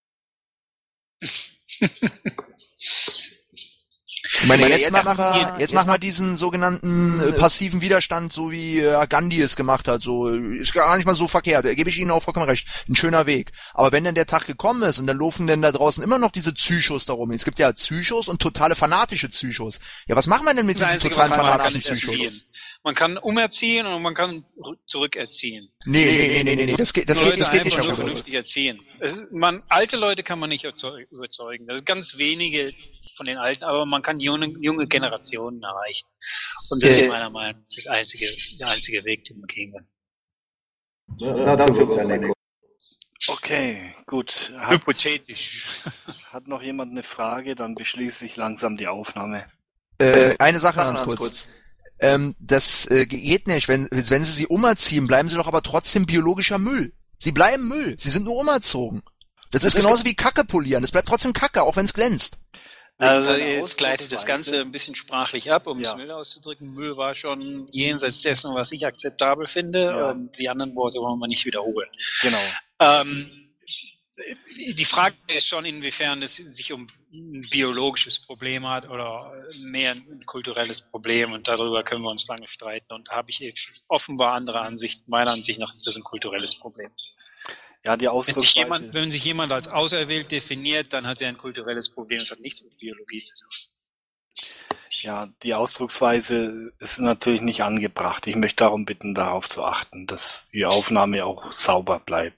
Ich meine, jetzt machen wir, jetzt machen wir diesen sogenannten äh, passiven Widerstand, so wie äh, Gandhi es gemacht hat. So ist gar nicht mal so verkehrt. Da gebe ich Ihnen auch vollkommen recht. Ein schöner Weg. Aber wenn dann der Tag gekommen ist und dann laufen denn da draußen immer noch diese Psychos darum. Es gibt ja Psychos und totale fanatische Psychos. Ja, was machen wir denn mit diesen Einzige, totalen was man fanatischen kann, ist Psychos? erziehen. Man kann umerziehen und man kann zurückerziehen. Nee, nee, nee, nee, nee, nee. Das geht, das geht, Leute das geht nicht, einfach Herr nur Rudolph. vernünftig erziehen. Es ist, man, alte Leute kann man nicht überzeugen. Das sind ganz wenige von den Alten, aber man kann junge, junge Generationen erreichen. Und das ist meiner Meinung nach das einzige, der einzige Weg, den man gehen kann. Na, dazu wird's ja nicht. Okay, gut. Hat, Hypothetisch. hat noch jemand eine Frage? Dann beschließe ich langsam die Aufnahme. Äh, eine Sache ganz kurz. Ähm, das äh, geht nicht. Wenn, wenn Sie sie umerziehen, bleiben sie doch aber trotzdem biologischer Müll. Sie bleiben Müll. Sie sind nur umerzogen. Das ist genauso wie Kacke polieren. Es bleibt trotzdem Kacke, auch wenn es glänzt. Also Deine jetzt gleitet das Ausdrucksweise- Ganze ein bisschen sprachlich ab, um Ja. es mild auszudrücken. Müll war schon jenseits dessen, was ich akzeptabel finde, Ja. und die anderen Worte wollen wir nicht wiederholen. Genau. Ähm, die Frage ist schon, inwiefern es sich um ein biologisches Problem hat oder mehr ein kulturelles Problem, und darüber können wir uns lange streiten, und da habe ich offenbar andere Ansichten. Meiner Ansicht nach ist das ein kulturelles Problem. Ja, die Wenn sich, Ausdrucksweise. jemand, wenn sich jemand als auserwählt definiert, dann hat er ein kulturelles Problem. Das hat nichts mit Biologie zu tun. Ja, die Ausdrucksweise ist natürlich nicht angebracht. Ich möchte darum bitten, darauf zu achten, dass die Aufnahme auch sauber bleibt.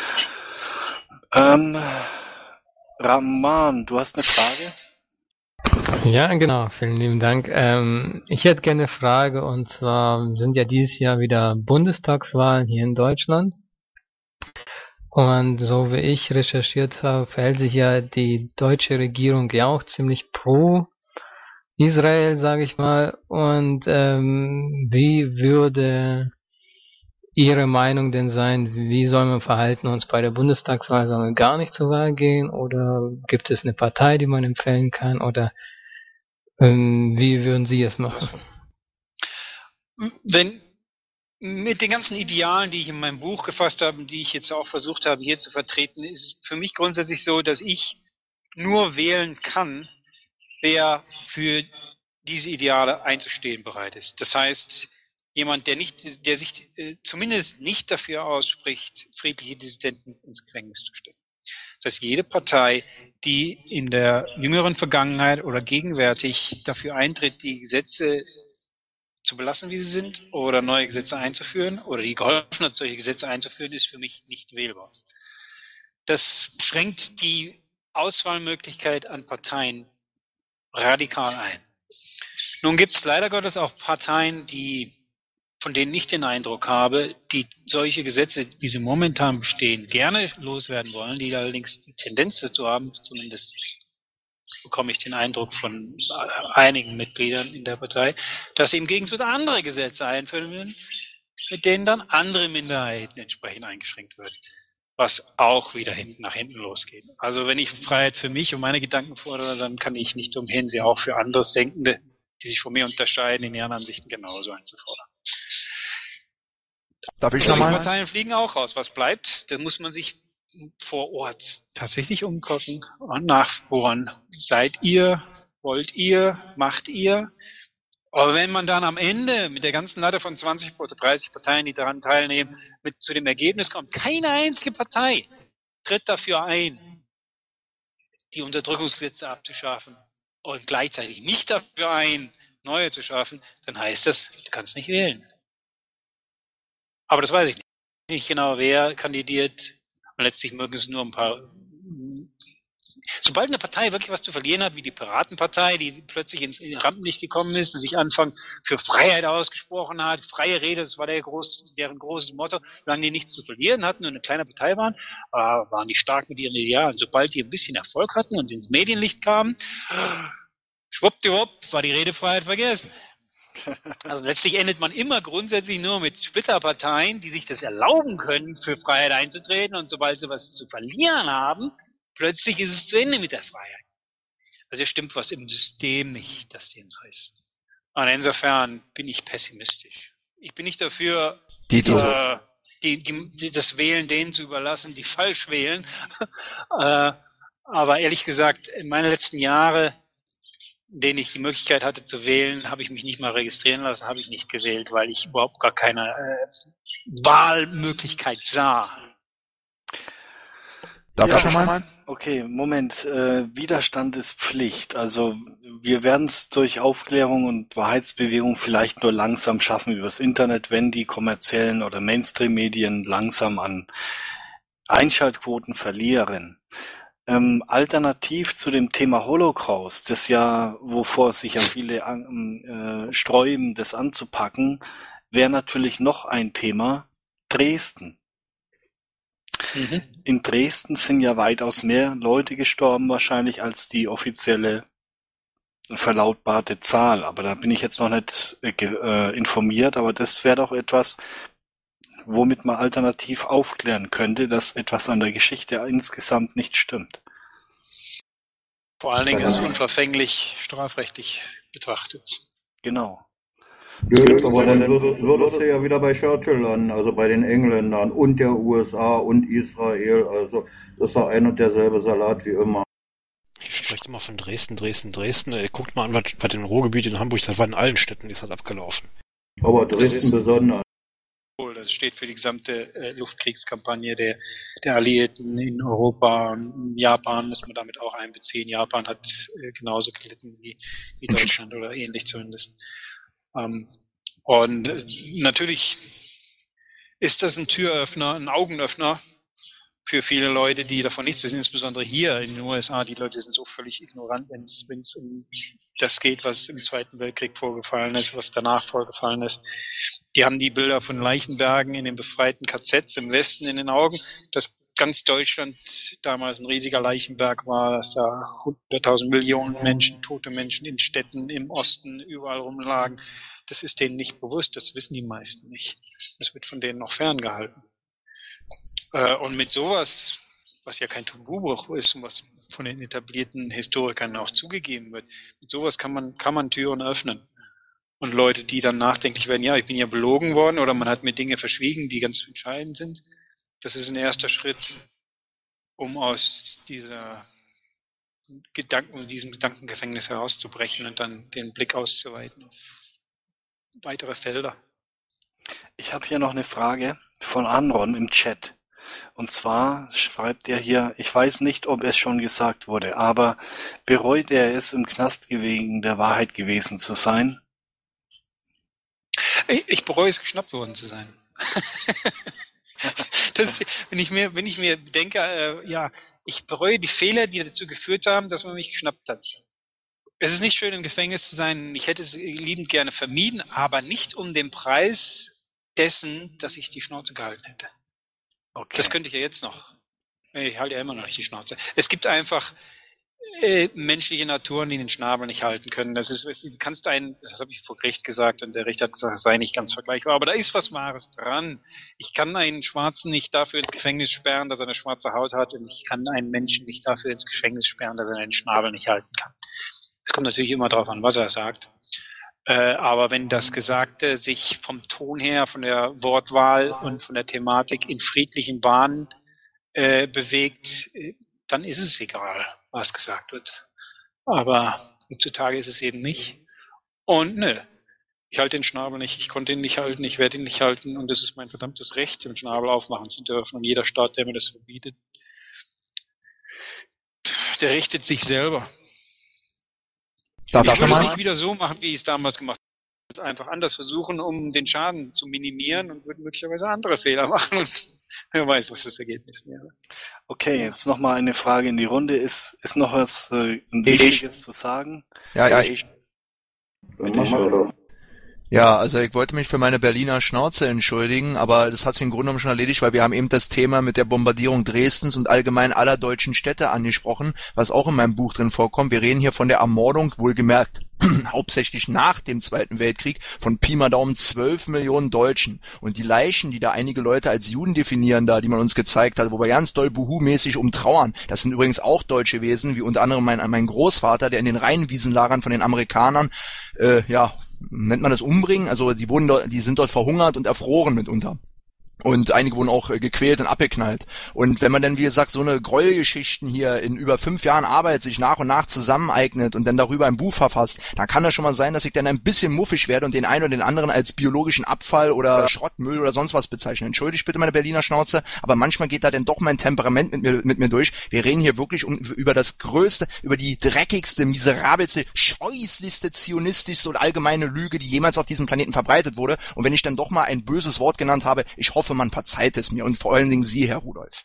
Ähm, Rahman, du hast eine Frage? Ja, genau, vielen lieben Dank. Ähm, ich hätte gerne eine Frage, und zwar sind ja dieses Jahr wieder Bundestagswahlen hier in Deutschland. Und so wie ich recherchiert habe, verhält sich ja die deutsche Regierung ja auch ziemlich pro Israel, sage ich mal. Und ähm, wie würde Ihre Meinung denn sein? Wie sollen wir verhalten uns bei der Bundestagswahl? Sollen wir gar nicht zur Wahl gehen? Oder gibt es eine Partei, die man empfehlen kann? Oder ähm, wie würden Sie es machen? Wenn mit den ganzen Idealen, die ich in meinem Buch gefasst habe, die ich jetzt auch versucht habe hier zu vertreten, ist es für mich grundsätzlich so, dass ich nur wählen kann, wer für diese Ideale einzustehen bereit ist. Das heißt, jemand, der nicht, der sich äh, zumindest nicht dafür ausspricht, friedliche Dissidenten ins Gefängnis zu stecken. Das heißt, jede Partei, die in der jüngeren Vergangenheit oder gegenwärtig dafür eintritt, die Gesetze zu belassen, wie sie sind, oder neue Gesetze einzuführen, oder die geholfen hat, solche Gesetze einzuführen, ist für mich nicht wählbar. Das schränkt die Auswahlmöglichkeit an Parteien radikal ein. Nun gibt es leider Gottes auch Parteien, die, von denen ich den Eindruck habe, die solche Gesetze, wie sie momentan bestehen, gerne loswerden wollen, die allerdings die Tendenz dazu haben, zumindest bekomme ich den Eindruck von einigen Mitgliedern in der Partei, dass sie im Gegenzug andere Gesetze einführen, mit denen dann andere Minderheiten entsprechend eingeschränkt werden. was auch wieder hinten nach hinten losgeht. Also wenn ich Freiheit für mich und meine Gedanken fordere, dann kann ich nicht umhin, sie auch für anderes Denkende, die sich von mir unterscheiden, in ihren Ansichten genauso einzufordern. Darf ich Also die nochmal? Parteien fliegen auch raus. Was bleibt? Da muss man sich vor Ort tatsächlich umgucken und nachbohren. Seid ihr? Wollt ihr? Macht ihr? Aber wenn man dann am Ende mit der ganzen Latte von zwanzig oder dreißig Parteien, die daran teilnehmen, mit zu dem Ergebnis kommt, keine einzige Partei tritt dafür ein, die Unterdrückungsgesetze abzuschaffen und gleichzeitig nicht dafür ein, neue zu schaffen, dann heißt das, du kannst nicht wählen. Aber das weiß ich nicht. Ich weiß nicht genau, wer kandidiert. Und letztlich mögen es nur ein paar. Sobald eine Partei wirklich was zu verlieren hat, wie die Piratenpartei, die plötzlich ins Rampenlicht gekommen ist und sich Anfang für Freiheit ausgesprochen hat, freie Rede, das war der groß, deren großes Motto, solange die nichts zu verlieren hatten und eine kleine Partei waren, äh, waren die stark mit ihren Idealen. Sobald die ein bisschen Erfolg hatten und ins Medienlicht kamen, schwuppdiwupp, war die Redefreiheit vergessen. Also letztlich endet man immer grundsätzlich nur mit Splitterparteien, die sich das erlauben können, für Freiheit einzutreten, und sobald sie was zu verlieren haben, plötzlich ist es zu Ende mit der Freiheit. Also es stimmt was im System nicht, dass dem so ist. Und insofern bin ich pessimistisch. Ich bin nicht dafür, äh, die, die, die, das Wählen denen zu überlassen, die falsch wählen. äh, aber ehrlich gesagt, in meinen letzten Jahren, in denen ich die Möglichkeit hatte zu wählen, habe ich mich nicht mal registrieren lassen, habe ich nicht gewählt, weil ich überhaupt gar keine äh, Wahlmöglichkeit sah. Darf ja, ich schon mal? Okay, Moment. Äh, Widerstand ist Pflicht. Also wir werden es durch Aufklärung und Wahrheitsbewegung vielleicht nur langsam schaffen übers Internet, wenn die kommerziellen oder Mainstream-Medien langsam an Einschaltquoten verlieren. Ähm, alternativ zu dem Thema Holocaust, das ja, wovor sich ja viele an, äh, sträuben, das anzupacken, wäre natürlich noch ein Thema: Dresden. Mhm. In Dresden sind ja weitaus mehr Leute gestorben wahrscheinlich als die offizielle verlautbarte Zahl. Aber da bin ich jetzt noch nicht äh, informiert, aber das wäre doch etwas, womit man alternativ aufklären könnte, dass etwas an der Geschichte insgesamt nicht stimmt. Vor allen Dingen ist es unverfänglich strafrechtlich betrachtet. Genau. Gut, aber dann würdest, würdest du ja wieder bei Churchill landen, also bei den Engländern und der U S A und Israel. Also das ist ja ein und derselbe Salat wie immer. Ich spreche immer von Dresden, Dresden, Dresden. Ey, guckt mal an, was bei den Ruhrgebiet in Hamburg, das war in allen Städten, ist halt abgelaufen. Aber Dresden besonders. Das steht für die gesamte äh, Luftkriegskampagne der, der Alliierten in Europa und Japan, muss man damit auch einbeziehen. Japan hat äh, genauso gelitten wie, wie Deutschland oder ähnlich zumindest. Ähm, und äh, natürlich ist das ein Türöffner, ein Augenöffner für viele Leute, die davon nichts wissen, insbesondere hier in den U S A. Die Leute sind so völlig ignorant, wenn es um das geht, was im Zweiten Weltkrieg vorgefallen ist, was danach vorgefallen ist. Die haben die Bilder von Leichenbergen in den befreiten K Zs im Westen in den Augen, dass ganz Deutschland damals ein riesiger Leichenberg war, dass da hunderttausend Millionen Menschen, tote Menschen in Städten im Osten überall rumlagen. Das ist denen nicht bewusst, das wissen die meisten nicht. Das wird von denen noch ferngehalten. Und mit sowas, was ja kein Tabubruch ist und was von den etablierten Historikern auch zugegeben wird, mit sowas kann man, kann man Türen öffnen. Und Leute, die dann nachdenklich werden, ja, ich bin ja belogen worden oder man hat mir Dinge verschwiegen, die ganz entscheidend sind, das ist ein erster Schritt, um aus dieser Gedanken, diesem Gedankengefängnis herauszubrechen und dann den Blick auszuweiten auf weitere Felder. Ich habe hier noch eine Frage von Anron im Chat. Und zwar schreibt er hier, ich weiß nicht, ob es schon gesagt wurde, aber bereut er es, im Knast wegen der Wahrheit gewesen zu sein? Ich, ich bereue es, geschnappt worden zu sein. Das, wenn ich mir, wenn ich mir denke, äh, ja, ich bereue die Fehler, die dazu geführt haben, dass man mich geschnappt hat. Es ist nicht schön, im Gefängnis zu sein. Ich hätte es liebend gerne vermieden, aber nicht um den Preis dessen, dass ich die Schnauze gehalten hätte. Okay. Das könnte ich ja jetzt noch. Ich halte ja immer noch nicht die Schnauze. Es gibt einfach äh, menschliche Naturen, die den Schnabel nicht halten können. Das ist, du kannst einen, das habe ich vor Gericht gesagt und der Richter hat gesagt, es sei nicht ganz vergleichbar, aber da ist was Wahres dran. Ich kann einen Schwarzen nicht dafür ins Gefängnis sperren, dass er eine schwarze Haut hat, und ich kann einen Menschen nicht dafür ins Gefängnis sperren, dass er einen Schnabel nicht halten kann. Es kommt natürlich immer darauf an, was er sagt. Äh, aber wenn das Gesagte sich vom Ton her, von der Wortwahl und von der Thematik in friedlichen Bahnen äh, bewegt, äh, dann ist es egal, was gesagt wird. Aber heutzutage ist es eben nicht. Und nö, ich halte den Schnabel nicht, ich konnte ihn nicht halten, ich werde ihn nicht halten, und es ist mein verdammtes Recht, den Schnabel aufmachen zu dürfen. Und jeder Staat, der mir das verbietet, der richtet sich selber. Darf ich ich würde es nochmal? nicht wieder so machen, wie ich es damals gemacht habe. Einfach anders versuchen, um den Schaden zu minimieren, und würde möglicherweise andere Fehler machen. Und wer weiß, was das Ergebnis wäre. Okay, jetzt nochmal eine Frage in die Runde. Ist, ist noch was äh, Wichtiges zu sagen? Ja, ja, ich. Bitte schön. Ja, also ich wollte mich für meine Berliner Schnauze entschuldigen, aber das hat sich im Grunde genommen schon erledigt, weil wir haben eben das Thema mit der Bombardierung Dresdens und allgemein aller deutschen Städte angesprochen, was auch in meinem Buch drin vorkommt. Wir reden hier von der Ermordung, wohlgemerkt hauptsächlich nach dem Zweiten Weltkrieg, von Pi mal Daumen zwölf Millionen Deutschen. Und die Leichen, die da einige Leute als Juden definieren da, die man uns gezeigt hat, wo wir ganz doll Buhu-mäßig umtrauern, das sind übrigens auch Deutsche gewesen, wie unter anderem mein, mein Großvater, der in den Rheinwiesenlagern von den Amerikanern, äh, ja, nennt man das umbringen, also die wurden dort, die sind dort verhungert und erfroren mitunter. Und einige wurden auch äh, gequält und abgeknallt. Und wenn man dann, wie gesagt, so eine Gräuelgeschichten hier in über fünf Jahren Arbeit sich nach und nach zusammeneignet und dann darüber ein Buch verfasst, dann kann das schon mal sein, dass ich dann ein bisschen muffig werde und den einen oder den anderen als biologischen Abfall oder ja. Schrottmüll oder sonst was bezeichne. Entschuldigt bitte meine Berliner Schnauze, aber manchmal geht da dann doch mein Temperament mit mir, mit mir durch. Wir reden hier wirklich um, über das größte, über die dreckigste, miserabelste, scheußlichste, zionistischste und allgemeine Lüge, die jemals auf diesem Planeten verbreitet wurde. Und wenn ich dann doch mal ein böses Wort genannt habe, ich hoffe, man verzeiht es mir, und vor allen Dingen Sie, Herr Rudolph.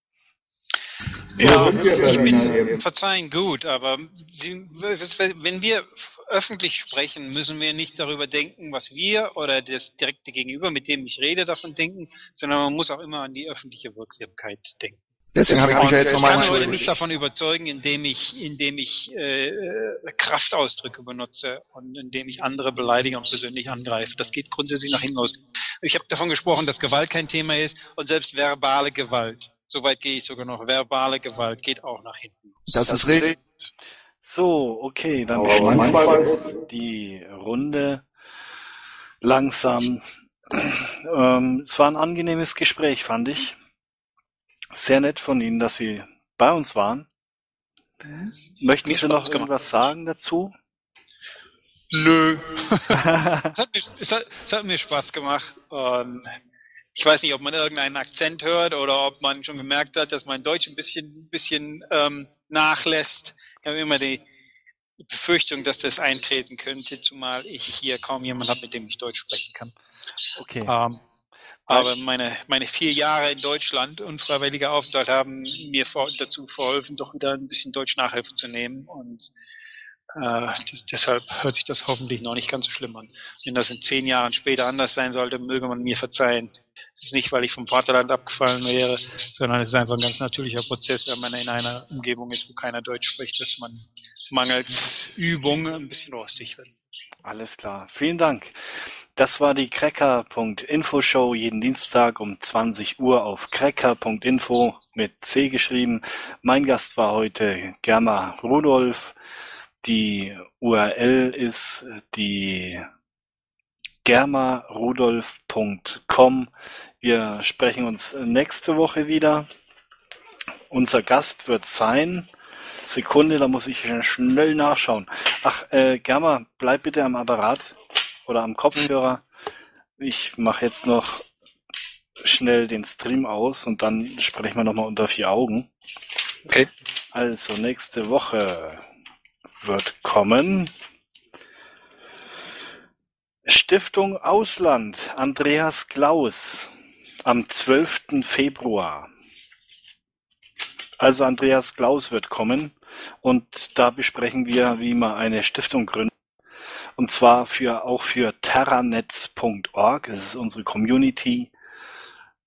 Ja, ich bin verzeihen gut, aber Sie, wenn wir öffentlich sprechen, müssen wir nicht darüber denken, was wir oder das direkte Gegenüber, mit dem ich rede, davon denken, sondern man muss auch immer an die öffentliche Wirksamkeit denken. Deswegen habe ich mich ja jetzt nochmal entschuldigt. Ich kann Leute nicht davon überzeugen, indem ich, indem ich äh, Kraftausdrücke benutze und indem ich andere beleidige und persönlich angreife. Das geht grundsätzlich nach hinten los. Ich habe davon gesprochen, dass Gewalt kein Thema ist, und selbst verbale Gewalt, soweit gehe ich sogar noch, verbale Gewalt geht auch nach hinten los. Das, das ist richtig. So, okay, dann beschließen die Runde langsam. Ähm, es war ein angenehmes Gespräch, fand ich. Sehr nett von Ihnen, dass Sie bei uns waren. Möchten Sie noch irgendwas sagen dazu? Nö. es, hat mir, es, hat, es hat mir Spaß gemacht. Und ich weiß nicht, ob man irgendeinen Akzent hört oder ob man schon gemerkt hat, dass mein Deutsch ein bisschen, bisschen ähm, nachlässt. Ich habe immer die Befürchtung, dass das eintreten könnte, zumal ich hier kaum jemanden habe, mit dem ich Deutsch sprechen kann. Okay. Ähm, Aber meine, meine vier Jahre in Deutschland unfreiwilliger Aufenthalt haben mir vor, dazu verholfen, doch wieder ein bisschen Deutsch-Nachhilfe zu nehmen. Und äh, das, deshalb hört sich das hoffentlich noch nicht ganz so schlimm an. Wenn das in zehn Jahren später anders sein sollte, möge man mir verzeihen. Es ist nicht, weil ich vom Vaterland abgefallen wäre, sondern es ist einfach ein ganz natürlicher Prozess, wenn man in einer Umgebung ist, wo keiner Deutsch spricht, dass man mangels Übung ein bisschen rostig wird. Alles klar. Vielen Dank. Das war die Cracker Punkt Info Show, jeden Dienstag um zwanzig Uhr auf cracker Punkt info mit C geschrieben. Mein Gast war heute Germa Rudolph. Die U R L ist die germa rudolph Punkt com. Wir sprechen uns nächste Woche wieder. Unser Gast wird sein... Sekunde, da muss ich schnell nachschauen. Ach, äh, Germa, bleib bitte am Apparat oder am Kopfhörer. Ich mache jetzt noch schnell den Stream aus und dann sprechen wir nochmal unter vier Augen. Okay. Also, nächste Woche wird kommen Stiftung Ausland, Andreas Klaus, am zwölften Februar. Also Andreas Klaus wird kommen und da besprechen wir, wie man eine Stiftung gründet. Und zwar für auch für terranetz Punkt org. Das ist unsere Community.